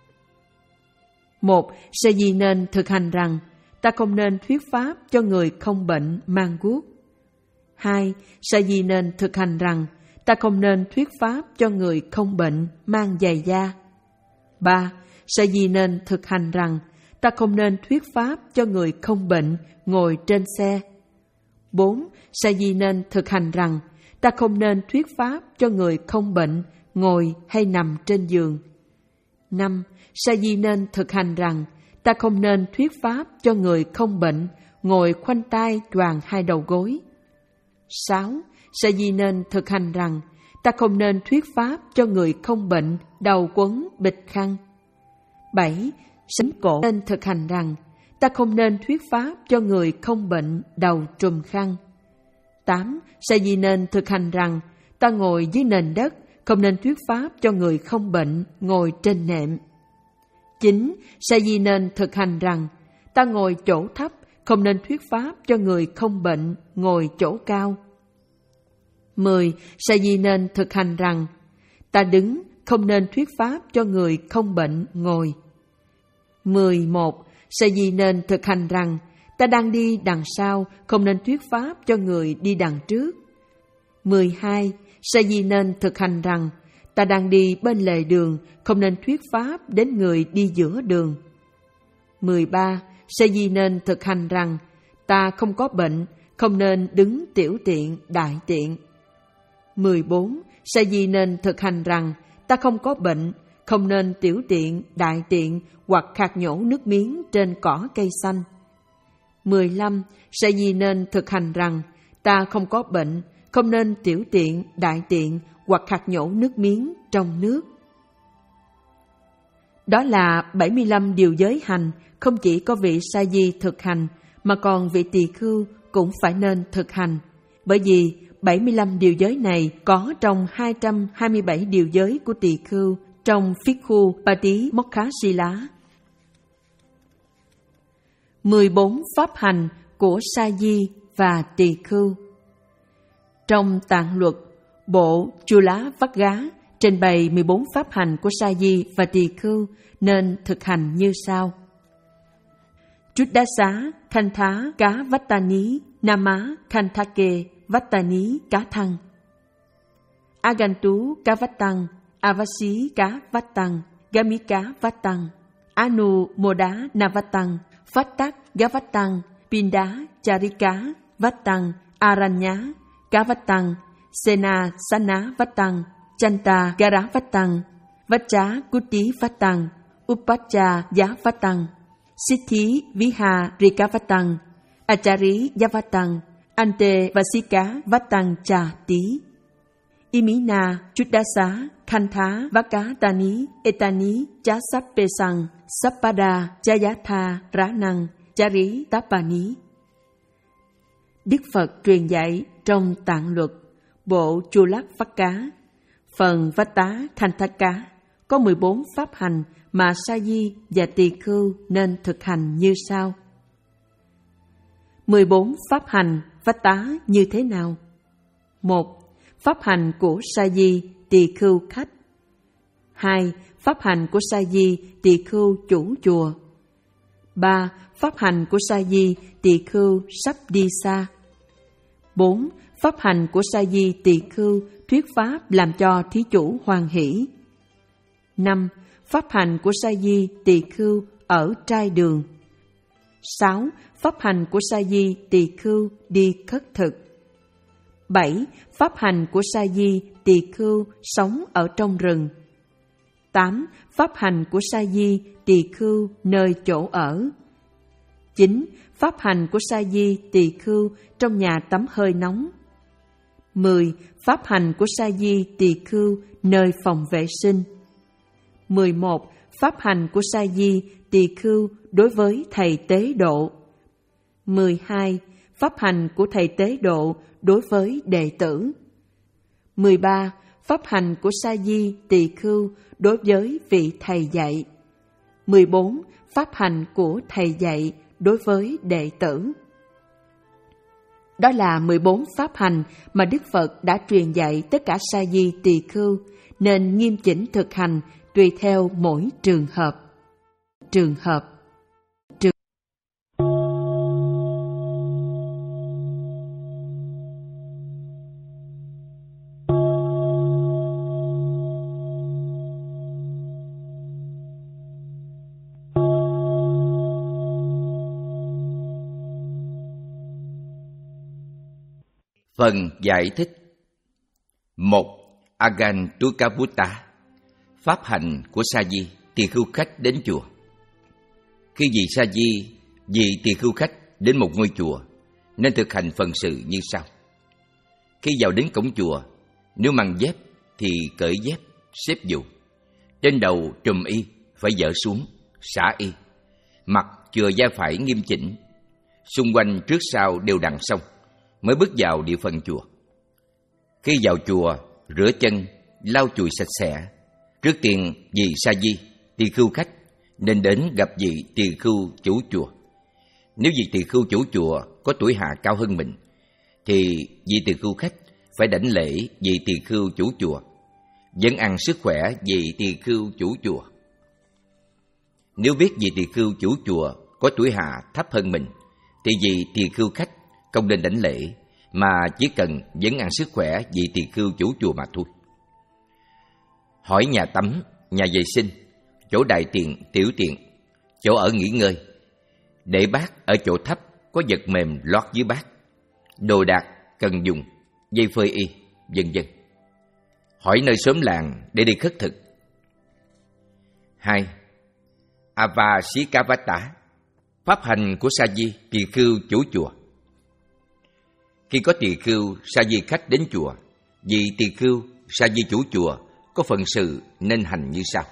Một, sa di nên thực hành rằng ta không nên thuyết pháp cho người không bệnh mang guốc. Hai, sa di nên thực hành rằng ta không nên thuyết pháp cho người không bệnh mang giày da. Ba, sa di nên thực hành rằng ta không nên thuyết pháp cho người không bệnh ngồi trên xe. Bốn, sa di nên thực hành rằng ta không nên thuyết pháp cho người không bệnh ngồi hay nằm trên giường. Năm, sa di nên thực hành rằng ta không nên thuyết pháp cho người không bệnh ngồi khoanh tay choàng hai đầu gối. Sáu, sa di nên thực hành rằng ta không nên thuyết pháp cho người không bệnh đầu quấn bịch khăn. Bảy, sa di nên thực hành rằng ta không nên thuyết pháp cho người không bệnh đầu trùm khăn. Tám, sa di nên thực hành rằng ta ngồi dưới nền đất, không nên thuyết pháp cho người không bệnh ngồi trên nệm. Chín, sa di nên thực hành rằng ta ngồi chỗ thấp, không nên thuyết pháp cho người không bệnh ngồi chỗ cao. Mười, sa di nên thực hành rằng ta đứng, không nên thuyết pháp cho người không bệnh ngồi. Mười một, sa di nên thực hành rằng ta đang đi đằng sau, không nên thuyết pháp cho người đi đằng trước. Mười hai, sa di nên thực hành rằng ta đang đi bên lề đường, không nên thuyết pháp đến người đi giữa đường. Mười ba, sa di nên thực hành rằng ta không có bệnh, không nên đứng tiểu tiện, đại tiện. Mười bốn, sa di nên thực hành rằng ta không có bệnh, không nên tiểu tiện, đại tiện hoặc khạc nhổ nước miếng trên cỏ cây xanh. Mười lăm, sa di nên thực hành rằng ta không có bệnh, không nên tiểu tiện, đại tiện hoặc khạc nhổ nước miếng trong nước. Đó là bảy mươi lăm điều giới hành, không chỉ có vị sa di thực hành, mà còn vị tỳ khưu cũng phải nên thực hành. Bởi vì bảy mươi lăm điều giới này có trong hai trăm hai mươi bảy điều giới của tỳ khưu trong Phikhu Patimokkha-sila. mười bốn pháp hành của sa di và tỳ khưu. Trong tạng luật bộ Chula Vagga trình bày mười bốn pháp hành của sa di và tỳ khưu nên thực hành như sau. Chuddasa Khantha Cá Vattani Nama Khanthake Vattani Cá Thăng, Agantu Cá Vattang, Avasi Cá Vattang, Gamika Vattang, Anu Moda Navattang, Fattak Gá Vattang, Pinda Charika Vattang, Aranya Cá Vattang, Sena Sana Vattang, Chanta Gara Vattang, Vacha Kuti Vattang, Upacha Giá Vattang, Siddhi Viha Rika Vattang, Achari Giá Vattang, Ante Vasika Vattang Cha Tí. Timina, Chuddasa, Khantha, Vakatani, Etani, Chasapesang, Sappada, Jayatha, Ránang, Chari, Tapani. Đức Phật truyền dạy trong Tạng Luật, bộ Chulakvaka, phần Vata Khantaka, có mười bốn pháp hành mà sa di và tỳ khưu nên thực hành như sau. mười bốn pháp hành Vata như thế nào? một. Pháp hành của sa di tỳ khưu khách. hai. Pháp hành của sa di tỳ khưu chủ chùa. ba. Pháp hành của sa di tỳ khưu sắp đi xa. bốn. Pháp hành của sa di tỳ khưu thuyết pháp làm cho thí chủ hoan hỷ. năm. Pháp hành của sa di tỳ khưu ở trai đường. sáu. Pháp hành của sa di tỳ khưu đi khất thực. bảy. Pháp hành của sa di tỳ khưu sống ở trong rừng. tám. Pháp hành của sa di tỳ khưu nơi chỗ ở. chín. Pháp hành của sa di tỳ khưu trong nhà tắm hơi nóng. mười. Pháp hành của sa di tỳ khưu nơi phòng vệ sinh. mười một. Pháp hành của sa di tỳ khưu đối với thầy tế độ. mười hai. Pháp hành của thầy tế độ đối với đệ tử. mười ba. Pháp hành của sa di tỳ khưu đối với vị thầy dạy. mười bốn. Pháp hành của thầy dạy đối với đệ tử. Đó là mười bốn pháp hành mà Đức Phật đã truyền dạy tất cả sa di tỳ khưu, nên nghiêm chỉnh thực hành tùy theo mỗi trường hợp. Trường hợp. Trường Phần giải thích. Một. Agantukabutta, pháp hành của sa di tỳ khưu khách đến chùa. Khi vị sa di, vị tỳ khưu khách đến một ngôi chùa, nên thực hành phần sự như sau. Khi vào đến cổng chùa, nếu mang dép thì cởi dép, xếp dù. Trên đầu trùm y phải dỡ xuống, xả y. Mặt chừa vai phải nghiêm chỉnh. Xung quanh trước sau đều đặn xong, mới bước vào địa phận chùa. Khi vào chùa, rửa chân, lau chùi sạch sẽ. Trước tiên vị sa di, tỳ khưu khách nên đến gặp vị tỳ khưu chủ chùa. Nếu vị tỳ khưu chủ chùa có tuổi hạ cao hơn mình, thì vị tỳ khưu khách phải đảnh lễ vị tỳ khưu chủ chùa, vấn ăn sức khỏe vị tỳ khưu chủ chùa. Nếu biết vị tỳ khưu chủ chùa có tuổi hạ thấp hơn mình, thì vị tỳ khưu khách không nên đảnh lễ, mà chỉ cần vấn ăn sức khỏe vị tỳ khưu chủ chùa mà thôi. Hỏi nhà tắm, nhà vệ sinh, chỗ đại tiện, tiểu tiện, chỗ ở nghỉ ngơi, để bát ở chỗ thấp có vật mềm lót dưới bát, đồ đạc cần dùng, dây phơi y, vân vân. Hỏi nơi xóm làng để đi khất thực. Hai. Avasikavata, pháp hành của sa di tỳ khưu chủ chùa. Khi có tỳ khưu sa di khách đến chùa, vị tỳ khưu sa di chủ chùa có phần sự nên hành như sau.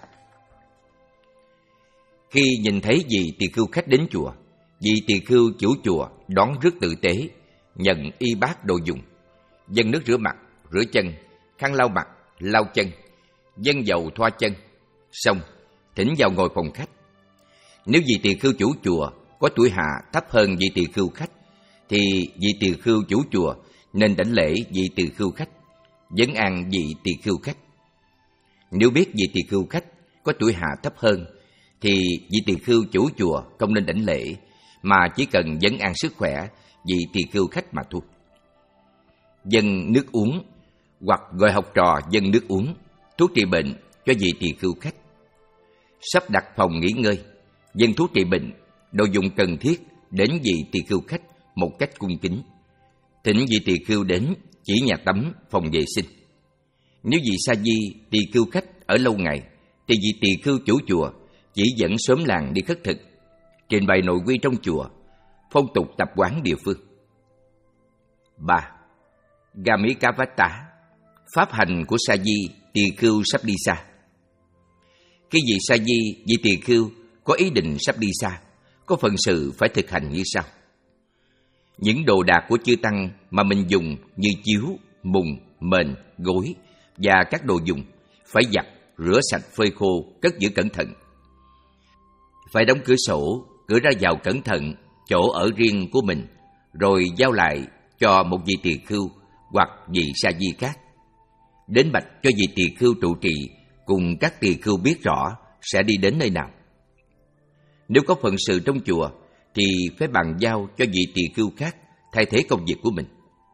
Khi nhìn thấy vị tỳ khưu khách đến chùa, vị tỳ khưu chủ chùa đón rất tử tế, nhận y bát đồ dùng, dâng nước rửa mặt, rửa chân, khăn lau mặt, lau chân, dâng dầu thoa chân, xong thỉnh vào ngồi phòng khách. Nếu vị tỳ khưu chủ chùa có tuổi hạ thấp hơn vị tỳ khưu khách, thì vị tỳ khưu chủ chùa nên đảnh lễ vị tỳ khưu khách, vấn an vị tỳ khưu khách. Nếu biết vị tỳ khưu khách có tuổi hạ thấp hơn, thì vị tỳ khưu chủ chùa không nên đảnh lễ, mà chỉ cần vấn an sức khỏe vị tỳ khưu khách mà thôi. Dâng nước uống, hoặc gọi học trò dâng nước uống, thuốc trị bệnh cho vị tỳ khưu khách. Sắp đặt phòng nghỉ ngơi, dâng thuốc trị bệnh, đồ dùng cần thiết đến vị tỳ khưu khách một cách cung kính. Thỉnh vị tỳ khưu đến chỉ nhà tắm, phòng vệ sinh. Nếu vị sa di tỳ khưu khách ở lâu ngày, thì vị tỳ khưu chủ chùa chỉ dẫn xóm làng đi khất thực, trình bày nội quy trong chùa, phong tục tập quán địa phương. Ba. Gamikavata, Pháp hành của sa di tỳ khưu sắp đi xa. Khi vị sa di, vị tỳ khưu có ý định sắp đi xa, có phận sự phải thực hành như sau. Những đồ đạc của chư tăng mà mình dùng như chiếu, mùng, mền, gối và các đồ dùng phải giặt, rửa sạch phơi khô, cất giữ cẩn thận. Phải đóng cửa sổ, cửa ra vào cẩn thận, chỗ ở riêng của mình, rồi giao lại cho một vị tỳ khưu hoặc vị sa di khác. Đến bạch cho vị tỳ khưu trụ trì cùng các tỳ khưu biết rõ sẽ đi đến nơi nào. Nếu có phận sự trong chùa thì phải bàn giao cho vị tỳ khưu khác thay thế công việc của mình.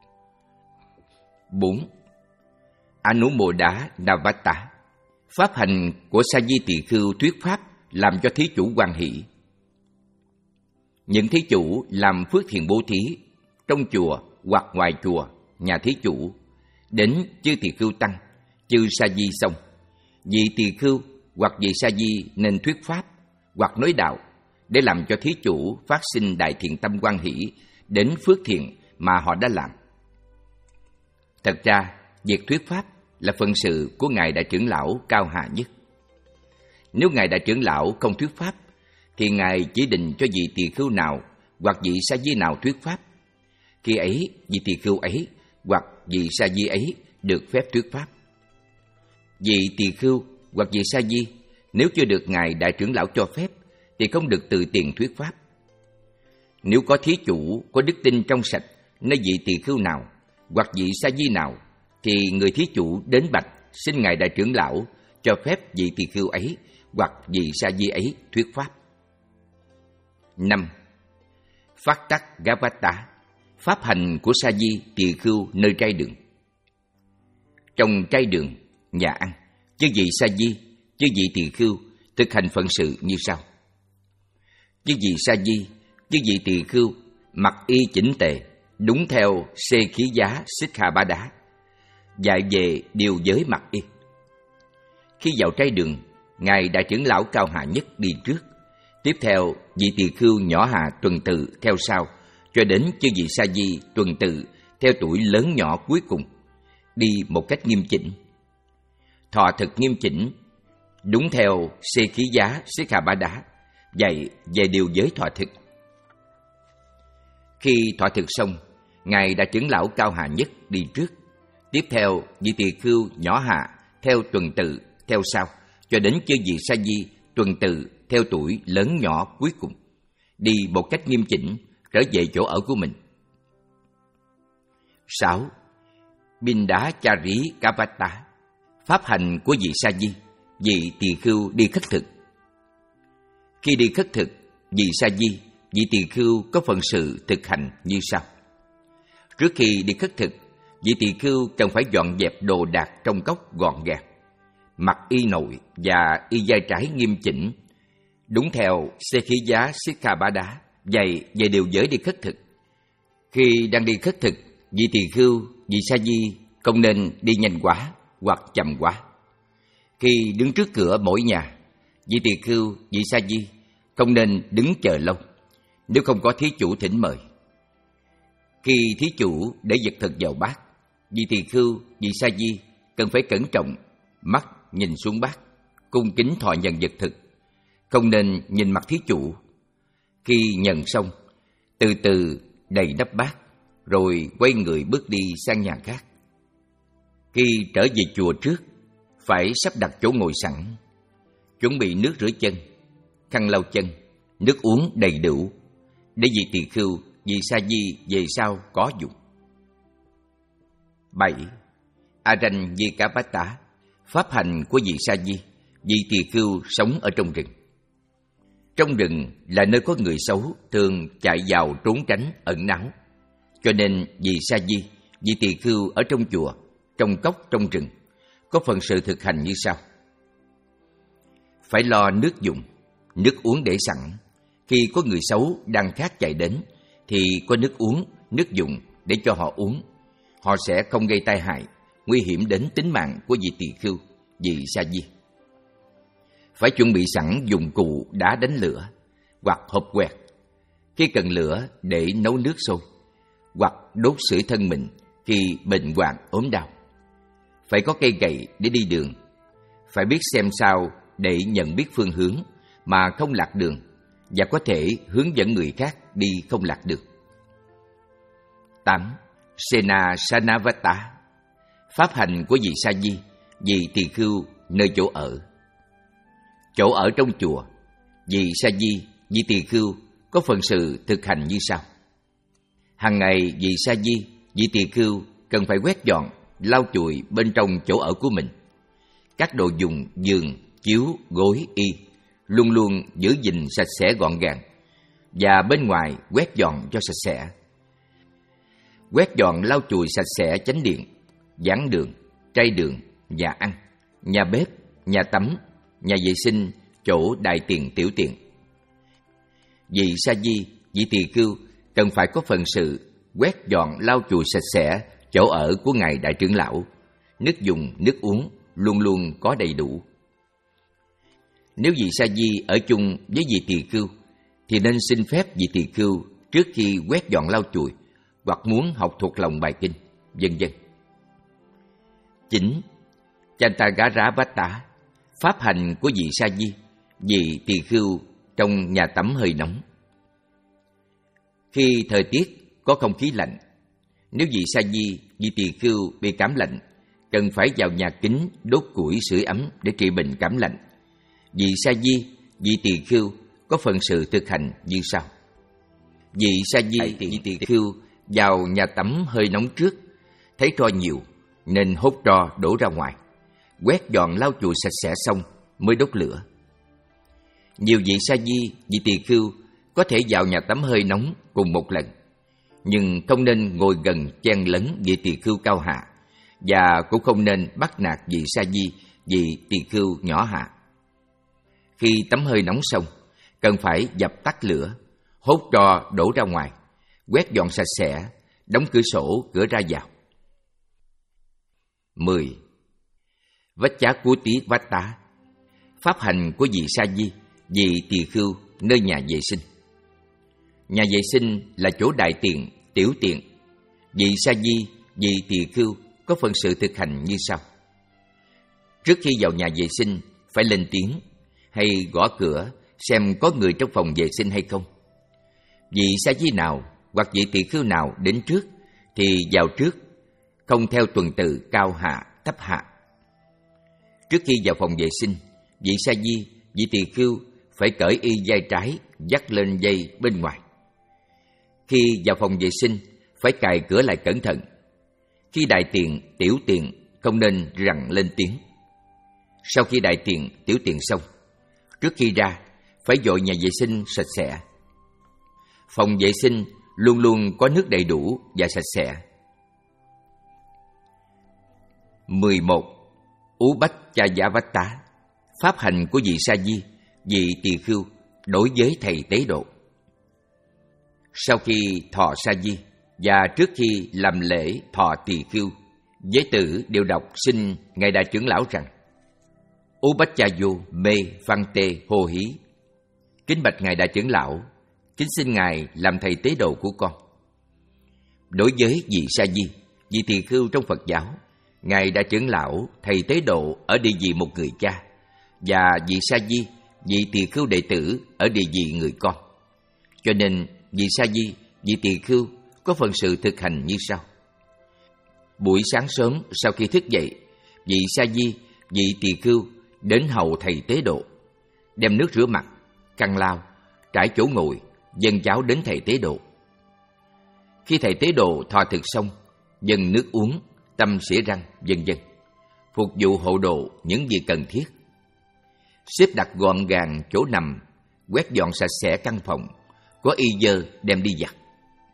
bốn. Anumodá Navata. Pháp hành của sa di tỳ khưu thuyết pháp làm cho thí chủ hoan hỷ. Những thí chủ làm phước thiện bố thí trong chùa hoặc ngoài chùa, nhà thí chủ, đến chư tỳ khưu tăng, chư sa di xong, vị tỳ khưu hoặc vị sa di nên thuyết pháp hoặc nói đạo để làm cho thí chủ phát sinh đại thiện tâm hoan hỷ đến phước thiện mà họ đã làm. Thật ra, việc thuyết pháp là phận sự của Ngài Đại Trưởng Lão cao hạ nhất. Nếu Ngài Đại Trưởng Lão không thuyết pháp, thì Ngài chỉ định cho vị tỳ khưu nào hoặc vị sa di nào thuyết pháp. Khi ấy, vị tỳ khưu ấy hoặc vị sa di ấy được phép thuyết pháp. Vị tỳ khưu hoặc vị sa di nếu chưa được Ngài Đại Trưởng Lão cho phép thì không được tự tiện thuyết pháp. Nếu có thí chủ có đức tin trong sạch nơi vị tỳ khưu nào hoặc vị sa di nào, thì người thí chủ đến bạch xin Ngài Đại Trưởng Lão cho phép vị tỳ khưu ấy hoặc vị sa di ấy thuyết pháp. năm. Phát tắc Gavata. Pháp hành của sa di tỳ khưu nơi trai đường. Trong trai đường, nhà ăn, chư vị sa di, chư vị tỳ khưu thực hành phận sự như sau. Chư vị sa di, chư vị tỳ khưu mặc y chỉnh tề, đúng theo xê khí giá xích hà ba đá, dạy về điều giới mặc y. Khi vào trai đường, Ngài Đại Trưởng Lão cao hạ nhất đi trước, tiếp theo vị tỳ khưu nhỏ hạ tuần tự theo sau, cho đến chư vị sa di tuần tự theo tuổi lớn nhỏ cuối cùng, đi một cách nghiêm chỉnh. Thọ thực nghiêm chỉnh, đúng theo xê khí giá xích hà ba đá, dạy về điều giới thọ thực. Khi thọ thực xong, Ngài Đại Trưởng Lão cao hạ nhất đi trước, tiếp theo vị tỳ khưu nhỏ hạ theo tuần tự theo sau, cho đến chư vị sa di tuần tự theo tuổi lớn nhỏ cuối cùng, đi một cách nghiêm chỉnh trở về chỗ ở của mình. sáu. Bindá Chari Kavata. Pháp hành của vị sa di, vị tỳ khưu đi khất thực. Khi đi khất thực, vị sa di, vị tỳ khưu có phần sự thực hành như sau. Trước khi đi khất thực, vị tỳ khưu cần phải dọn dẹp đồ đạc trong cốc gọn gàng, mặc y nội và y vai trái nghiêm chỉnh, đúng theo xê khí giá Sikha Bá Đá, dạy về điều giới đi khất thực. Khi đang đi khất thực, vị tỳ khưu, vị sa di không nên đi nhanh quá hoặc chậm quá. Khi đứng trước cửa mỗi nhà, vị tỳ khưu, vị sa di không nên đứng chờ lâu, nếu không có thí chủ thỉnh mời. Khi thí chủ để vật thực vào bát, vị tỳ khưu, vị sa di cần phải cẩn trọng, mắt nhìn xuống bát, cung kính thọ nhận vật thực, không nên nhìn mặt thí chủ. Khi nhận xong, từ từ đầy nắp bát, rồi quay người bước đi sang nhà khác. Khi trở về chùa trước, phải sắp đặt chỗ ngồi sẵn, chuẩn bị nước rửa chân, khăn lau chân, nước uống đầy đủ, để vị tỳ khưu, vị sa di về sau có dụng. bảy. Aranyikapata. Pháp hành của vị sa di, vị tỳ khưu sống ở trong rừng. Trong rừng là nơi có người xấu thường chạy vào trốn tránh ẩn náu, cho nên vị sa di, vị tỳ khưu ở trong chùa, trong cốc, trong rừng có phần sự thực hành như sau. Phải lo nước dùng, nước uống để sẵn. Khi có người xấu đang khát chạy đến thì có nước uống, nước dùng để cho họ uống. Họ sẽ không gây tai hại, nguy hiểm đến tính mạng của vị tỳ khưu, vị sa di. Phải chuẩn bị sẵn dụng cụ đá đánh lửa hoặc hộp quẹt khi cần lửa để nấu nước sôi, hoặc đốt sưởi thân mình khi bệnh hoạn ốm đau. phải có cây gậy để đi đường, phải biết xem sao để nhận biết phương hướng mà không lạc đường, và có thể hướng dẫn người khác đi không lạc được. tám. Sena Sanavata, pháp hành của vị sa di, vị tỳ khưu nơi chỗ ở. Chỗ ở trong chùa, vị sa di, vị tỳ khưu có phần sự thực hành như sau. Hàng ngày vị sa di, vị tỳ khưu cần phải quét dọn, lau chùi bên trong chỗ ở của mình. Các đồ dùng, giường, chiếu, gối, y luôn luôn giữ gìn sạch sẽ gọn gàng, và bên ngoài quét dọn cho sạch sẽ. Quét dọn lau chùi sạch sẽ chánh điện, giảng đường, trai đường, nhà ăn, nhà bếp, nhà tắm, nhà vệ sinh, chỗ đại tiện tiểu tiện. Vị sa di, vị tỳ khưu cần phải có phần sự quét dọn lau chùi sạch sẽ chỗ ở của ngài đại trưởng lão. Nước dùng, nước uống luôn luôn có đầy đủ. Nếu vị sa di ở chung với vị tỳ khưu thì nên xin phép vị tỳ khưu trước khi quét dọn lau chùi, hoặc muốn học thuộc lòng bài kinh, vân vân. chín. Chantagaravatā, pháp hành của vị sa di, vị tỳ khưu trong nhà tắm hơi nóng. Khi thời tiết có không khí lạnh, nếu vị sa di, vị tỳ khưu bị cảm lạnh, cần phải vào nhà kính đốt củi sưởi ấm để trị bệnh cảm lạnh. Vị sa di, vị tỳ khưu có phần sự thực hành như sau. Vị sa di, vị tỳ khưu vào nhà tắm hơi nóng trước, thấy tro nhiều nên hốt tro đổ ra ngoài, quét dọn lau chùi sạch sẽ xong mới đốt lửa. Nhiều vị sa di, vị tỳ khưu có thể vào nhà tắm hơi nóng cùng một lần, nhưng không nên ngồi gần chen lấn vị tỳ khưu cao hạ, và cũng không nên bắt nạt vị sa di, vị tỳ khưu nhỏ hạ. Khi tắm hơi nóng xong, cần phải dập tắt lửa, hốt tro đổ ra ngoài, quét dọn sạch sẽ, đóng cửa sổ, cửa ra vào. mười. Vacchakuttī-vattā, pháp hành của vị sa di, vị tỳ khưu nơi nhà vệ sinh. Nhà vệ sinh là chỗ đại tiện, tiểu tiện. Vị sa di, vị tỳ khưu có phần sự thực hành như sau. Trước khi vào nhà vệ sinh, phải lên tiếng hay gõ cửa xem có người trong phòng vệ sinh hay không. Vị sa di nào hoặc vị tỳ khưu nào đến trước thì vào trước, không theo tuần tự cao hạ, thấp hạ. Trước khi vào phòng vệ sinh, vị sa di, vị tỳ khưu phải cởi y vai trái dắt lên dây bên ngoài. Khi vào phòng vệ sinh, phải cài cửa lại cẩn thận. Khi đại tiện, tiểu tiện không nên rằn lên tiếng. Sau khi đại tiện, tiểu tiện xong, trước khi ra, phải dội nhà vệ sinh sạch sẽ. Phòng vệ sinh luôn luôn có nước đầy đủ và sạch sẽ. mười một. Ubacchayavattā, pháp hành của vị sa di, vị tỳ khưu đối với thầy tế độ. Sau khi thọ sa di và trước khi làm lễ thọ tỳ khưu, giới tử đều đọc xin ngài đại trưởng lão rằng: Ubacchayo me phante hô hí, kính bạch ngài đại trưởng lão, kính xin ngài làm thầy tế độ của con. Đối với vị sa di, vị tỳ khưu trong Phật giáo, ngài đại trưởng lão thầy tế độ ở địa vị một người cha, và vị sa di, vị tỳ khưu đệ tử ở địa vị người con. Cho nên vị sa di, vị tỳ khưu có phần sự thực hành như sau. Buổi sáng sớm sau khi thức dậy, vị sa di, vị tỳ khưu đến hầu thầy tế độ, đem nước rửa mặt, khăn lau, trải chỗ ngồi, dâng cháo đến thầy tế độ. Khi thầy tế độ thọ thực xong, dâng nước uống, tăm xỉa răng, vân vân, phục vụ hộ độ những việc cần thiết. Xếp đặt gọn gàng chỗ nằm, quét dọn sạch sẽ căn phòng, có y dơ đem đi giặt.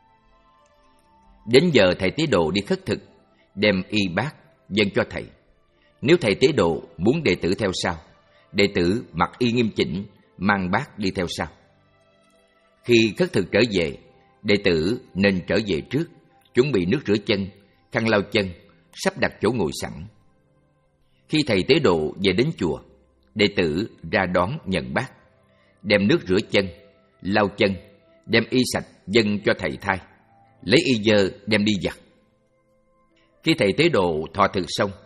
Đến giờ thầy tế độ đi khất thực, đem y bát dâng cho thầy. Nếu thầy tế độ muốn đệ tử theo sau, đệ tử mặc y nghiêm chỉnh, mang bát đi theo sau. Khi khất thực trở về, đệ tử nên trở về trước, chuẩn bị nước rửa chân, khăn lau chân, sắp đặt chỗ ngồi sẵn. Khi thầy tế độ về đến chùa, đệ tử ra đón nhận bát, đem nước rửa chân, lau chân, đem y sạch dâng cho thầy thay, lấy y dơ đem đi giặt. Khi thầy tế độ thọ thực xong,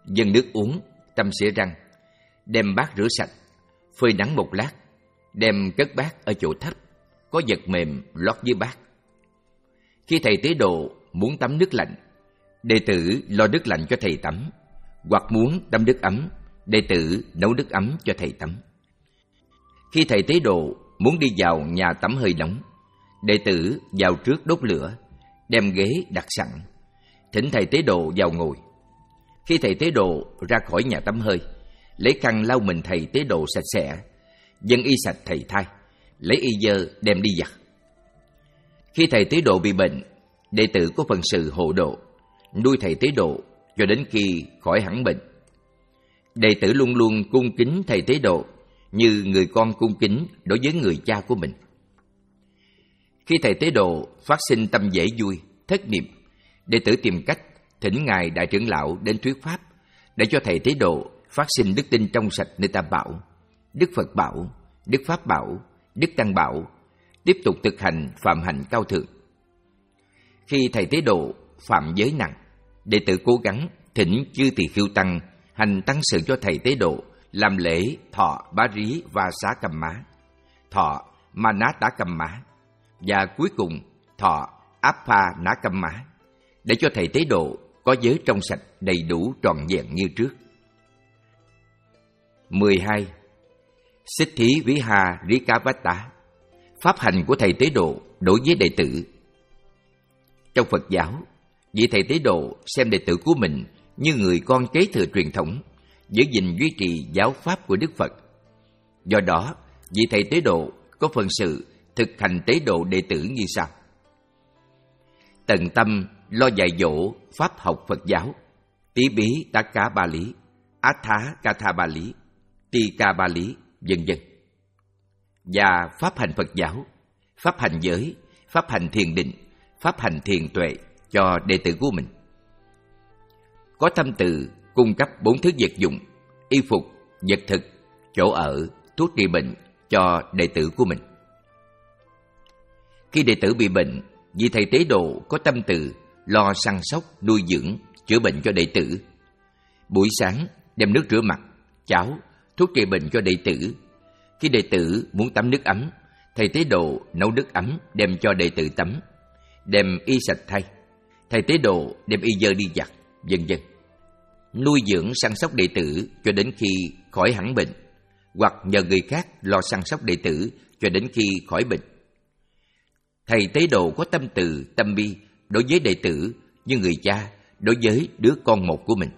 dâng nước uống, tăm xỉa răng, đem bát rửa sạch, phơi nắng một lát, đem cất bát ở chỗ thấp, có vật mềm lót dưới bát. Khi thầy tế độ muốn tắm nước lạnh, đệ tử lo nước lạnh cho thầy tắm, hoặc muốn tắm nước ấm, đệ tử nấu nước ấm cho thầy tắm. Khi thầy tế độ muốn đi vào nhà tắm hơi nóng, đệ tử vào trước đốt lửa, đem ghế đặt sẵn, thỉnh thầy tế độ vào ngồi. Khi thầy tế độ ra khỏi nhà tắm hơi, lấy khăn lau mình thầy tế độ sạch sẽ, dâng y sạch thầy thay, lấy y dơ đem đi giặt. Khi thầy tế độ bị bệnh, đệ tử có phần sự hộ độ, nuôi thầy tế độ cho đến khi khỏi hẳn bệnh. Đệ tử luôn luôn cung kính thầy tế độ như người con cung kính đối với người cha của mình. Khi thầy tế độ phát sinh tâm dễ vui, thất niệm, đệ tử tìm cách thỉnh ngài đại trưởng lão đến thuyết pháp để cho thầy tế độ phát sinh đức tin trong sạch nơi Tam Bảo, Đức Phật Bảo, Đức Pháp Bảo, Đức Tăng Bảo, tiếp tục thực hành phạm hạnh cao thượng. Khi thầy tế độ phạm giới nặng, đệ tử cố gắng thỉnh chư tỳ khưu tăng hành tăng sự cho thầy tế độ, làm lễ thọ bá rí và xá cầm má, thọ ma ná tá cầm má, và cuối cùng thọ áp pha ná cầm má, để cho thầy tế độ có giới trong sạch đầy đủ trọn vẹn như trước. mười hai. Xích thí ví hà rí cá vách tá, pháp hành của thầy tế độ đối với đệ tử. Trong Phật giáo, vị thầy tế độ xem đệ tử của mình như người con kế thừa truyền thống, giữ gìn duy trì giáo pháp của Đức Phật. Do đó, vị thầy tế độ có phần sự thực hành tế độ đệ tử như sau: tận tâm lo dạy dỗ pháp học Phật giáo, tí bí tá cá ba lý, át thá ca tha ba lý, ti ca ba lý, vân vân. Và pháp hành Phật giáo, pháp hành giới, pháp hành thiền định, pháp hành thiền tuệ cho đệ tử của mình. Có tâm từ cung cấp bốn thứ vật dụng, y phục, vật thực, chỗ ở, thuốc trị bệnh cho đệ tử của mình. Khi đệ tử bị bệnh, vị thầy tế độ có tâm từ lo săn sóc, nuôi dưỡng, chữa bệnh cho đệ tử. Buổi sáng đem nước rửa mặt, cháo, thuốc trị bệnh cho đệ tử. Khi đệ tử muốn tắm nước ấm, thầy tế độ nấu nước ấm đem cho đệ tử tắm, đem y sạch thay, thầy tế độ đem y dơ đi giặt, vân vân. Nuôi dưỡng săn sóc đệ tử cho đến khi khỏi hẳn bệnh, hoặc nhờ người khác lo săn sóc đệ tử cho đến khi khỏi bệnh. Thầy tế độ có tâm từ, tâm bi đối với đệ tử như người cha đối với đứa con một của mình.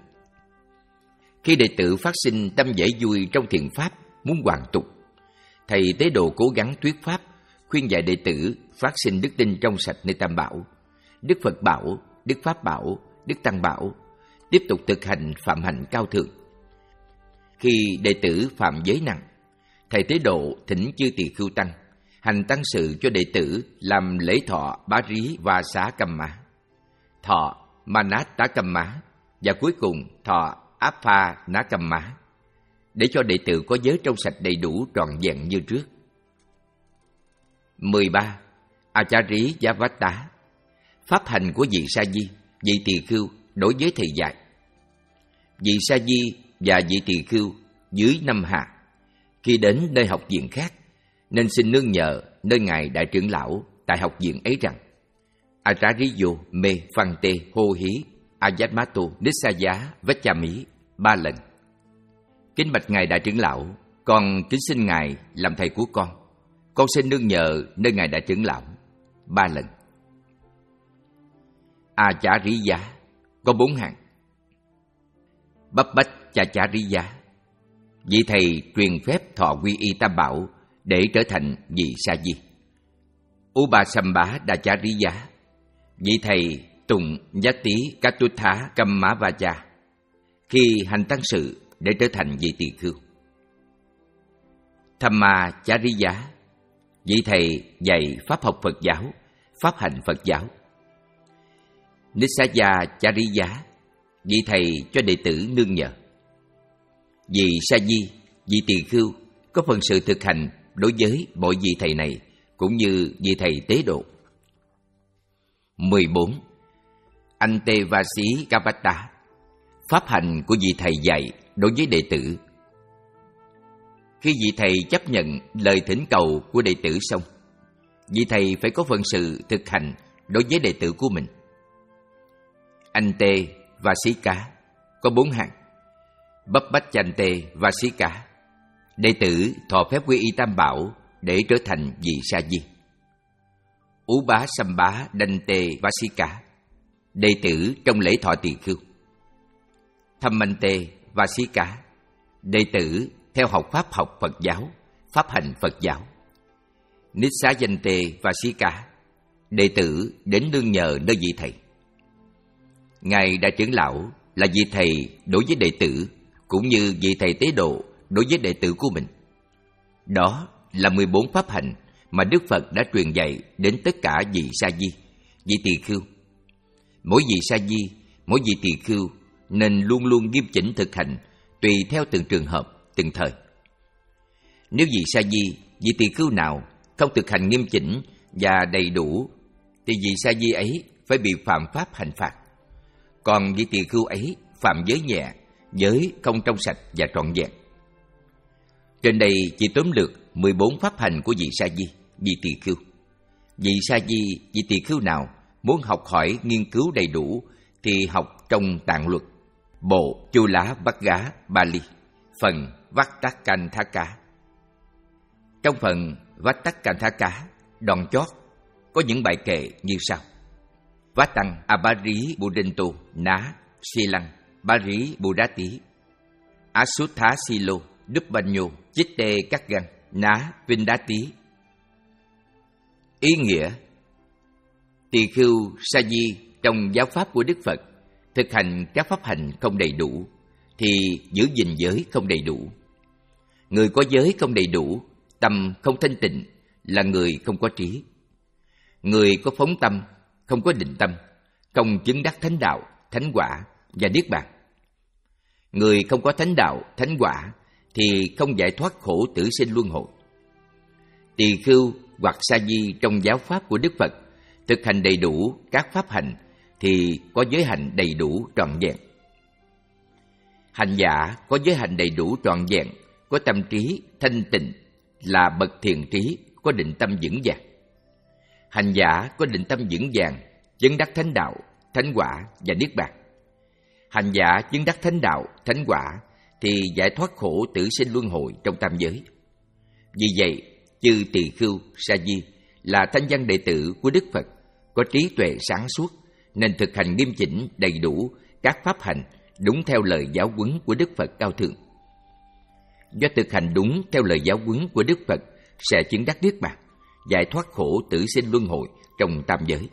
Khi đệ tử phát sinh tâm dễ vui trong thiền pháp, muốn hoàn tục, thầy tế độ cố gắng thuyết pháp, khuyên dạy đệ tử phát sinh đức tin trong sạch nơi Tam Bảo, Đức Phật Bảo, Đức Pháp Bảo, Đức Tăng Bảo, tiếp tục thực hành phạm hạnh cao thượng. Khi đệ tử phạm giới nặng, thầy tế độ thỉnh chư tỳ khưu tăng hành tăng sự cho đệ tử làm lễ thọ bá rí và xá cầm má, thọ ma nát tá cầm má, và cuối cùng thọ áp pha ná cầm má, để cho đệ tử có giới trong sạch đầy đủ trọn vẹn như trước. mười ba. Acharya Javata, pháp hành của vị sa di, vị tỳ khưu đối với thầy dạy. Vị sa di và vị tỳ khưu dưới năm hạ, khi đến nơi học viện khác, nên xin nương nhờ nơi ngài đại trưởng lão tại học viện ấy rằng: Acharyo me phante hô hí ayatmato nissaya vachami ba lần. Kính bạch ngài đại trưởng lão, con kính xin ngài làm thầy của con. Con xin nương nhờ nơi ngài đại trưởng lão ba lần. Acharya có bốn hạng. Bắp bách cha cha riya, vị thầy truyền phép thọ quy y Tam Bảo để trở thành vị sa di. Upasambha Dacharya, vị thầy tụng Yati Katutha Kammavacha, khi hành tăng sự để trở thành vị tỳ khưu. Dhammacharya, vị thầy dạy pháp học Phật giáo, pháp hành Phật giáo. Nissayacharya, vị thầy cho đệ tử nương nhờ. Vị sa di, vị tỳ khưu có phần sự thực hành đối với mỗi vị thầy này cũng như vị thầy tế độ. mười bốn. Antevasi Kapata, Pháp hành của vị thầy dạy đối với đệ tử. Khi vị thầy chấp nhận lời thỉnh cầu của đệ tử xong, vị thầy phải có phận sự thực hành đối với đệ tử của mình. Anh tê và xí cá có bốn hạng. Bắp bách chanh tê và xí cá, đệ tử thọ phép quy y Tam Bảo để trở thành vị sa di. Ú bá sâm bá đanh tê và xí cá, đệ tử trong lễ thọ tỳ khưu. Thâm manh tê và xí cá, đệ tử theo học pháp học Phật giáo, pháp hành Phật giáo. Nít xá danh tê và xí cá, đệ tử đến nương nhờ nơi vị thầy. Ngài Đại Trưởng Lão là vị thầy đối với đệ tử, cũng như vị thầy tế độ đối với đệ tử của mình. Đó là mười bốn pháp hành mà Đức Phật đã truyền dạy đến tất cả vị sa di, vị tỳ khưu. Mỗi vị sa di, mỗi vị tỳ khưu nên luôn luôn nghiêm chỉnh thực hành tùy theo từng trường hợp, từng thời. Nếu vị sa di, vị tỳ khưu nào không thực hành nghiêm chỉnh và đầy đủ, thì vị sa di ấy phải bị phạm pháp hành phạt. Còn vị tỳ khưu ấy phạm giới nhẹ, giới không trong sạch và trọn vẹn. Trên đây chỉ tóm lược mười bốn pháp hành của vị sa di, vị tỳ khưu. Vị sa di, vị tỳ khưu nào muốn học hỏi nghiên cứu đầy đủ thì học trong Tạng Luật, bộ Chu Lá Bát Gá Bali, phần Vattaccanthaka. Trong phần Vattaccanthaka, đoạn chót có những bài kệ như sau: Vatang Abari Budento Ná Silang Bari Budati Asutha Silo Dubbanyo Chitte Kakgan Ná Vindati. Ý nghĩa: tỳ khưu sa di trong giáo pháp của Đức Phật thực hành các pháp hành không đầy đủ thì giữ gìn giới không đầy đủ. Người có giới không đầy đủ, tâm không thanh tịnh, là người không có trí. Người có phóng tâm, không có định tâm, không chứng đắc thánh đạo, thánh quả và niết bàn. Người không có thánh đạo, thánh quả thì không giải thoát khổ tử sinh luân hồi. Tỳ khưu hoặc sa di trong giáo pháp của Đức Phật thực hành đầy đủ các pháp hành thì có giới hành đầy đủ trọn vẹn. Hành giả có giới hành đầy đủ trọn vẹn, có tâm trí thanh tịnh, là bậc thiện trí, có định tâm vững vàng. Hành giả có định tâm vững vàng, chứng đắc thánh đạo, thánh quả và niết bàn. Hành giả chứng đắc thánh đạo, thánh quả thì giải thoát khổ tử sinh luân hồi trong tam giới. Vì vậy, chư tỳ khưu sa di là thanh văn đệ tử của Đức Phật, có trí tuệ sáng suốt, nên thực hành nghiêm chỉnh đầy đủ các pháp hành đúng theo lời giáo huấn của Đức Phật cao thượng. Do thực hành đúng theo lời giáo huấn của Đức Phật sẽ chứng đắc niết bàn, giải thoát khổ tử sinh luân hồi trong tam giới.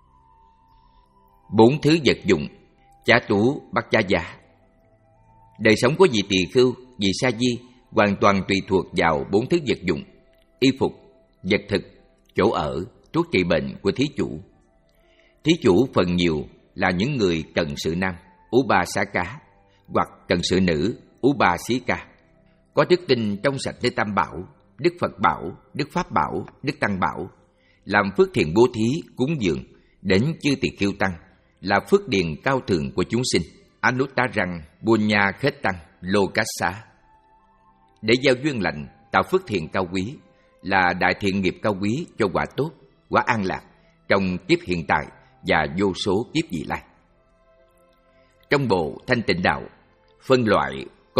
Bốn thứ vật dụng: chá tú bắt chá giá. Đời sống của vị tỳ khưu, vị sa di hoàn toàn tùy thuộc vào bốn thứ vật dụng: y phục, vật thực, chỗ ở, thuốc trị bệnh của thí chủ. Thí chủ phần nhiều là những người cần sự nam, ú ba xá cá, hoặc cần sự nữ, ú ba xí ca, có đức tin trong sạch nơi Tam Bảo, Đức Phật Bảo, Đức Pháp Bảo, Đức Tăng Bảo, làm phước thiện bố thí, cúng dường đến chư tỳ khưu tăng, là phước điền cao thượng của chúng sinh. Anuttarang Bunya Khết Tăng Lokassa. Để giao duyên lành, tạo phước thiện cao quý, là đại thiện nghiệp cao quý cho quả tốt, quả an lạc trong kiếp hiện tại và vô số kiếp vị lai. Trong bộ Thanh Tịnh Đạo phân loại